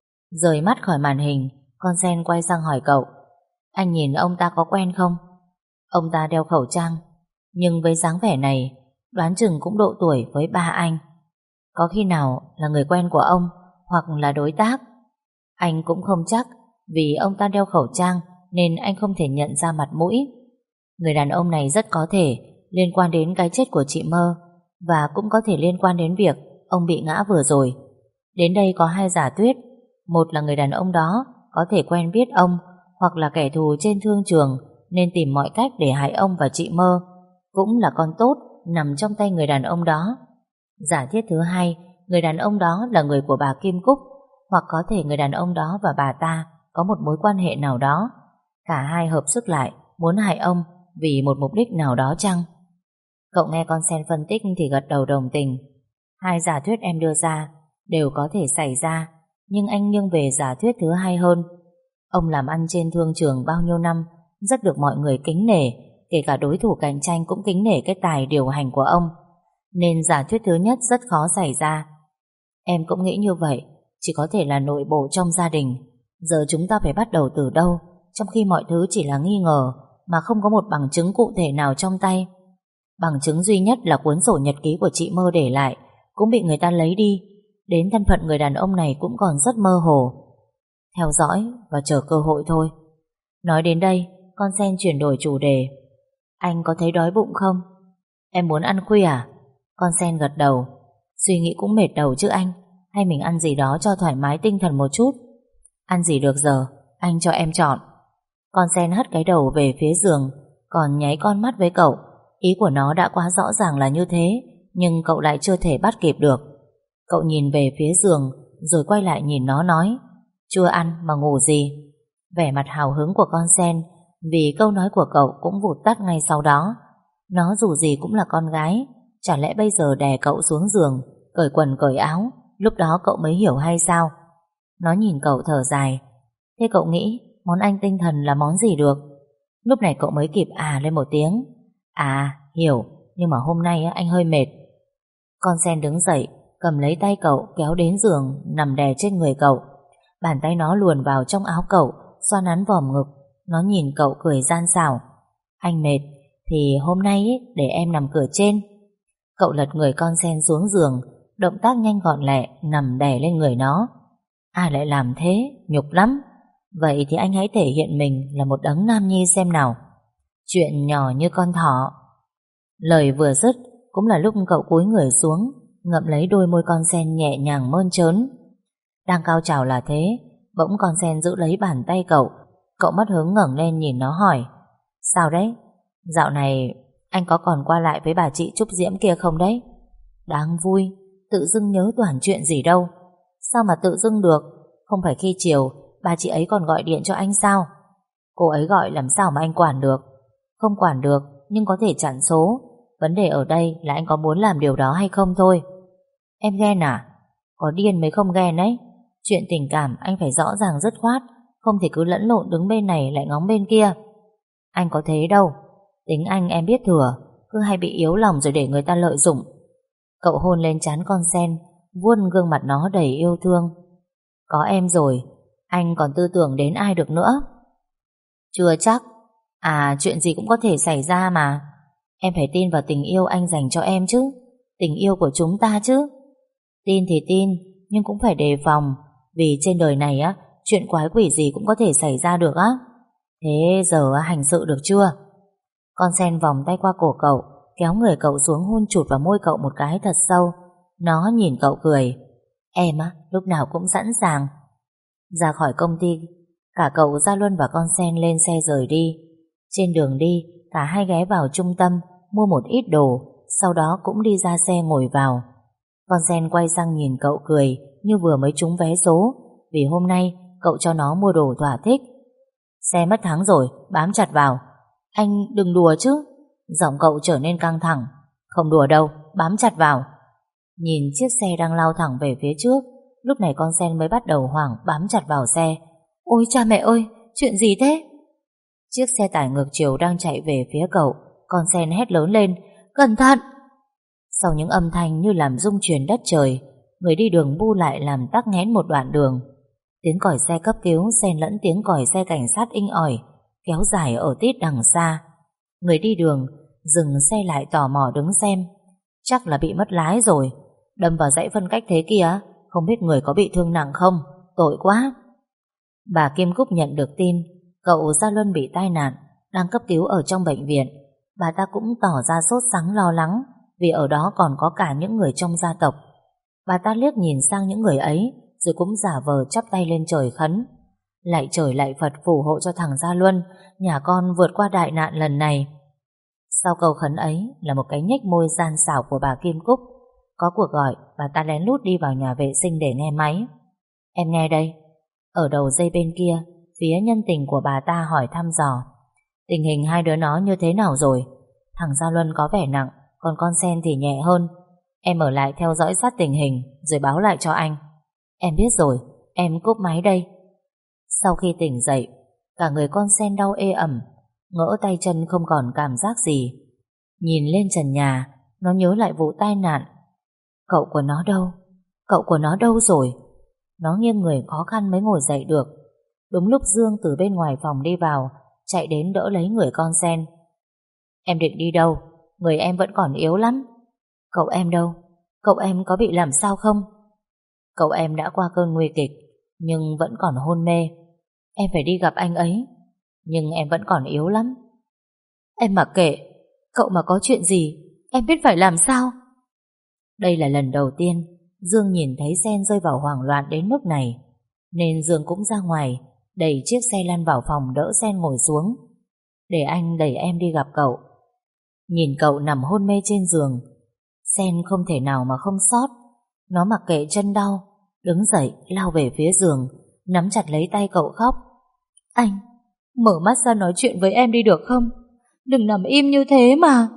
Rời mắt khỏi màn hình, con sen quay sang hỏi cậu. Anh nhìn ông ta có quen không? Ông ta đeo khẩu trang, nhưng với dáng vẻ này đoán chừng cũng độ tuổi với ba anh. Có khi nào là người quen của ông hoặc là đối tác? Anh cũng không chắc, vì ông ta đeo khẩu trang nên anh không thể nhận ra mặt mũi. Người đàn ông này rất có thể liên quan đến cái chết của chị Mơ, và cũng có thể liên quan đến việc ông bị ngã vừa rồi. Đến đây có hai giả thuyết. Một là người đàn ông đó có thể quen biết ông, hoặc là kẻ thù trên thương trường nên tìm mọi cách để hại ông và chị Mơ, cũng là con tốt nằm trong tay người đàn ông đó. Giả thiết thứ hai, người đàn ông đó là người của bà Kim Cúc, hoặc có thể người đàn ông đó và bà ta có một mối quan hệ nào đó. Cả hai hợp sức lại muốn hại ông vì một mục đích nào đó chăng? Cậu nghe con sen phân tích thì gật đầu đồng tình. Hai giả thuyết em đưa ra đều có thể xảy ra, nhưng anh nghiêng về giả thuyết thứ hai hơn. Ông làm ăn trên thương trường bao nhiêu năm, rất được mọi người kính nể, kể cả đối thủ cạnh tranh cũng kính nể cái tài điều hành của ông. Nên giả thuyết thứ nhất rất khó xảy ra. Em cũng nghĩ như vậy, chỉ có thể là nội bộ trong gia đình. Giờ chúng ta phải bắt đầu từ đâu, trong khi mọi thứ chỉ là nghi ngờ mà không có một bằng chứng cụ thể nào trong tay. Bằng chứng duy nhất là cuốn sổ nhật ký của chị Mơ để lại cũng bị người ta lấy đi. Đến thân phận người đàn ông này cũng còn rất mơ hồ. Theo dõi và chờ cơ hội thôi. Nói đến đây, con sen chuyển đổi chủ đề. Anh có thấy đói bụng không? Em muốn ăn khuya à? Con sen gật đầu. Suy nghĩ cũng mệt đầu chứ anh. Hay mình ăn gì đó cho thoải mái tinh thần một chút? Ăn gì được giờ? Anh cho em chọn. Con sen hất cái đầu về phía giường, còn nháy con mắt với cậu. Ý của nó đã quá rõ ràng là như thế, nhưng cậu lại chưa thể bắt kịp được. Cậu nhìn về phía giường, rồi quay lại nhìn nó nói, chưa ăn mà ngủ gì? Vẻ mặt hào hứng của con sen vì câu nói của cậu cũng vụt tắt ngay sau đó. Nó dù gì cũng là con gái, chả lẽ bây giờ đè cậu xuống giường, cởi quần cởi áo, lúc đó cậu mới hiểu hay sao? Nó nhìn cậu thở dài. Thế cậu nghĩ món Anh tinh thần là món gì được? Lúc này cậu mới kịp lên một tiếng. À, hiểu, nhưng mà hôm nay anh hơi mệt. Con sen đứng dậy, cầm lấy tay cậu kéo đến giường, nằm đè trên người cậu. Bàn tay nó luồn vào trong áo cậu, xoa nắn vòm ngực. Nó nhìn cậu cười gian xảo. Anh mệt thì hôm nay để em nằm cửa trên. Cậu lật người con sen xuống giường, động tác nhanh gọn lẹ, nằm đè lên người nó. Ai lại làm thế, nhục lắm. Vậy thì anh hãy thể hiện mình là một đấng nam nhi xem nào. Chuyện nhỏ như con thỏ. Lời vừa dứt cũng là lúc cậu cúi người xuống, ngậm lấy đôi môi con sen nhẹ nhàng mơn trớn. Đang cao trào là thế, bỗng con sen giữ lấy bàn tay cậu. Cậu mất hứng ngẩng lên nhìn nó hỏi: Sao đấy? Dạo này anh có còn qua lại với bà chị Trúc Diễm kia không đấy? Đáng vui, tự dưng nhớ toàn chuyện gì đâu. Sao mà tự dưng được? Không phải khi chiều bà chị ấy còn gọi điện cho anh sao? Cô ấy gọi làm sao mà anh quản được? Không quản được, nhưng có thể chặn số. Vấn đề ở đây là anh có muốn làm điều đó hay không thôi. Em ghen à? Có điên mới không ghen đấy. Chuyện tình cảm anh phải rõ ràng dứt khoát, không thì cứ lẫn lộn đứng bên này lại ngóng bên kia. Anh có thế đâu. Tính anh em biết thừa, cứ hay bị yếu lòng rồi để người ta lợi dụng. Cậu hôn lên trán con sen, vuốt gương mặt nó đầy yêu thương. Có em rồi, anh còn tư tưởng đến ai được nữa? Chưa chắc. Chuyện gì cũng có thể xảy ra mà. Em phải tin vào tình yêu anh dành cho em chứ. Tình yêu của chúng ta chứ. Tin thì tin, nhưng cũng phải đề phòng. Vì trên đời này chuyện quái quỷ gì cũng có thể xảy ra được á. Thế giờ hành sự được chưa? Con sen vòng tay qua cổ cậu, kéo người cậu xuống hôn chụt vào môi cậu một cái thật sâu. Nó nhìn cậu cười. Em lúc nào cũng sẵn sàng. Ra khỏi công ty, cả cậu, Gia Luân và con sen lên xe rời đi. Trên đường đi, cả hai ghé vào trung tâm mua một ít đồ, sau đó cũng đi ra xe ngồi vào. Con sen quay sang nhìn cậu cười như vừa mới trúng vé số, vì hôm nay cậu cho nó mua đồ thỏa thích. Xe mất thắng rồi, bám chặt vào. Anh đừng đùa chứ. Giọng cậu trở nên căng thẳng. Không đùa đâu, bám chặt vào. Nhìn chiếc xe đang lao thẳng về phía trước, lúc này con sen mới bắt đầu hoảng bám chặt vào xe. Ôi cha mẹ ơi, chuyện gì thế? Chiếc xe tải ngược chiều đang chạy về phía cậu. Con sen hét lớn lên: Cẩn thận! Sau những âm thanh như làm rung chuyển đất trời, người đi đường bu lại làm tắc nghẽn một đoạn đường. Tiếng còi xe cấp cứu xen lẫn tiếng còi xe cảnh sát inh ỏi kéo dài ở tít đằng xa. Người đi đường dừng xe lại tò mò đứng xem. Chắc là bị mất lái rồi, đâm vào dãy phân cách thế kia. Không biết người có bị thương nặng không? Tội quá. Bà Kim Cúc nhận được tin cậu Gia Luân bị tai nạn, đang cấp cứu ở trong bệnh viện. Bà ta cũng tỏ ra sốt sắng lo lắng, vì ở đó còn có cả những người trong gia tộc. Bà ta liếc nhìn sang những người ấy, rồi cũng giả vờ chắp tay lên trời khấn: Lạy trời lạy Phật phù hộ cho thằng Gia Luân, nhà con vượt qua đại nạn lần này. Sau câu khấn ấy là một cái nhếch môi gian xảo của bà Kim Cúc. Có cuộc gọi, bà ta lén lút đi vào nhà vệ sinh để nghe máy. Em nghe đây. Ở đầu dây bên kia, phía nhân tình của bà ta hỏi thăm dò: Tình hình hai đứa nó như thế nào rồi? Thằng Gia Luân có vẻ nặng, còn con sen thì nhẹ hơn. Em ở lại theo dõi sát tình hình rồi báo lại cho anh. Em biết rồi, em cúp máy đây. Sau khi tỉnh dậy, cả người con sen đau ê ẩm, ngỡ tay chân không còn cảm giác gì. Nhìn lên trần nhà, nó nhớ lại vụ tai nạn. Cậu của nó đâu? Cậu của nó đâu rồi? Nó nghiêng người khó khăn mới ngồi dậy được. Đúng lúc Dương từ bên ngoài phòng đi vào, chạy đến đỡ lấy người con sen. Em định đi đâu? Người em vẫn còn yếu lắm. Cậu em đâu? Cậu em có bị làm sao không? Cậu em đã qua cơn nguy kịch, nhưng vẫn còn hôn mê. Em phải đi gặp anh ấy, nhưng em vẫn còn yếu lắm. Em mặc kệ, cậu mà có chuyện gì, em biết phải làm sao. Đây là lần đầu tiên Dương nhìn thấy Sen rơi vào hoảng loạn đến mức này, nên Dương cũng ra ngoài, đẩy chiếc xe lăn vào phòng đỡ Sen ngồi xuống. Để anh đẩy em đi gặp cậu. Nhìn cậu nằm hôn mê trên giường, Sen không thể nào mà không xót. Nó mặc kệ chân đau, đứng dậy lao về phía giường, nắm chặt lấy tay cậu khóc. Anh, mở mắt ra nói chuyện với em đi được không? Đừng nằm im như thế mà.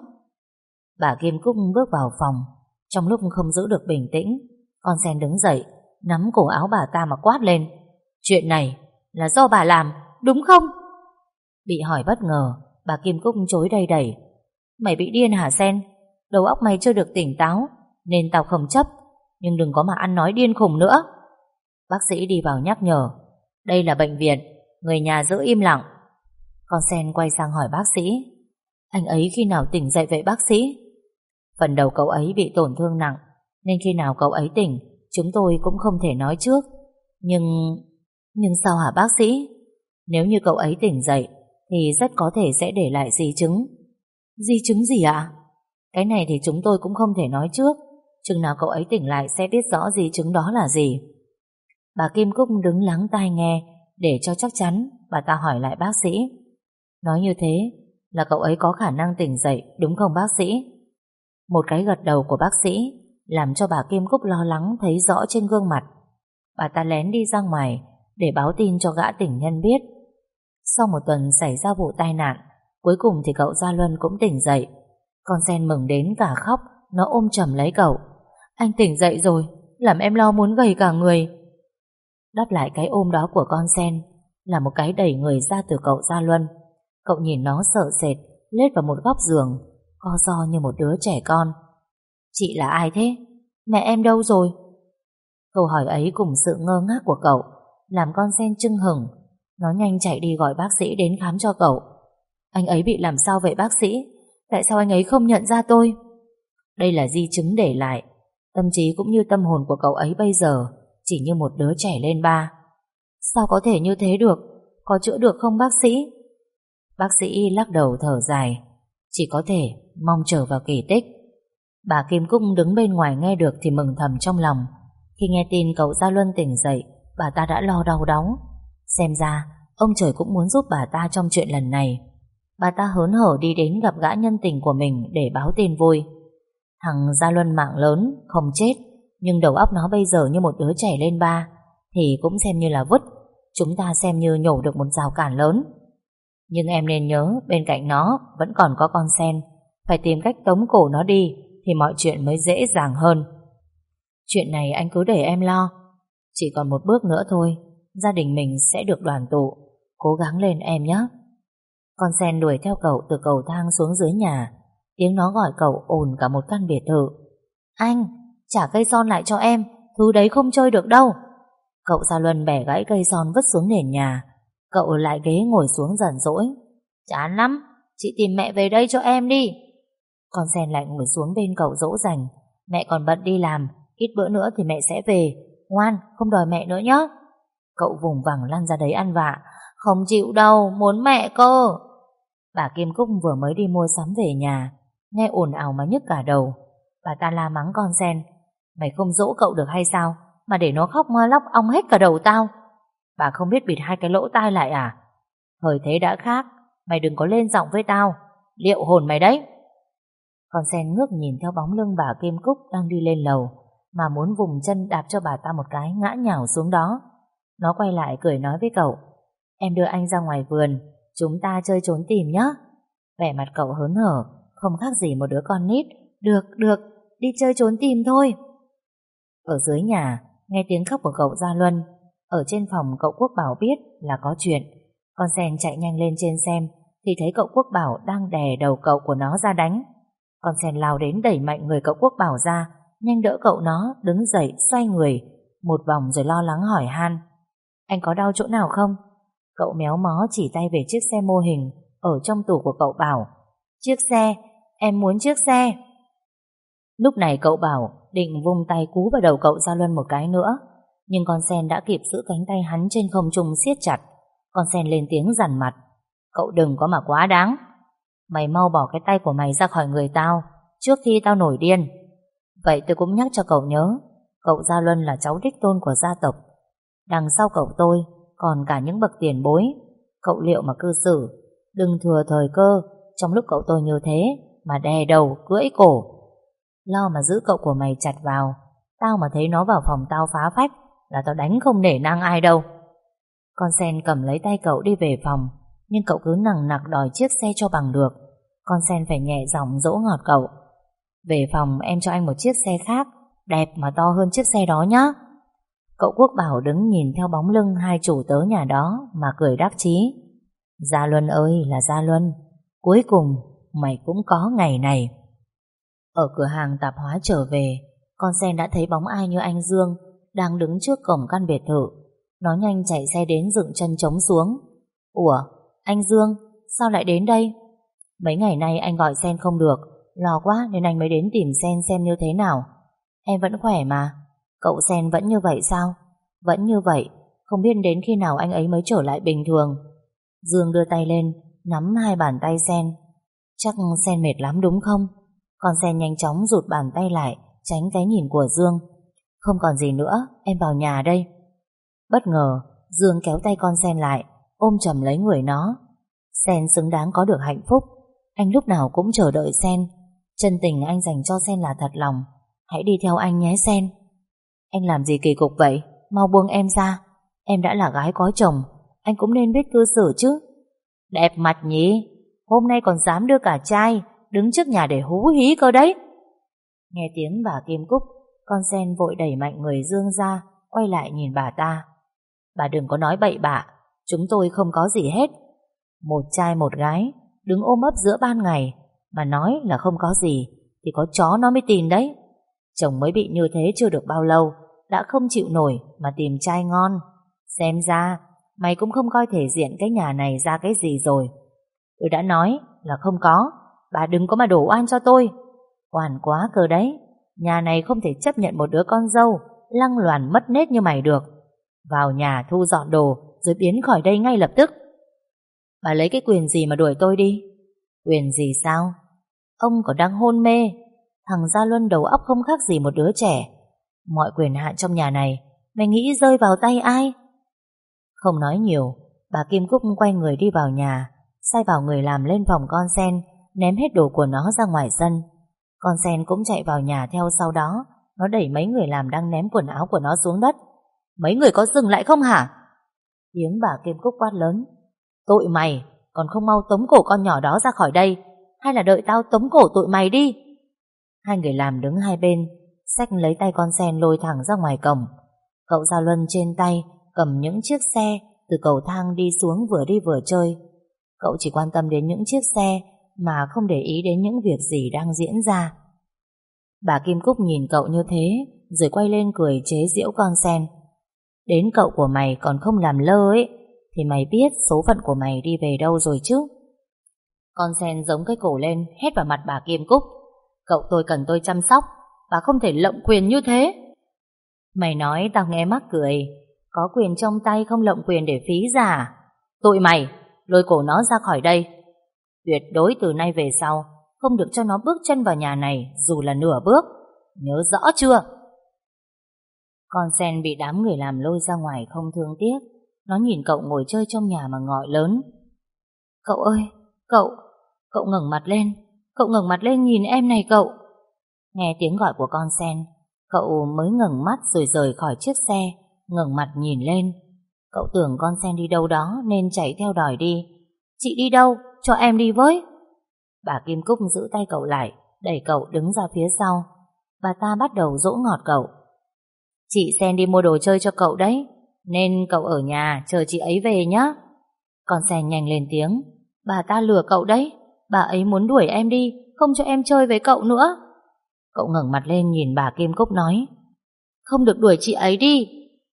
Bà Kim Cúc bước vào phòng. Trong lúc không giữ được bình tĩnh, con Sen đứng dậy, nắm cổ áo bà ta mà quát lên. Chuyện này là do bà làm, đúng không? Bị hỏi bất ngờ, bà Kim Cúc chối đầy đẩy. Mày bị điên hả Sen? Đầu óc mày chưa được tỉnh táo, nên tao không chấp. nhưng đừng có mà ăn nói điên khùng nữa. Bác sĩ đi vào nhắc nhở. Đây là bệnh viện, người nhà giữ im lặng. Con sen quay sang hỏi bác sĩ. Anh ấy khi nào tỉnh dậy vậy bác sĩ? Phần đầu cậu ấy bị tổn thương nặng, nên khi nào cậu ấy tỉnh chúng tôi cũng không thể nói trước. Nhưng sao hả bác sĩ? Nếu như cậu ấy tỉnh dậy thì rất có thể sẽ để lại di chứng. Di chứng gì ạ? Cái này thì chúng tôi cũng không thể nói trước. Chừng nào cậu ấy tỉnh lại sẽ biết rõ di chứng đó là gì. Bà Kim Cúc đứng lắng tai nghe để cho chắc chắn. Bà ta hỏi lại bác sĩ. Nói như thế là cậu ấy có khả năng tỉnh dậy đúng không bác sĩ? Một cái gật đầu của bác sĩ làm cho bà Kim Cúc lo lắng thấy rõ trên gương mặt. Bà ta lén đi ra ngoài để báo tin cho gã tình nhân biết. Sau một tuần xảy ra vụ tai nạn, cuối cùng thì cậu Gia Luân cũng tỉnh dậy. Con sen mừng đến cả khóc, nó ôm chầm lấy cậu. Anh tỉnh dậy rồi, làm em lo muốn gầy cả người. Đáp lại cái ôm đó của con sen là một cái đẩy người ra từ cậu Gia Luân. Cậu nhìn nó sợ sệt, lết vào một góc giường, co ro như một đứa trẻ con. Chị là ai thế? Mẹ em đâu rồi? Câu hỏi ấy cùng sự ngơ ngác của cậu làm con sen chưng hửng. Nó nhanh chạy đi gọi bác sĩ đến khám cho cậu. Anh ấy bị làm sao vậy bác sĩ? Tại sao anh ấy không nhận ra tôi? Đây là di chứng để lại. Tâm trí cũng như tâm hồn của cậu ấy bây giờ chỉ như một đứa trẻ lên 3. Sao có thể như thế được? Có chữa được không bác sĩ? Bác sĩ lắc đầu thở dài. Chỉ có thể mong chờ vào kỳ tích. Bà Kim Cúc đứng bên ngoài nghe được thì mừng thầm trong lòng. Khi nghe tin cậu Gia Luân tỉnh dậy, bà ta đã lo đau đáu. Xem ra ông trời cũng muốn giúp bà ta trong chuyện lần này. Bà ta hớn hở đi đến gặp gã nhân tình của mình để báo tin vui. Thằng Gia Luân mạng lớn, không chết, nhưng đầu óc nó bây giờ như một đứa trẻ lên 3 thì cũng xem như là vứt. Chúng ta xem như nhổ được một rào cản lớn. Nhưng em nên nhớ bên cạnh nó vẫn còn có con sen. Phải tìm cách tống cổ nó đi thì mọi chuyện mới dễ dàng hơn. Chuyện này anh cứ để em lo. Chỉ còn một bước nữa thôi, gia đình mình sẽ được đoàn tụ. Cố gắng lên em nhé. Con sen đuổi theo cậu từ cầu thang xuống dưới nhà. Tiếng nó gọi cậu ồn cả một căn biệt thự. Anh, trả cây son lại cho em. Thứ đấy không chơi được đâu. Cậu Gia Luân bẻ gãy cây son vứt xuống nền nhà. Cậu lại ghế ngồi xuống giận dỗi. Chán lắm, chị tìm mẹ về đây cho em đi. Con sen lại ngồi xuống bên cậu dỗ dành. Mẹ còn bận đi làm, ít bữa nữa thì mẹ sẽ về. Ngoan, không đòi mẹ nữa nhé. Cậu vùng vằng lăn ra đấy ăn vạ. Không chịu đâu, muốn mẹ cơ. Bà Kim Cúc vừa mới đi mua sắm về nhà, nghe ồn ào mà nhức cả đầu. Bà ta la mắng con sen. Mày không dỗ cậu được hay sao, mà để nó khóc lóc ong hết cả đầu tao. Bà không biết bịt hai cái lỗ tai lại à? Thời thế đã khác, mày đừng có lên giọng với tao, liệu hồn mày đấy. Con sen ngước nhìn theo bóng lưng bà Kim Cúc đang đi lên lầu, mà muốn vùng chân đạp cho bà ta một cái ngã nhào xuống đó. Nó quay lại cười nói với cậu. Em đưa anh ra ngoài vườn, chúng ta chơi trốn tìm nhé. Vẻ mặt cậu hớn hở, không khác gì một đứa con nít. Được, đi chơi trốn tìm thôi. Ở dưới nhà, nghe tiếng khóc của cậu Gia Luân. Ở trên phòng cậu Quốc Bảo biết là có chuyện. Con sen chạy nhanh lên trên xem thì thấy cậu Quốc Bảo đang đè đầu cậu của nó ra đánh. Con sen lao đến đẩy mạnh người cậu Quốc Bảo ra, nhanh đỡ cậu nó đứng dậy xoay người một vòng rồi lo lắng hỏi han. Anh có đau chỗ nào không? Cậu méo mó chỉ tay về chiếc xe mô hình ở trong tủ của cậu Bảo. Chiếc xe, em muốn chiếc xe. Lúc này cậu Bảo định vung tay cú vào đầu cậu Gia Luân một cái nữa, nhưng con sen đã kịp giữ cánh tay hắn trên không trung siết chặt. Con sen lên tiếng dằn mặt. Cậu đừng có mà quá đáng. Mày mau bỏ cái tay của mày ra khỏi người tao trước khi tao nổi điên. Vậy tôi cũng nhắc cho cậu nhớ, cậu Gia Luân là cháu đích tôn của gia tộc. Đằng sau cậu tôi còn cả những bậc tiền bối. Cậu liệu mà cư xử, đừng thừa thời cơ trong lúc cậu tôi như thế mà đè đầu cưỡi cổ. Lo mà giữ cậu của mày chặt vào. Tao mà thấy nó vào phòng tao phá phách là tao đánh không nể nang ai đâu. Con sen cầm lấy tay cậu đi về phòng, nhưng cậu cứ nằng nặc đòi chiếc xe cho bằng được. Con sen phải nhẹ giọng dỗ ngọt cậu. Về phòng em cho anh một chiếc xe khác, đẹp mà to hơn chiếc xe đó nhá. Cậu Quốc Bảo đứng nhìn theo bóng lưng hai chủ tớ nhà đó mà cười đắc chí. Gia Luân ơi là Gia Luân, cuối cùng mày cũng có ngày này. Ở cửa hàng tạp hóa trở về, Con sen đã thấy bóng ai như anh Dương đang đứng trước cổng căn biệt thự. Nó nhanh chạy xe đến dựng chân trống xuống. Ủa, anh Dương, sao lại đến đây? Mấy ngày nay anh gọi Sen không được, lo quá nên anh mới đến tìm Sen xem như thế nào. Em vẫn khỏe mà. Cậu Sen vẫn như vậy sao? Vẫn như vậy, không biết đến khi nào anh ấy mới trở lại bình thường. Dương đưa tay lên, nắm hai bàn tay Sen. Chắc Sen mệt lắm đúng không? Con Sen nhanh chóng rụt bàn tay lại, tránh cái nhìn của Dương. Không còn gì nữa, em vào nhà đây. Bất ngờ, Dương kéo tay con Sen lại, ôm chầm lấy người nó. Sen xứng đáng có được hạnh phúc. Anh lúc nào cũng chờ đợi Sen. Chân tình anh dành cho Sen là thật lòng. Hãy đi theo anh nhé Sen. Anh làm gì kỳ cục vậy? Mau buông em ra. Em đã là gái có chồng, anh cũng nên biết cư xử chứ. Đẹp mặt nhỉ? Hôm nay còn dám đưa cả trai đứng trước nhà để hú hí cơ đấy. Nghe tiếng bà Kim Cúc, con Sen vội đẩy mạnh người Dương ra, quay lại nhìn bà ta. Bà đừng có nói bậy bạ, chúng tôi không có gì hết. Một trai một gái đứng ôm ấp giữa ban ngày mà nói là không có gì thì có chó nó mới tin đấy. Chồng mới bị như thế chưa được bao lâu đã không chịu nổi mà tìm trai ngon. Xem ra mày cũng không coi thể diện cái nhà này ra cái gì rồi. Tôi đã nói là không có. Bà đừng có mà đổ oan cho tôi. Oan quá cơ đấy. Nhà này không thể chấp nhận một đứa con dâu lăng loàn mất nết như mày được. Vào nhà thu dọn đồ rồi biến khỏi đây ngay lập tức. Bà lấy cái quyền gì mà đuổi tôi đi? Quyền gì sao? Ông còn đang hôn mê. Thằng Gia Luân đầu óc không khác gì một đứa trẻ. Mọi quyền hạn trong nhà này mày nghĩ rơi vào tay ai? Không nói nhiều, bà Kim Cúc quay người đi vào nhà, sai bảo người làm lên phòng con Sen, ném hết đồ của nó ra ngoài sân. Con Sen cũng chạy vào nhà theo sau đó. Nó đẩy mấy người làm đang ném quần áo của nó xuống đất. Mấy người có dừng lại không hả? Tiếng bà Kim Cúc quát lớn. Tụi mày còn không mau tống cổ con nhỏ đó ra khỏi đây, hay là đợi tao tống cổ tụi mày đi? Hai người làm đứng hai bên, xách lấy tay con Sen lôi thẳng ra ngoài cổng. Cậu Gia Luân trên tay cầm những chiếc xe từ cầu thang đi xuống, vừa đi vừa chơi. Cậu chỉ quan tâm đến những chiếc xe mà không để ý đến những việc gì đang diễn ra. Bà Kim Cúc nhìn cậu như thế rồi quay lên cười chế giễu con Sen. Đến cậu của mày còn không làm lơ ấy thì mày biết số phận của mày đi về đâu rồi chứ. Con Sen giống cái cổ lên hét vào mặt bà Kim Cúc. Cậu tôi cần tôi chăm sóc, bà không thể lộng quyền như thế. Mày nói tao nghe mắc cười. Có quyền trong tay không lộng quyền để phí giả. Tụi mày lôi cổ nó ra khỏi đây. Tuyệt đối từ nay về sau không được cho nó bước chân vào nhà này dù là nửa bước. Nhớ rõ chưa? Con Sen bị đám người làm lôi ra ngoài không thương tiếc. Nó nhìn cậu ngồi chơi trong nhà mà gọi lớn. Cậu ơi, cậu ngẩng mặt lên. Cậu ngẩng mặt lên nhìn em này cậu. Nghe tiếng gọi của con Sen, cậu mới ngẩng mắt rồi rời khỏi chiếc xe, ngẩng mặt nhìn lên. Cậu tưởng con Sen đi đâu đó nên chạy theo đòi đi. Chị đi đâu? Cho em đi với. Bà Kim Cúc giữ tay cậu lại, đẩy cậu đứng ra phía sau. Bà ta bắt đầu dỗ ngọt cậu. Chị Sen đi mua đồ chơi cho cậu đấy, nên cậu ở nhà chờ chị ấy về nhé. Con Sen nhanh lên tiếng. Bà ta lừa cậu đấy. Bà ấy muốn đuổi em đi, không cho em chơi với cậu nữa. Cậu ngẩng mặt lên nhìn bà Kim Cúc nói. Không được đuổi chị ấy đi.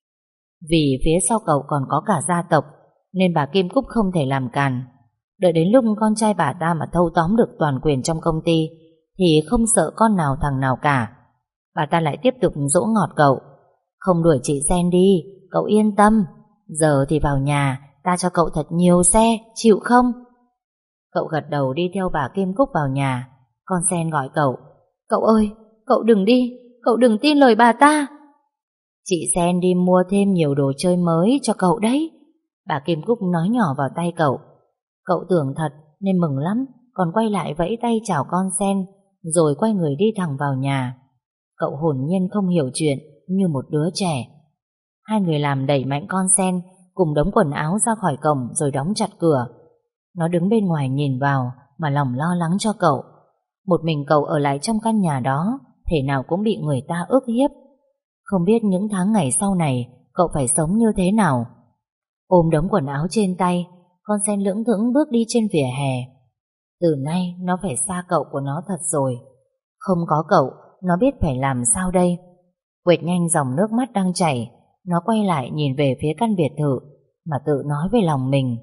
Vì phía sau cậu còn có cả gia tộc nên bà Kim Cúc không thể làm càn. Đợi đến lúc con trai bà ta mà thâu tóm được toàn quyền trong công ty thì không sợ con nào thằng nào cả. Bà ta lại tiếp tục dỗ ngọt cậu. Không đuổi chị Sen đi, cậu yên tâm. Giờ thì vào nhà, ta cho cậu thật nhiều xe, chịu không? Cậu gật đầu đi theo bà Kim Cúc vào nhà. Con Sen gọi cậu. Cậu ơi, cậu đừng đi, cậu đừng tin lời bà ta. Chị Sen đi mua thêm nhiều đồ chơi mới cho cậu đấy. Bà Kim Cúc nói nhỏ vào tay cậu. Cậu tưởng thật nên mừng lắm, còn quay lại vẫy tay chào con Sen, rồi quay người đi thẳng vào nhà. Cậu hồn nhiên không hiểu chuyện, như một đứa trẻ. Hai người làm đẩy mạnh con Sen cùng đống quần áo ra khỏi cổng rồi đóng chặt cửa. Nó đứng bên ngoài nhìn vào mà lòng lo lắng cho cậu. Một mình cậu ở lại trong căn nhà đó, thể nào cũng bị người ta ức hiếp. Không biết những tháng ngày sau này cậu phải sống như thế nào. Ôm đống quần áo trên tay, con Sen lững thững bước đi trên vỉa hè. Từ nay nó phải xa cậu của nó thật rồi. Không có cậu, nó biết phải làm sao đây. Quệt nhanh dòng nước mắt đang chảy, nó quay lại nhìn về phía căn biệt thự mà tự nói với lòng mình: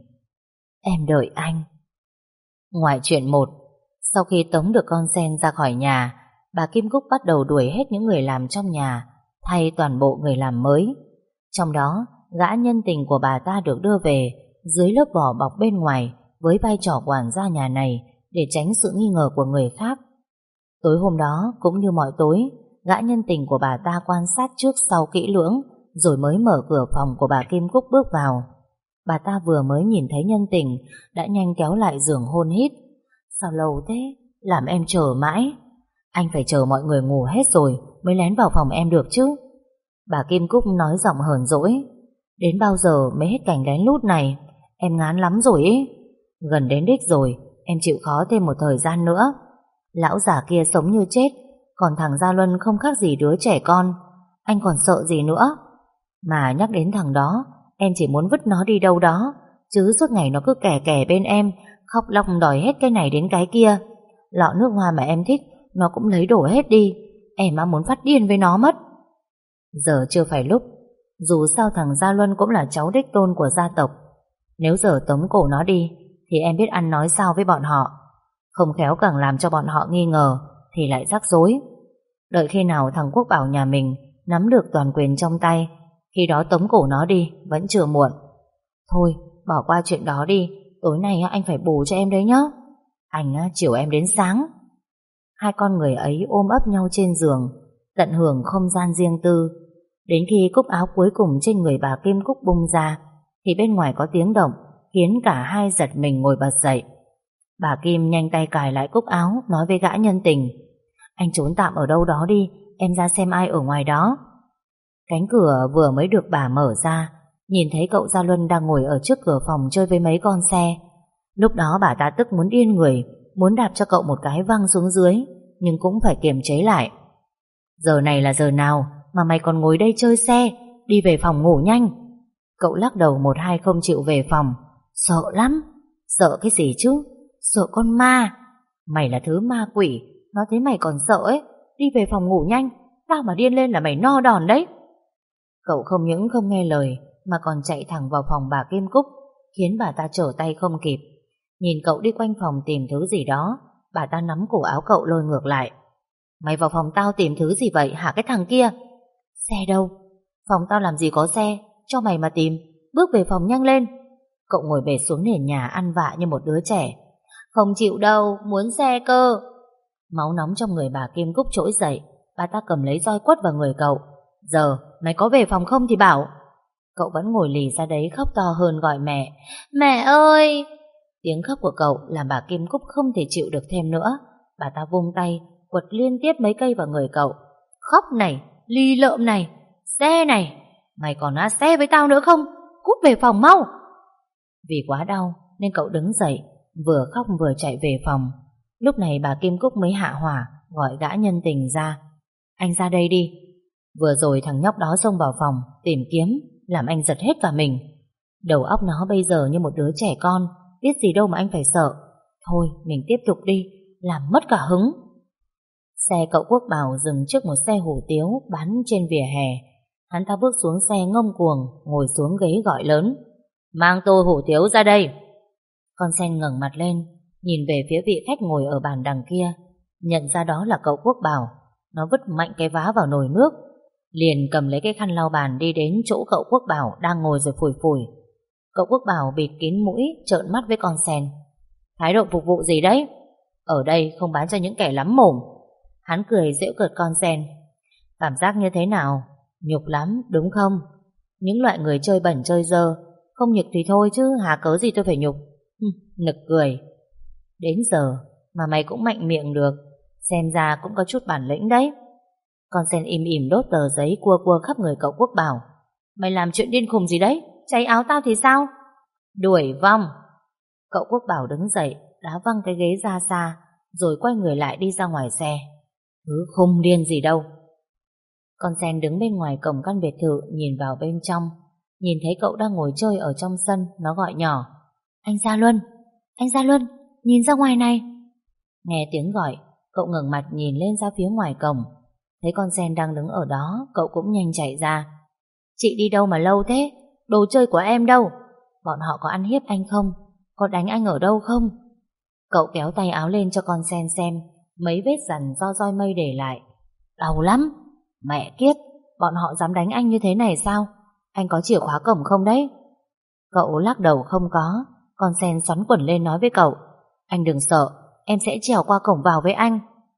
em đợi anh. Ngoại truyện 1. Sau khi tống được con sen ra khỏi nhà, bà Kim Cúc bắt đầu đuổi hết những người làm trong nhà, thay toàn bộ người làm mới. Trong đó, gã nhân tình của bà ta được đưa về dưới lớp vỏ bọc bên ngoài với vai trò quản gia nhà này để tránh sự nghi ngờ của người khác. Tối hôm đó, cũng như mọi tối, gã nhân tình của bà ta quan sát trước sau kỹ lưỡng rồi mới mở cửa phòng của bà Kim Cúc bước vào. Bà ta vừa mới nhìn thấy nhân tình đã nhanh kéo lại giường hôn hít. Sao lâu thế? Làm em chờ mãi. Anh phải chờ mọi người ngủ hết rồi mới lén vào phòng em được chứ. Bà Kim Cúc nói giọng hờn dỗi. Đến bao giờ mới hết cảnh lén lút này? Em ngán lắm rồi ý. Gần đến đích rồi, em chịu khó thêm một thời gian nữa. Lão già kia sống như chết, còn thằng Gia Luân không khác gì đứa trẻ con. Anh còn sợ gì nữa? Mà nhắc đến thằng đó, em chỉ muốn vứt nó đi đâu đó, chứ suốt ngày nó cứ kè kè bên em, khóc lóc đòi hết cái này đến cái kia. Lọ nước hoa mà em thích nó cũng lấy đổ hết đi. Em muốn phát điên với nó mất. Giờ chưa phải lúc. Dù sao thằng Gia Luân cũng là cháu đích tôn của gia tộc. Nếu giờ tống cổ nó đi thì em biết ăn nói sao với bọn họ. Không khéo càng làm cho bọn họ nghi ngờ thì lại rắc rối. Đợi khi nào thằng Quốc Bảo nhà mình nắm được toàn quyền trong tay, khi đó tống cổ nó đi vẫn chưa muộn. Thôi bỏ qua chuyện đó đi. Tối nay anh phải bù cho em đấy nhá. Anh chiều em đến sáng. Hai con người ấy ôm ấp nhau trên giường, tận hưởng không gian riêng tư. Đến khi cúc áo cuối cùng trên người bà Kim Cúc bung ra thì bên ngoài có tiếng động khiến cả hai giật mình ngồi bật dậy. Bà Kim nhanh tay cài lại cúc áo, nói với gã nhân tình: anh trốn tạm ở đâu đó đi, em ra xem ai ở ngoài đó. Cánh cửa vừa mới được bà mở ra, nhìn thấy cậu Gia Luân đang ngồi ở trước cửa phòng chơi với mấy con xe. Lúc đó bà ta tức muốn điên người, muốn đạp cho cậu một cái văng xuống dưới, nhưng cũng phải kiềm chế lại. Giờ này là giờ nào mà mày còn ngồi đây chơi xe? Đi về phòng ngủ nhanh. Cậu lắc đầu một hai không chịu về phòng. Sợ lắm. Sợ cái gì chứ? Sợ con ma. Mày là thứ ma quỷ, nó thấy mày còn sợ ấy. Đi về phòng ngủ nhanh, tao mà điên lên là mày no đòn đấy. Cậu không những không nghe lời mà còn chạy thẳng vào phòng bà Kim Cúc, khiến bà ta trở tay không kịp. Nhìn cậu đi quanh phòng tìm thứ gì đó, bà ta nắm cổ áo cậu lôi ngược lại. Mày vào phòng tao tìm thứ gì vậy hả cái thằng kia? Xe đâu? Phòng tao làm gì có xe, cho mày mà tìm. Bước về phòng nhanh lên. Cậu ngồi bệt xuống nền nhà ăn vạ như một đứa trẻ. Không chịu đâu, muốn xe cơ. Máu nóng trong người bà Kim Cúc trỗi dậy. Bà ta cầm lấy roi quất vào người cậu. Giờ mày có về phòng không thì bảo. Cậu vẫn ngồi lì ra đấy khóc to hơn gọi mẹ. Mẹ ơi! Tiếng khóc của cậu làm bà Kim Cúc không thể chịu được thêm nữa. Bà ta vung tay quật liên tiếp mấy cây vào người cậu. Khóc này, ly lợm này, xe này, mày còn á xe với tao nữa không? Cút về phòng mau! Vì quá đau nên cậu đứng dậy, vừa khóc vừa chạy về phòng. Lúc này bà Kim Cúc mới hạ hỏa, gọi gã nhân tình ra. Anh ra đây đi. Vừa rồi thằng nhóc đó xông vào phòng tìm kiếm, làm anh giật hết cả mình. Đầu óc nó bây giờ như một đứa trẻ con, biết gì đâu mà anh phải sợ. Thôi mình tiếp tục đi, làm mất cả hứng. Xe cậu Quốc Bảo dừng trước một xe hủ tiếu bán trên vỉa hè. Hắn ta bước xuống xe ngông cuồng, ngồi xuống ghế gọi lớn. Mang tô hủ tiếu ra đây. Con sen ngẩng mặt lên, nhìn về phía vị khách ngồi ở bàn đằng kia, nhận ra đó là cậu Quốc Bảo. Nó vứt mạnh cái vá vào nồi nước, liền cầm lấy cái khăn lau bàn đi đến chỗ cậu Quốc Bảo đang ngồi rồi phủi phủi. Cậu Quốc Bảo bịt kín mũi, trợn mắt với con sen. Thái độ phục vụ gì đấy? Ở đây không bán cho những kẻ lắm mồm. Hắn cười giễu cợt con sen. Cảm giác như thế nào? Nhục lắm, đúng không? Những loại người chơi bẩn chơi dơ, không nhục thì thôi chứ hà cớ gì tôi phải nhục. Nực cười. Đến giờ mà mày cũng mạnh miệng được, xem ra cũng có chút bản lĩnh đấy. Con sen im ỉm đốt tờ giấy cua cua khắp người cậu Quốc Bảo. Mày làm chuyện điên khùng gì đấy? Cháy áo tao thì sao? Đuổi vong. Cậu Quốc Bảo đứng dậy, đá văng cái ghế ra xa, rồi quay người lại đi ra ngoài xe. Thứ khùng điên gì đâu. Con sen đứng bên ngoài cổng căn biệt thự nhìn vào bên trong, nhìn thấy cậu đang ngồi chơi ở trong sân. Nó gọi nhỏ. Anh Gia Luân, anh Gia Luân, nhìn ra ngoài này. Nghe tiếng gọi, cậu ngẩng mặt nhìn lên ra phía ngoài cổng. Thấy con sen đang đứng ở đó, cậu cũng nhanh chạy ra. Chị đi đâu mà lâu thế? Đồ chơi của em đâu? Bọn họ có ăn hiếp anh không? Có đánh anh ở đâu không? Cậu kéo tay áo lên cho con sen xem mấy vết dằn do roi mây để lại. Đau lắm. Mẹ kiếp, bọn họ dám đánh anh như thế này sao? Anh có chìa khóa cổng không đấy? Cậu lắc đầu không có. Con sen xoắn quần lên nói với cậu, anh đừng sợ, em sẽ trèo qua cổng vào với anh.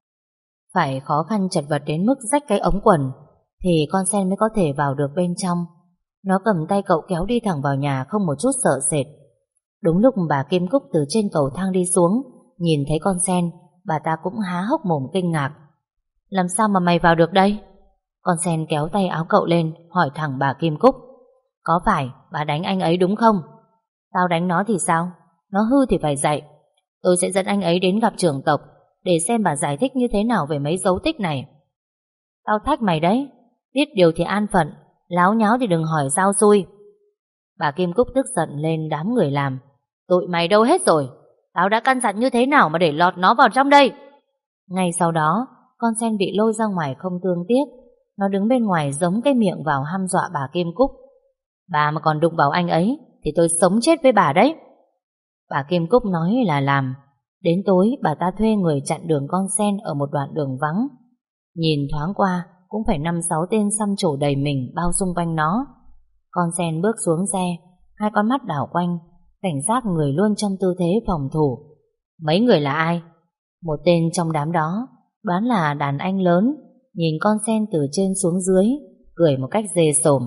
Phải khó khăn chật vật đến mức rách cái ống quần thì con sen mới có thể vào được bên trong. Nó cầm tay cậu kéo đi thẳng vào nhà không một chút sợ sệt. Đúng lúc bà Kim Cúc từ trên cầu thang đi xuống, nhìn thấy con sen, bà ta cũng há hốc mồm kinh ngạc. Làm sao mà mày vào được đây? Con sen kéo tay áo cậu lên, hỏi thẳng bà Kim Cúc. Có phải bà đánh anh ấy đúng không? Tao đánh nó thì sao? Nó hư thì phải dạy. Tôi sẽ dẫn anh ấy đến gặp trưởng tộc để xem bà giải thích như thế nào về mấy dấu tích này. Tao thách mày đấy. Biết điều thì an phận, láo nháo thì đừng hỏi sao xui. Bà Kim Cúc tức giận lên đám người làm. Tụi mày đâu hết rồi? Tao đã căn dặn như thế nào mà để lọt nó vào trong đây? Ngay sau đó, con sen bị lôi ra ngoài không thương tiếc. Nó đứng bên ngoài giống cái miệng vào hăm dọa bà Kim Cúc. Bà mà còn đụng vào anh ấy thì tôi sống chết với bà đấy. Bà Kim Cúc nói là làm. Đến tối bà ta thuê người chặn đường con sen ở một đoạn đường vắng. Nhìn thoáng qua cũng phải 5-6 tên xăm trổ đầy mình bao xung quanh nó. Con sen bước xuống xe, hai con mắt đảo quanh, cảnh giác người luôn trong tư thế phòng thủ. Mấy người là ai? Một tên trong đám đó đoán là đàn anh lớn, nhìn con sen từ trên xuống dưới, cười một cách dê sồm.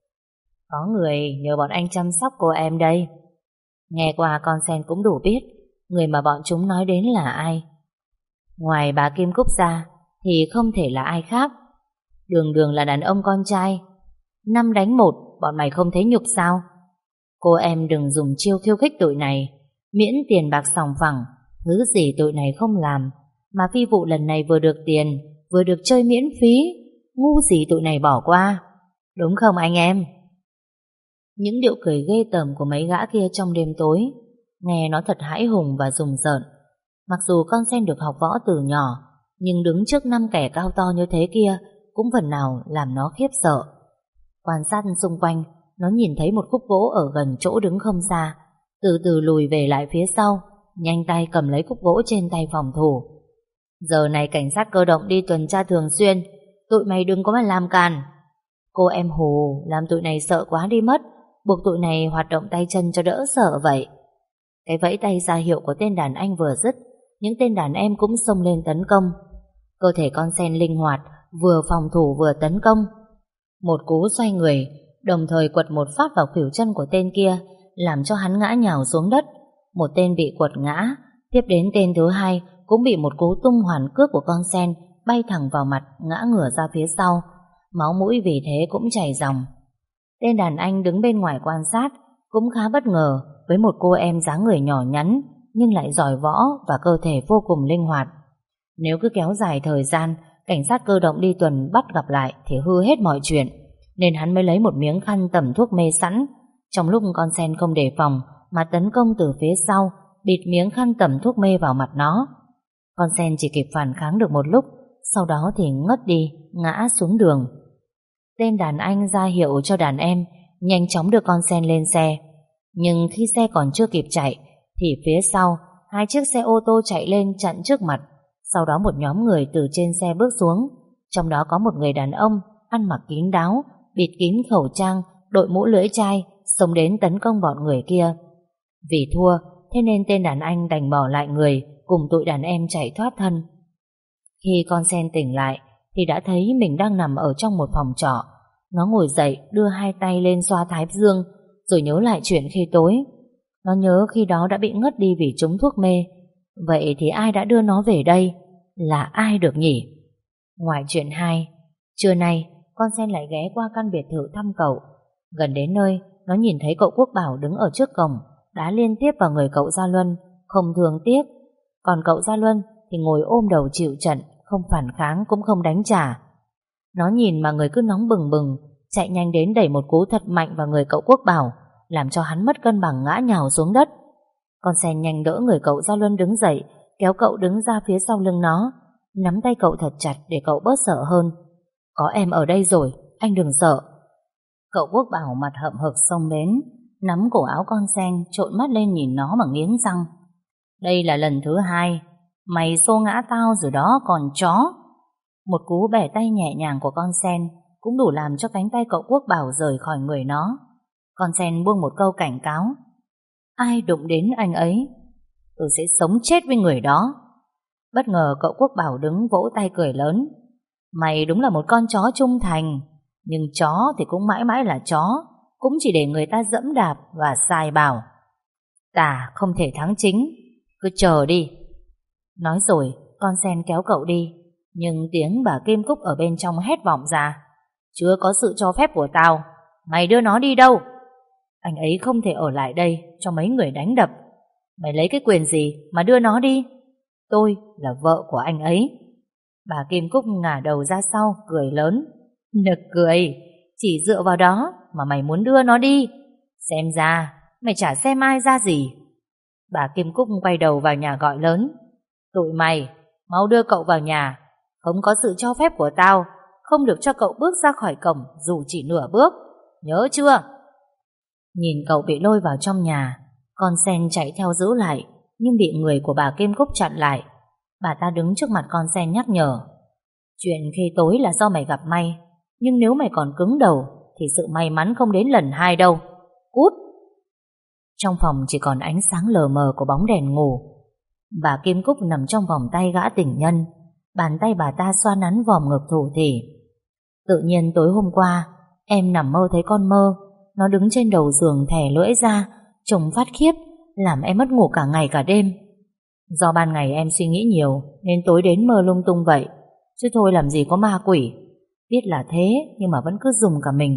Có người nhờ bọn anh chăm sóc cô em đây. Nghe qua con sen cũng đủ biết người mà bọn chúng nói đến là ai. Ngoài bà Kim Cúc ra thì không thể là ai khác. Đường đường là đàn ông con trai. 5 đánh 1, bọn mày không thấy nhục sao? Cô em đừng dùng chiêu khiêu khích tụi này. Miễn tiền bạc sòng phẳng, thứ gì tụi này không làm. Mà phi vụ lần này vừa được tiền, vừa được chơi miễn phí, ngu gì tụi này bỏ qua. Đúng không anh em? Những điệu cười ghê tởm của mấy gã kia trong đêm tối, nghe nó thật hãi hùng và rùng rợn. Mặc dù con sen được học võ từ nhỏ, nhưng đứng trước 5 kẻ cao to như thế kia cũng phần nào làm nó khiếp sợ. Quan sát xung quanh, nó nhìn thấy một khúc gỗ ở gần chỗ đứng không xa, từ từ lùi về lại phía sau, nhanh tay cầm lấy khúc gỗ trên tay phòng thủ. Giờ này cảnh sát cơ động đi tuần tra thường xuyên, tụi mày đừng có mà làm càn. Cô em Hồ làm tụi này sợ quá đi mất, buộc tụi này hoạt động tay chân cho đỡ sợ vậy. Cái vẫy tay ra hiệu của tên đàn anh vừa dứt, những tên đàn em cũng xông lên tấn công. Cơ thể con sen linh hoạt, vừa phòng thủ vừa tấn công. Một cú xoay người, đồng thời quật một phát vào khuỷu chân của tên kia, làm cho hắn ngã nhào xuống đất. Một tên bị quật ngã, tiếp đến tên thứ hai cũng bị một cú tung hoàn cước của con sen bay thẳng vào mặt, ngã ngửa ra phía sau. Máu mũi vì thế cũng chảy ròng. Tên đàn anh đứng bên ngoài quan sát cũng khá bất ngờ với một cô em dáng người nhỏ nhắn nhưng lại giỏi võ và cơ thể vô cùng linh hoạt. Nếu cứ kéo dài thời gian, cảnh sát cơ động đi tuần bắt gặp lại thì hư hết mọi chuyện, nên hắn mới lấy một miếng khăn tẩm thuốc mê sẵn. Trong lúc con sen không đề phòng mà tấn công từ phía sau, bịt miếng khăn tẩm thuốc mê vào mặt nó. Con sen chỉ kịp phản kháng được một lúc, sau đó thì ngất đi, ngã xuống đường. Tên đàn anh ra hiệu cho đàn em nhanh chóng đưa con sen lên xe. Nhưng khi xe còn chưa kịp chạy thì phía sau 2 chiếc xe ô tô chạy lên chặn trước mặt. Sau đó một nhóm người từ trên xe bước xuống, trong đó có một người đàn ông ăn mặc kín đáo, bịt kín khẩu trang, đội mũ lưỡi chai, xông đến tấn công bọn người kia. Vì thua, thế nên tên đàn anh đành bỏ lại người cùng tụi đàn em chạy thoát thân. Khi con sen tỉnh lại thì đã thấy mình đang nằm ở trong một phòng trọ. Nó ngồi dậy đưa 2 tay lên xoa thái dương, rồi nhớ lại chuyện khi tối. Nó nhớ khi đó đã bị ngất đi vì trúng thuốc mê. Vậy thì ai đã đưa nó về đây? Là ai được nhỉ? Ngoài chuyện 2, trưa nay con sen lại ghé qua căn biệt thự thăm cậu. Gần đến nơi, nó nhìn thấy cậu Quốc Bảo đứng ở trước cổng, đá liên tiếp vào người cậu Gia Luân, không thương tiếc. Còn cậu Gia Luân thì ngồi ôm đầu chịu trận, không phản kháng cũng không đánh trả. Nó nhìn mà người cứ nóng bừng bừng, chạy nhanh đến đẩy một cú thật mạnh vào người cậu Quốc Bảo, làm cho hắn mất cân bằng ngã nhào xuống đất. Con sen nhanh đỡ người cậu Gia Luân đứng dậy, kéo cậu đứng ra phía sau lưng nó, nắm tay cậu thật chặt để cậu bớt sợ hơn. Có em ở đây rồi, anh đừng sợ. Cậu Quốc Bảo mặt hậm hực xông đến, nắm cổ áo con sen, trộn mắt lên nhìn nó mà nghiến răng. Đây là lần thứ 2, mày xô ngã tao rồi đó còn chó. Một cú bẻ tay nhẹ nhàng của con sen cũng đủ làm cho cánh tay cậu Quốc Bảo rời khỏi người nó. Con sen buông một câu cảnh cáo. Ai đụng đến anh ấy, tôi sẽ sống chết với người đó. Bất ngờ cậu Quốc Bảo đứng vỗ tay cười lớn. Mày đúng là một con chó trung thành, nhưng chó thì cũng mãi mãi là chó, cũng chỉ để người ta dẫm đạp và sai bảo. Ta không thể thắng chính, cứ chờ đi. Nói rồi con sen kéo cậu đi, nhưng tiếng bà Kim Cúc ở bên trong hét vọng ra. Chưa có sự cho phép của tao, mày đưa nó đi đâu? Anh ấy không thể ở lại đây cho mấy người đánh đập. Mày lấy cái quyền gì mà đưa nó đi? Tôi là vợ của anh ấy. Bà Kim Cúc ngả đầu ra sau cười lớn. Nực cười, chỉ dựa vào đó mà mày muốn đưa nó đi. Xem ra mày chả xem ai ra gì. Bà Kim Cúc quay đầu vào nhà gọi lớn. Tụi mày mau đưa cậu vào nhà. Không có sự cho phép của tao, không được cho cậu bước ra khỏi cổng dù chỉ nửa bước. Nhớ chưa? Nhìn cậu bị lôi vào trong nhà, con sen chạy theo giữ lại, nhưng bị người của bà Kim Cúc chặn lại. Bà ta đứng trước mặt con sen nhắc nhở. Chuyện khi tối là do mày gặp may, nhưng nếu mày còn cứng đầu thì sự may mắn không đến lần 2 đâu. Cút! Trong phòng chỉ còn ánh sáng lờ mờ của bóng đèn ngủ. Bà Kim Cúc nằm trong vòng tay gã tình nhân, bàn tay bà ta xoa nắn vòm ngực thủ thỉ. Tự nhiên tối hôm qua em nằm mơ thấy con mơ. Nó đứng trên đầu giường thè lưỡi ra, trông phát khiếp, làm em mất ngủ cả ngày cả đêm. Do ban ngày em suy nghĩ nhiều nên tối đến mơ lung tung vậy, chứ thôi làm gì có ma quỷ. Biết là thế nhưng mà vẫn cứ dùng cả mình.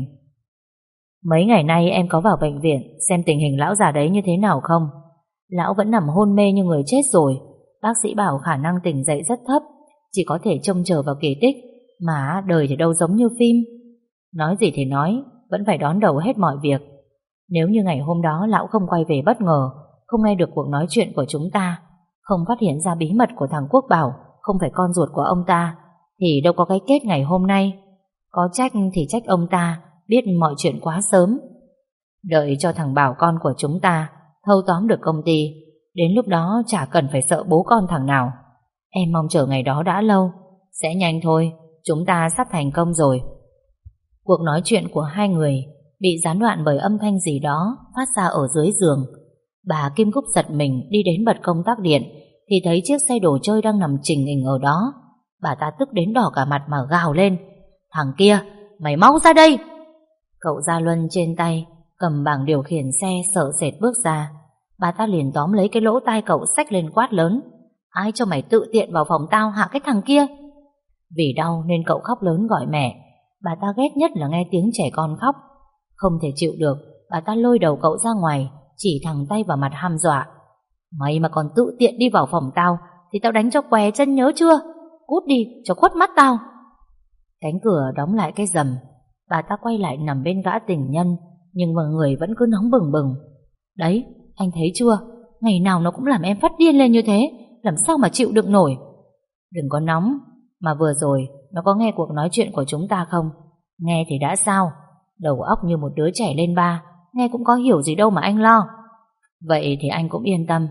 Mấy ngày nay em có vào bệnh viện xem tình hình lão già đấy như thế nào không? Lão vẫn nằm hôn mê như người chết rồi. Bác sĩ bảo khả năng tỉnh dậy rất thấp, chỉ có thể trông chờ vào kỳ tích, mà đời thì đâu giống như phim. Nói gì thì nói, vẫn phải đón đầu hết mọi việc. Nếu như ngày hôm đó lão không quay về bất ngờ, không nghe được cuộc nói chuyện của chúng ta, không phát hiện ra bí mật của thằng Quốc Bảo không phải con ruột của ông ta, thì đâu có cái kết ngày hôm nay. Có trách thì trách ông ta biết mọi chuyện quá sớm. Đợi cho thằng Bảo con của chúng ta thâu tóm được công ty, đến lúc đó chả cần phải sợ bố con thằng nào. Em mong chờ ngày đó đã lâu. Sẽ nhanh thôi, chúng ta sắp thành công rồi. Cuộc nói chuyện của hai người bị gián đoạn bởi âm thanh gì đó phát ra ở dưới giường. Bà Kim Cúc giật mình đi đến bật công tắc điện thì thấy chiếc xe đồ chơi đang nằm chình hình ở đó. Bà ta tức đến đỏ cả mặt mà gào lên. Thằng kia, mày mau ra đây! Cậu Gia Luân trên tay cầm bảng điều khiển xe sợ sệt bước ra. Bà ta liền tóm lấy cái lỗ tai cậu xách lên quát lớn. Ai cho mày tự tiện vào phòng tao hả cái thằng kia? Vì đau nên cậu khóc lớn gọi mẹ. Bà ta ghét nhất là nghe tiếng trẻ con khóc. Không thể chịu được, bà ta lôi đầu cậu ra ngoài, chỉ thẳng tay vào mặt hăm dọa. Mày mà còn tự tiện đi vào phòng tao thì tao đánh cho què chân nhớ chưa? Cút đi cho khuất mắt tao. Cánh cửa đóng lại cái rầm. Bà ta quay lại nằm bên gã tình nhân, nhưng mà người vẫn cứ nóng bừng bừng. Đấy, anh thấy chưa? Ngày nào nó cũng làm em phát điên lên như thế, làm sao mà chịu được nổi. Đừng có nóng. Mà vừa rồi nó có nghe cuộc nói chuyện của chúng ta không? Nghe thì đã sao? Đầu óc như một đứa trẻ lên 3, nghe cũng có hiểu gì đâu mà anh lo. Vậy thì anh cũng yên tâm.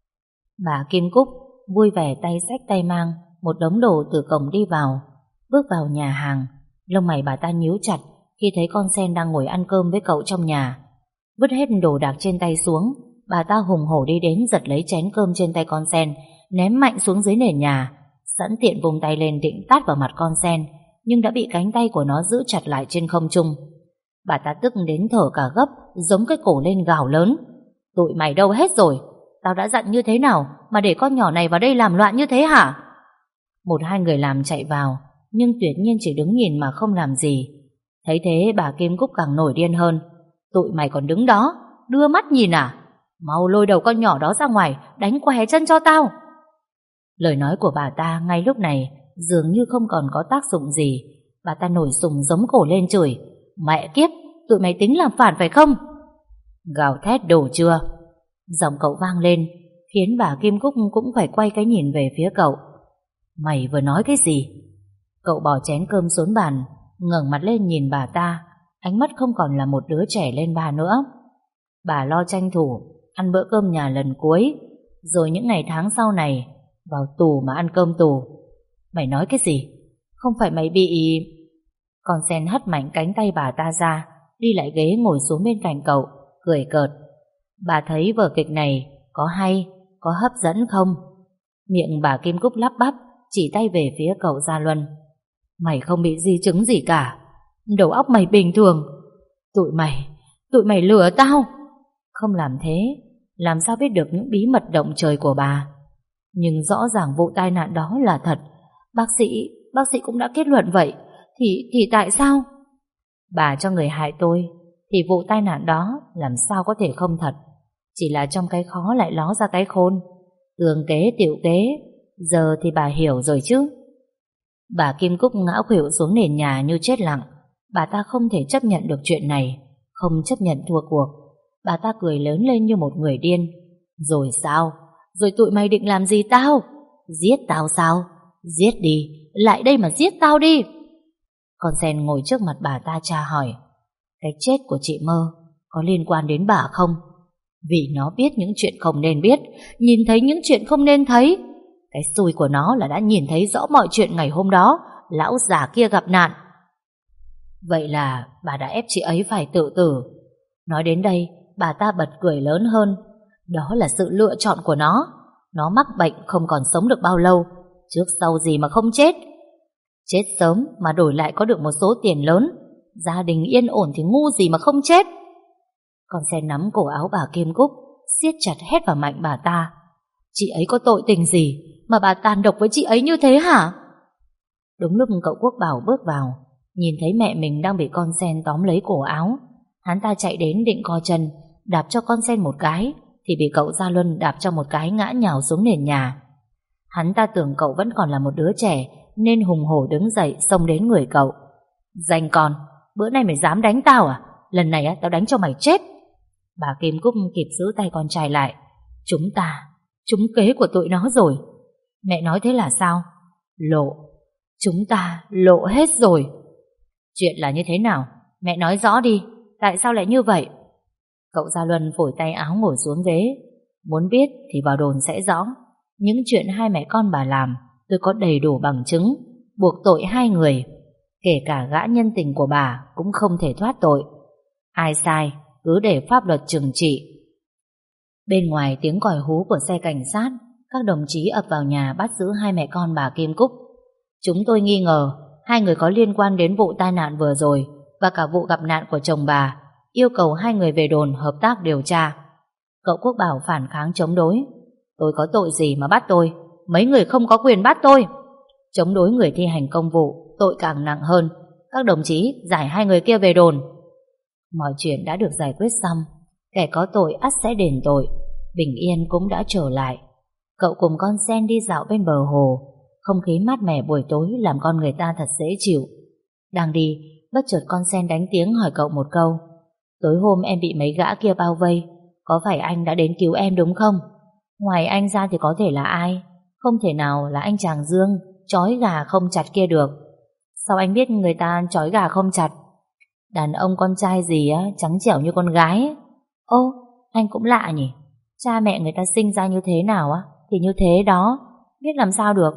Bà Kim Cúc vui vẻ tay xách tay mang một đống đồ từ cổng đi vào. Bước vào nhà hàng, lông mày bà ta nhíu chặt khi thấy con sen đang ngồi ăn cơm với cậu trong nhà. Vứt hết đồ đạc trên tay xuống, bà ta hùng hổ đi đến giật lấy chén cơm trên tay con sen, ném mạnh xuống dưới nền nhà. Sẵn tiện vùng tay lên định tát vào mặt con sen, nhưng đã bị cánh tay của nó giữ chặt lại trên không trung. Bà ta tức đến thở cả gấp, giống cái cổ lên gào lớn. Tụi mày đâu hết rồi? Tao đã dặn như thế nào mà để con nhỏ này vào đây làm loạn như thế hả? Một hai người làm chạy vào, nhưng tuyệt nhiên chỉ đứng nhìn mà không làm gì. Thấy thế bà Kim Cúc càng nổi điên hơn. Tụi mày còn đứng đó, đưa mắt nhìn à? Mau lôi đầu con nhỏ đó ra ngoài, đánh què chân cho tao. Lời nói của bà ta ngay lúc này dường như không còn có tác dụng gì. Bà ta nổi sùng giống cổ lên chửi. Mẹ kiếp, tụi mày tính làm phản phải không? Gào thét đủ chưa? Giọng cậu vang lên, khiến bà Kim Cúc cũng phải quay cái nhìn về phía cậu. Mày vừa nói cái gì? Cậu bỏ chén cơm xuống bàn, ngẩng mặt lên nhìn bà ta, ánh mắt không còn là một đứa trẻ lên bà nữa. Bà lo tranh thủ ăn bữa cơm nhà lần cuối, rồi những ngày tháng sau này vào tù mà ăn cơm tù. Mày nói cái gì? Không phải mày bị... Con sen hất mạnh cánh tay bà ta ra, đi lại ghế ngồi xuống bên cạnh cậu, cười cợt. Bà thấy vở kịch này có hay, có hấp dẫn không? Miệng bà Kim Cúc lắp bắp, chỉ tay về phía cậu Gia Luân. Mày không bị di chứng gì cả, đầu óc mày bình thường. Tụi mày lừa tao. Không làm thế, làm sao biết được những bí mật động trời của bà? Nhưng rõ ràng vụ tai nạn đó là thật. Bác sĩ cũng đã kết luận vậy. Thì tại sao? Bà cho người hại tôi, thì vụ tai nạn đó làm sao có thể không thật? Chỉ là trong cái khó lại ló ra cái khôn. Tường kế tiểu kế, giờ thì bà hiểu rồi chứ. Bà Kim Cúc ngã khuỵu xuống nền nhà như chết lặng. Bà ta không thể chấp nhận được chuyện này, không chấp nhận thua cuộc. Bà ta cười lớn lên như một người điên. Rồi sao? Rồi tụi mày định làm gì tao? Giết tao sao? Giết đi, lại đây mà giết tao đi. Con sen ngồi trước mặt bà ta tra hỏi. Cái chết của chị Mơ có liên quan đến bà không? Vì nó biết những chuyện không nên biết, nhìn thấy những chuyện không nên thấy. Cái xui của nó là đã nhìn thấy rõ mọi chuyện ngày hôm đó lão già kia gặp nạn. Vậy là bà đã ép chị ấy phải tự tử. Nói đến đây, bà ta bật cười lớn hơn. Đó là sự lựa chọn của nó. Nó mắc bệnh không còn sống được bao lâu, trước sau gì mà không chết. Chết sớm mà đổi lại có được một số tiền lớn, gia đình yên ổn thì ngu gì mà không chết. Con sen nắm cổ áo bà Kim Cúc, siết chặt hét vào mạnh bà ta. Chị ấy có tội tình gì mà bà tàn độc với chị ấy như thế hả? Đúng lúc cậu Quốc Bảo bước vào, nhìn thấy mẹ mình đang bị con sen tóm lấy cổ áo. Hắn ta chạy đến định co chân đạp cho con sen một cái, thì bị cậu Gia Luân đạp cho một cái ngã nhào xuống nền nhà. Hắn ta tưởng cậu vẫn còn là một đứa trẻ nên hùng hổ đứng dậy xông đến người cậu. Danh con, bữa nay mày dám đánh tao à? Lần này tao đánh cho mày chết. Bà Kim Cúc kịp giữ tay con trai lại. Chúng kế của tụi nó rồi. Mẹ nói thế là sao? Chúng ta lộ hết rồi. Chuyện là như thế nào? Mẹ nói rõ đi. Tại sao lại như vậy? Cậu Gia Luân phủi tay áo ngồi xuống ghế. Muốn biết thì vào đồn sẽ rõ. Những chuyện hai mẹ con bà làm, tôi có đầy đủ bằng chứng buộc tội hai người. Kể cả gã nhân tình của bà cũng không thể thoát tội. Ai sai cứ để pháp luật trừng trị. Bên ngoài tiếng còi hú của xe cảnh sát, các đồng chí ập vào nhà bắt giữ hai mẹ con bà Kim Cúc. Chúng tôi nghi ngờ hai người có liên quan đến vụ tai nạn vừa rồi và cả vụ gặp nạn của chồng bà, yêu cầu hai người về đồn hợp tác điều tra. Cậu Quốc Bảo phản kháng chống đối. Tôi có tội gì mà bắt tôi? Mấy người không có quyền bắt tôi. Chống đối người thi hành công vụ, tội càng nặng hơn. Các đồng chí giải hai người kia về đồn. Mọi chuyện đã được giải quyết xong. Kẻ có tội ắt sẽ đền tội. Bình yên cũng đã trở lại. Cậu cùng con sen đi dạo bên bờ hồ. Không khí mát mẻ buổi tối làm con người ta thật dễ chịu. Đang đi, bất chợt con sen đánh tiếng hỏi cậu một câu. Tối hôm em bị mấy gã kia bao vây, có phải anh đã đến cứu em đúng không? Ngoài anh ra thì có thể là ai? Không thể nào là anh chàng Dương trói gà không chặt kia được. Sao anh biết người ta trói gà không chặt? Đàn ông con trai gì trắng trẻo như con gái. Ô, anh cũng lạ nhỉ. Cha mẹ người ta sinh ra như thế nào thì như thế đó, biết làm sao được.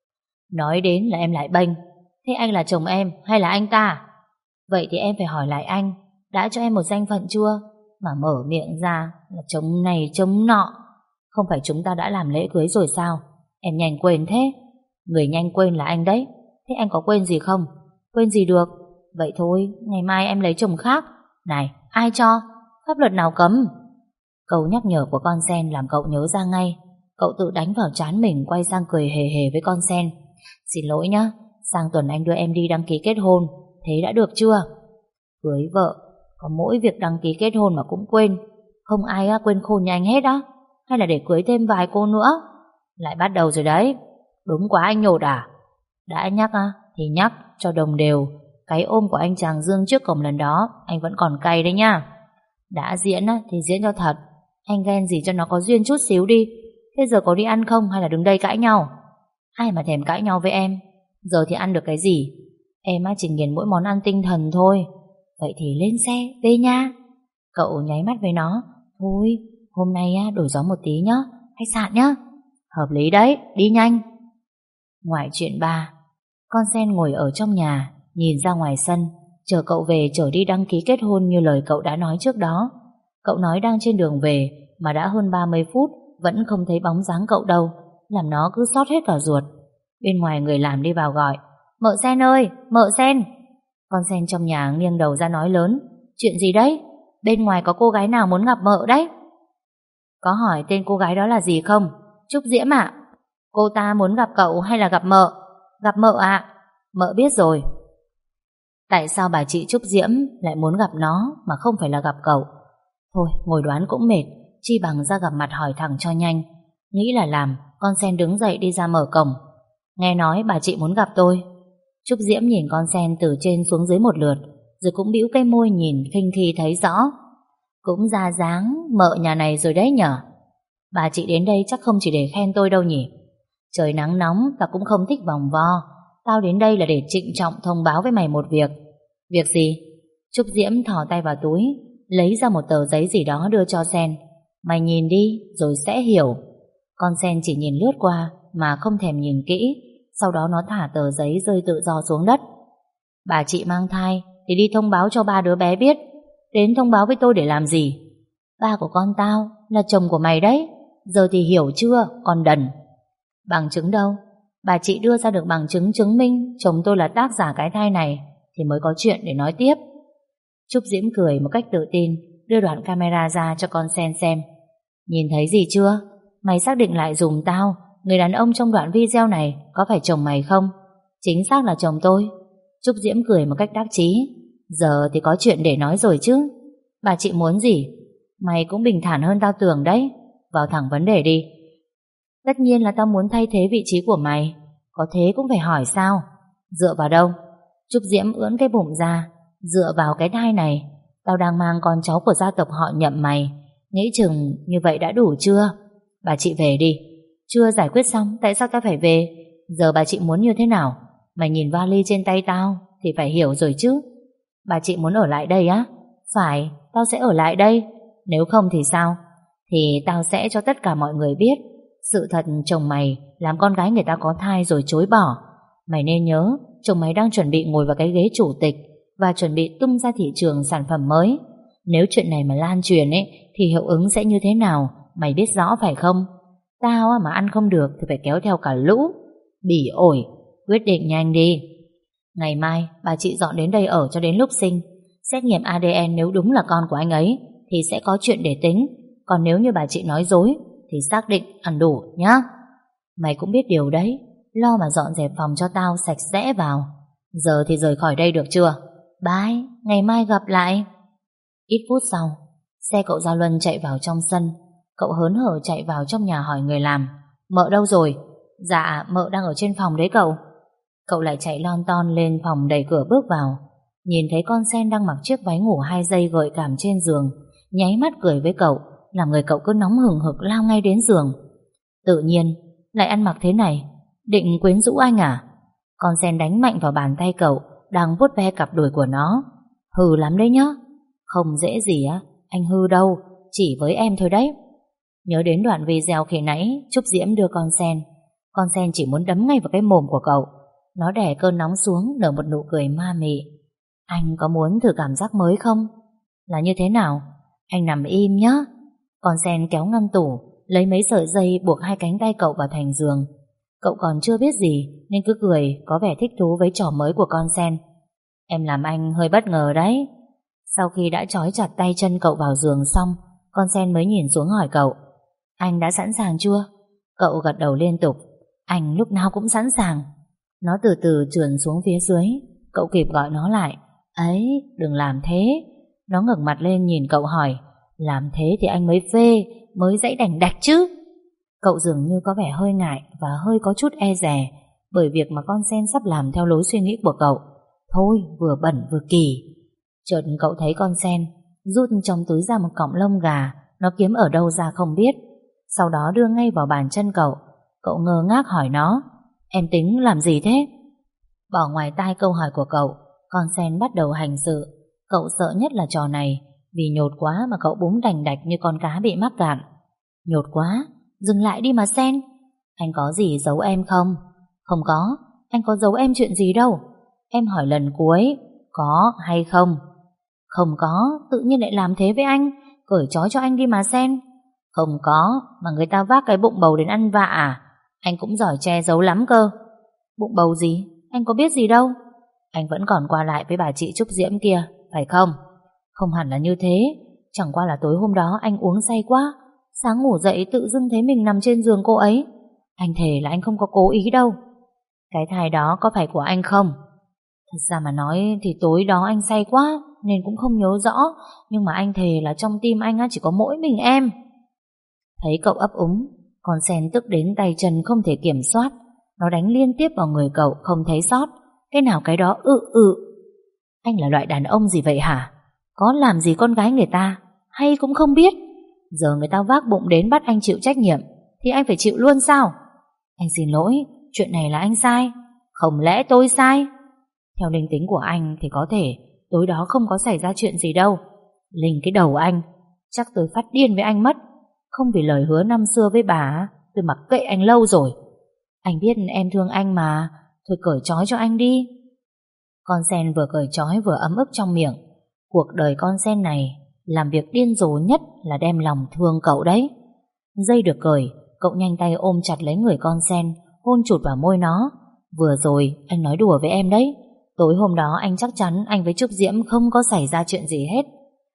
Nói đến là em lại bênh. Thế anh là chồng em hay là anh ta? Vậy thì em phải hỏi lại anh, đã cho em một danh phận chưa? Mà mở miệng ra là chồng này chồng nọ. Không phải chúng ta đã làm lễ cưới rồi sao? Em nhanh quên thế. Người nhanh quên là anh đấy. Thế anh có quên gì không? Quên gì được. Vậy thôi, ngày mai em lấy chồng khác. Này, ai cho? Pháp luật nào cấm? Câu nhắc nhở của con sen làm cậu nhớ ra ngay. Cậu tự đánh vào trán mình, quay sang cười hề hề với con sen. Xin lỗi nhá, sang tuần anh đưa em đi đăng ký kết hôn. Thế đã được chưa? Cưới vợ, có mỗi việc đăng ký kết hôn mà cũng quên. Không ai quên khôn như anh hết á. Hay là để cưới thêm vài cô nữa? Lại bắt đầu rồi đấy. Đúng quá anh nhột à? Đã nhắc thì nhắc cho đồng đều. Cái ôm của anh chàng Dương trước cổng lần đó anh vẫn còn cay đấy nha. Đã diễn thì diễn cho thật. Anh ghen gì cho nó có duyên chút xíu đi. Thế giờ có đi ăn không hay là đứng đây cãi nhau? Ai mà thèm cãi nhau với em. Giờ thì ăn được cái gì? Em chỉ nghiền mỗi món ăn tinh thần thôi. Vậy thì lên xe, về nha. Cậu nháy mắt với nó. Thôi, hôm nay đổi gió một tí nhá, khách sạn nhá. Hợp lý đấy, đi nhanh. Ngoại chuyện 3. Con sen ngồi ở trong nhà, nhìn ra ngoài sân, chờ cậu về chở đi đăng ký kết hôn như lời cậu đã nói trước đó. Cậu nói đang trên đường về mà đã hơn 30 phút vẫn không thấy bóng dáng cậu đâu, làm nó cứ xót hết cả ruột. Bên ngoài người làm đi vào gọi: Mợ Sen ơi, mợ Sen. Con sen trong nhà nghiêng đầu ra nói lớn: Chuyện gì đấy? Bên ngoài có cô gái nào muốn gặp mợ đấy. Có hỏi tên cô gái đó là gì không? Trúc Diễm ạ. Cô ta muốn gặp cậu hay là gặp mợ? Gặp mợ ạ. Mợ biết rồi. Tại sao bà chị Trúc Diễm lại muốn gặp nó mà không phải là gặp cậu? Thôi, ngồi đoán cũng mệt, chi bằng ra gặp mặt hỏi thẳng cho nhanh. Nghĩ là làm, con sen đứng dậy đi ra mở cổng. Nghe nói bà chị muốn gặp tôi. Trúc Diễm nhìn con sen từ trên xuống dưới một lượt, rồi cũng bĩu cái môi nhìn khinh khi thấy rõ. Cũng ra dáng mợ nhà này rồi đấy nhở. Bà chị đến đây chắc không chỉ để khen tôi đâu nhỉ. Trời nắng nóng, tao cũng không thích vòng vo. Tao đến đây là để trịnh trọng thông báo với mày một việc. Việc gì? Trúc Diễm thò tay vào túi, lấy ra một tờ giấy gì đó đưa cho sen. Mày nhìn đi rồi sẽ hiểu. Con sen chỉ nhìn lướt qua mà không thèm nhìn kỹ. Sau đó nó thả tờ giấy rơi tự do xuống đất. Bà chị mang thai thì đi thông báo cho ba đứa bé biết. Đến thông báo với tôi để làm gì? Ba của con tao là chồng của mày đấy. Giờ thì hiểu chưa, con đần. Bằng chứng đâu? Bà chị đưa ra được bằng chứng chứng minh chồng tôi là tác giả cái thai này thì mới có chuyện để nói tiếp. Trúc Diễm cười một cách tự tin, đưa đoạn camera ra cho con sen xem. Nhìn thấy gì chưa? Mày xác định lại dùm tao, người đàn ông trong đoạn video này có phải chồng mày không? Chính xác là chồng tôi. Trúc Diễm cười một cách đắc chí. Giờ thì có chuyện để nói rồi chứ. Bà chị muốn gì? Mày cũng bình thản hơn tao tưởng đấy. Vào thẳng vấn đề đi. Tất nhiên là tao muốn thay thế vị trí của mày. Có thế cũng phải hỏi sao? Dựa vào đâu? Trúc Diễm ưỡn cái bụng ra. Dựa vào cái thai này. Tao đang mang con cháu của gia tộc họ Nhậm mày. Nghĩ chừng như vậy đã đủ chưa? Bà chị về đi. Chưa giải quyết xong, tại sao tao phải về? Giờ bà chị muốn như thế nào? Mày nhìn vali trên tay tao thì phải hiểu rồi chứ. Bà chị muốn ở lại đây á? Phải, tao sẽ ở lại đây. Nếu không thì sao? Thì tao sẽ cho tất cả mọi người biết sự thật chồng mày làm con gái người ta có thai rồi chối bỏ. Mày nên nhớ, chồng mày đang chuẩn bị ngồi vào cái ghế chủ tịch và chuẩn bị tung ra thị trường sản phẩm mới. Nếu chuyện này mà lan truyền thì hiệu ứng sẽ như thế nào? Mày biết rõ phải không? Tao mà ăn không được thì phải kéo theo cả lũ. Bỉ ổi, quyết định nhanh đi. Ngày mai bà chị dọn đến đây ở cho đến lúc sinh. Xét nghiệm ADN nếu đúng là con của anh ấy thì sẽ có chuyện để tính. Còn nếu như bà chị nói dối thì xác định ăn đủ nhá. Mày cũng biết điều đấy. Lo mà dọn dẹp phòng cho tao sạch sẽ vào. Giờ thì rời khỏi đây được chưa? Bye, ngày mai gặp lại. Ít phút sau, xe cậu Gia Luân chạy vào trong sân. Cậu hớn hở chạy vào trong nhà hỏi người làm: Mợ đâu rồi? Dạ, mợ đang ở trên phòng đấy cậu. Cậu lại chạy lon ton lên phòng, đẩy cửa bước vào. Nhìn thấy con sen đang mặc chiếc váy ngủ 2 giây gợi cảm trên giường, nháy mắt cười với cậu, làm người cậu cứ nóng hừng hực lao ngay đến giường. Tự nhiên lại ăn mặc thế này, định quyến rũ anh à? Con sen đánh mạnh vào bàn tay cậu đang vuốt ve cặp đùi của nó. Hư lắm đấy nhá. Không dễ gì á, anh hư đâu, chỉ với em thôi đấy. Nhớ đến đoạn video khi nãy Trúc Diễm đưa con sen chỉ muốn đấm ngay vào cái mồm của cậu. Nó đè cơn nóng xuống, nở một nụ cười ma mị. Anh có muốn thử cảm giác mới không? Là như thế nào? Anh nằm im nhá. Con sen kéo ngăn tủ, lấy mấy sợi dây buộc 2 cánh tay cậu vào thành giường. Cậu còn chưa biết gì nên cứ cười, có vẻ thích thú với trò mới của con sen. Em làm anh hơi bất ngờ đấy. Sau khi đã trói chặt tay chân cậu vào giường xong, con sen mới nhìn xuống hỏi cậu: Anh đã sẵn sàng chưa? Cậu gật đầu liên tục: Anh lúc nào cũng sẵn sàng. Nó từ từ trườn xuống phía dưới. Cậu kịp gọi nó lại: Ấy, đừng làm thế. Nó ngẩng mặt lên nhìn cậu hỏi: Làm thế thì anh mới phê, mới dãy đành đạch chứ. Cậu dường như có vẻ hơi ngại và hơi có chút e dè bởi việc mà con sen sắp làm theo lối suy nghĩ của cậu. Thôi, vừa bẩn vừa kỳ. Chợt cậu thấy con sen rút trong túi ra một cọng lông gà, nó kiếm ở đâu ra không biết. Sau đó đưa ngay vào bàn chân cậu. Cậu ngơ ngác hỏi nó: Em tính làm gì thế? Bỏ ngoài tai câu hỏi của cậu, con sen bắt đầu hành sự. Cậu sợ nhất là trò này, vì nhột quá mà cậu búng đành đạch như con cá bị mắc cạn. Nhột quá, dừng lại đi mà Sen. Anh có gì giấu em không? Không có, anh có giấu em chuyện gì đâu. Em hỏi lần cuối, có hay không? Không có, tự nhiên lại làm thế với anh. Cởi trói cho anh đi mà Sen. Không có, mà người ta vác cái bụng bầu đến ăn vạ à? Anh cũng giỏi che giấu lắm cơ. Bụng bầu gì? Anh có biết gì đâu. Anh vẫn còn qua lại với bà chị Trúc Diễm kia, phải không? Không hẳn là như thế. Chẳng qua là tối hôm đó anh uống say quá, sáng ngủ dậy tự dưng thấy mình nằm trên giường cô ấy. Anh thề là anh không có cố ý đâu. Cái thai đó có phải của anh không? Thật ra mà nói thì tối đó anh say quá nên cũng không nhớ rõ, nhưng mà anh thề là trong tim anh chỉ có mỗi mình em. Thấy cậu ấp úng, con sen tức đến tay chân không thể kiểm soát. Nó đánh liên tiếp vào người cậu không thấy sót. Cái nào cái đó Anh là loại đàn ông gì vậy hả? Có làm gì con gái người ta hay cũng không biết. Giờ người ta vác bụng đến bắt anh chịu trách nhiệm thì anh phải chịu luôn sao? Anh xin lỗi, chuyện này là anh sai. Không lẽ tôi sai? Theo linh tính của anh thì có thể tối đó không có xảy ra chuyện gì đâu. Linh cái đầu anh, chắc tôi phát điên với anh mất. Không vì lời hứa năm xưa với bà, tôi mặc kệ anh lâu rồi. Anh biết em thương anh mà, thôi cởi trói cho anh đi. Con sen vừa cởi trói vừa ấm ức trong miệng. Cuộc đời con sen này làm việc điên rồ nhất là đem lòng thương cậu đấy. Dây được cởi, cậu nhanh tay ôm chặt lấy người con sen, hôn chụt vào môi nó. Vừa rồi anh nói đùa với em đấy. Tối hôm đó anh chắc chắn anh với Trúc Diễm không có xảy ra chuyện gì hết.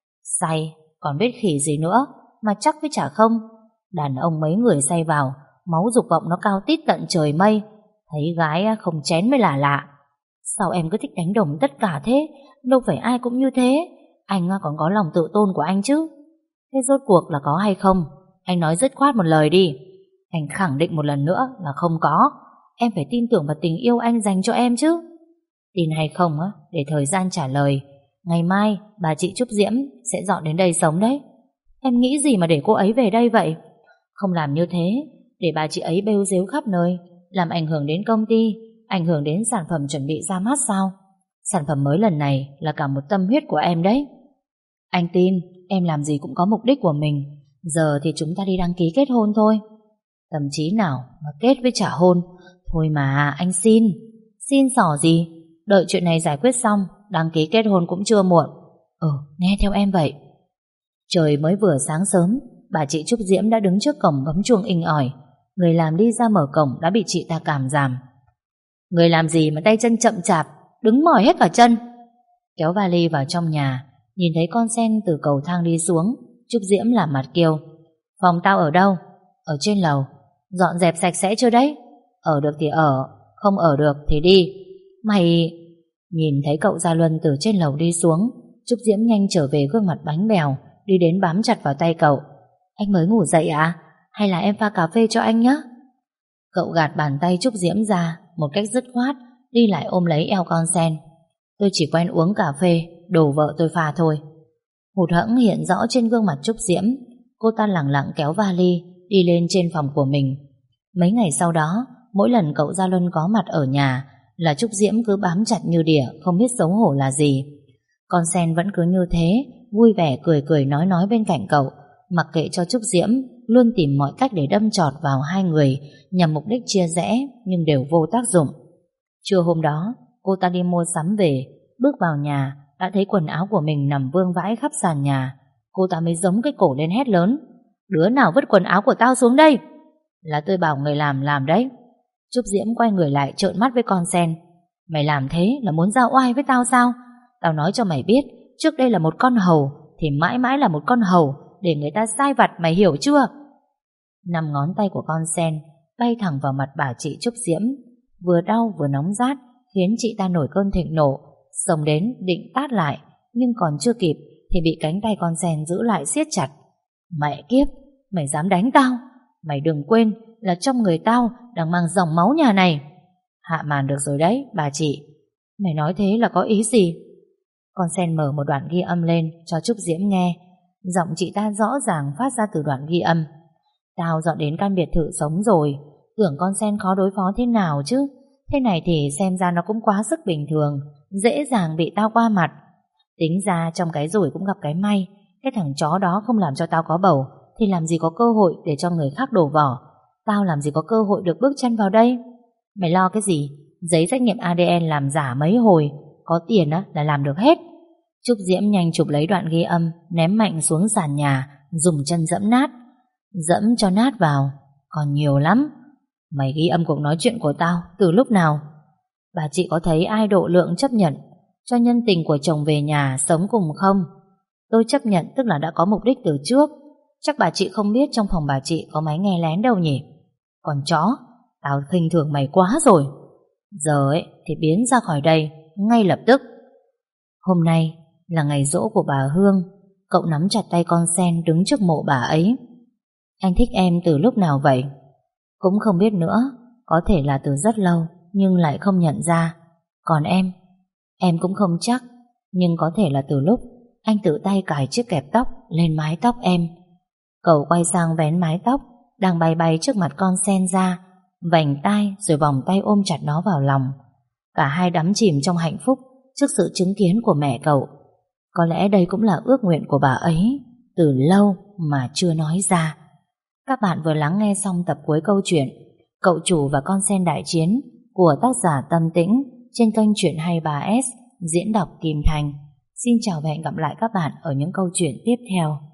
Say, còn biết khỉ gì nữa, mà chắc với chả không. Đàn ông mấy người say vào, máu dục vọng nó cao tít tận trời mây. Thấy gái không chén mới là lạ. Sao em cứ thích đánh đồng tất cả thế? Đâu phải ai cũng như thế. Anh còn có lòng tự tôn của anh chứ. Thế rốt cuộc là có hay không? Anh nói dứt khoát một lời đi. Anh khẳng định một lần nữa là không có. Em phải tin tưởng vào tình yêu anh dành cho em chứ. Tin hay không để thời gian trả lời. Ngày mai bà chị Trúc Diễm sẽ dọn đến đây sống đấy. Em nghĩ gì mà để cô ấy về đây vậy? Không làm như thế, để bà chị ấy bêu rếu khắp nơi, làm ảnh hưởng đến công ty, ảnh hưởng đến sản phẩm chuẩn bị ra mắt sao? Sản phẩm mới lần này là cả một tâm huyết của em đấy. Anh tin em làm gì cũng có mục đích của mình. Giờ thì chúng ta đi đăng ký kết hôn thôi. Tâm trí nào mà kết với trả hôn. Thôi mà anh xin. Xin xỏ gì? Đợi chuyện này giải quyết xong, đăng ký kết hôn cũng chưa muộn. Nghe theo em vậy. Trời mới vừa sáng sớm, bà chị Trúc Diễm đã đứng trước cổng bấm chuông inh ỏi. Người làm đi ra mở cổng đã bị chị ta cảm giảm. Người làm gì mà tay chân chậm chạp, đứng mỏi hết cả chân. Kéo vali vào trong nhà, nhìn thấy con sen từ cầu thang đi xuống, Trúc Diễm làm mặt kêu. Phòng tao ở đâu? Ở trên lầu. Dọn dẹp sạch sẽ chưa đấy? Ở được thì ở, không ở được thì đi. Mày... Nhìn thấy cậu Gia Luân từ trên lầu đi xuống, Trúc Diễm nhanh trở về gương mặt bánh bèo, đi đến bám chặt vào tay cậu. Anh mới ngủ dậy à? Hay là em pha cà phê cho anh nhé? Cậu gạt bàn tay Trúc Diễm ra một cách dứt khoát, đi lại ôm lấy eo con sen. Tôi chỉ quen uống cà phê, đồ vợ tôi pha thôi. Hụt hẫng hiện rõ trên gương mặt Trúc Diễm. Cô ta lẳng lặng kéo vali đi lên trên phòng của mình. Mấy ngày sau đó, mỗi lần cậu Gia Luân có mặt ở nhà là Trúc Diễm cứ bám chặt như đỉa, không biết xấu hổ là gì. Con sen vẫn cứ như thế, vui vẻ cười cười nói bên cạnh cậu, mặc kệ cho Trúc Diễm luôn tìm mọi cách để đâm chọt vào hai người nhằm mục đích chia rẽ, nhưng đều vô tác dụng. Trưa hôm đó, cô ta đi mua sắm về, bước vào nhà đã thấy quần áo của mình nằm vương vãi khắp sàn nhà. Cô ta mới giống cái cổ lên hét lớn. Đứa nào vứt quần áo của tao xuống đây? Là tôi bảo người làm đấy. Trúc Diễm quay người lại trợn mắt với con sen. Mày làm thế là muốn ra oai với tao sao? Tao nói cho mày biết, trước đây là một con hầu thì mãi mãi là một con hầu, để người ta sai vặt, mày hiểu chưa? Năm ngón tay của con sen bay thẳng vào mặt bà chị Trúc Diễm, vừa đau vừa nóng rát, khiến chị ta nổi cơn thịnh nộ, xông đến định tát lại, nhưng còn chưa kịp thì bị cánh tay con sen giữ lại siết chặt. Mẹ kiếp, mày dám đánh tao? Mày đừng quên là trong người tao đang mang dòng máu nhà này. Hạ màn được rồi đấy, bà chị. Mày nói thế là có ý gì? Con sen mở một đoạn ghi âm lên cho Trúc Diễm nghe. Giọng chị ta rõ ràng phát ra từ đoạn ghi âm. Tao dọn đến căn biệt thự sống rồi, tưởng con sen khó đối phó thế nào chứ. Thế này thì xem ra nó cũng quá sức bình thường, dễ dàng bị tao qua mặt. Tính ra trong cái rủi cũng gặp cái may. Cái thằng chó đó không làm cho tao có bầu thì làm gì có cơ hội để cho người khác đổ vỏ. Tao làm gì có cơ hội được bước chân vào đây. Mày lo cái gì? Giấy xét nghiệm ADN làm giả mấy hồi, có tiền á là làm được hết. Trúc Diễm nhanh chụp lấy đoạn ghi âm, ném mạnh xuống sàn nhà, dùng chân dẫm nát. Dẫm cho nát vào. Còn nhiều lắm. Mày ghi âm cuộc nói chuyện của tao từ lúc nào? Bà chị có thấy ai độ lượng chấp nhận cho nhân tình của chồng về nhà sống cùng không? Tôi chấp nhận tức là đã có mục đích từ trước. Chắc bà chị không biết trong phòng bà chị có máy nghe lén đâu nhỉ? Còn chó, tao khinh thường mày quá rồi. Giờ ấy thì biến ra khỏi đây ngay lập tức. Hôm nay là ngày giỗ của bà Hương. Cậu nắm chặt tay con sen đứng trước mộ bà ấy. Anh thích em từ lúc nào vậy? Cũng không biết nữa. Có thể là từ rất lâu nhưng lại không nhận ra. Còn em cũng không chắc. Nhưng có thể là từ lúc anh tự tay cài chiếc kẹp tóc lên mái tóc em. Cậu quay sang vén mái tóc đang bay bay trước mặt con sen ra, vành tai rồi vòng tay ôm chặt nó vào lòng. Cả hai đắm chìm trong hạnh phúc trước sự chứng kiến của mẹ cậu. Có lẽ đây cũng là ước nguyện của bà ấy từ lâu mà chưa nói ra. Các bạn vừa lắng nghe xong tập cuối câu chuyện Cậu chủ và con sen đại chiến của tác giả Tâm Tĩnh trên kênh Chuyện 23S, diễn đọc Kim Thành. Xin chào và hẹn gặp lại các bạn ở những câu chuyện tiếp theo.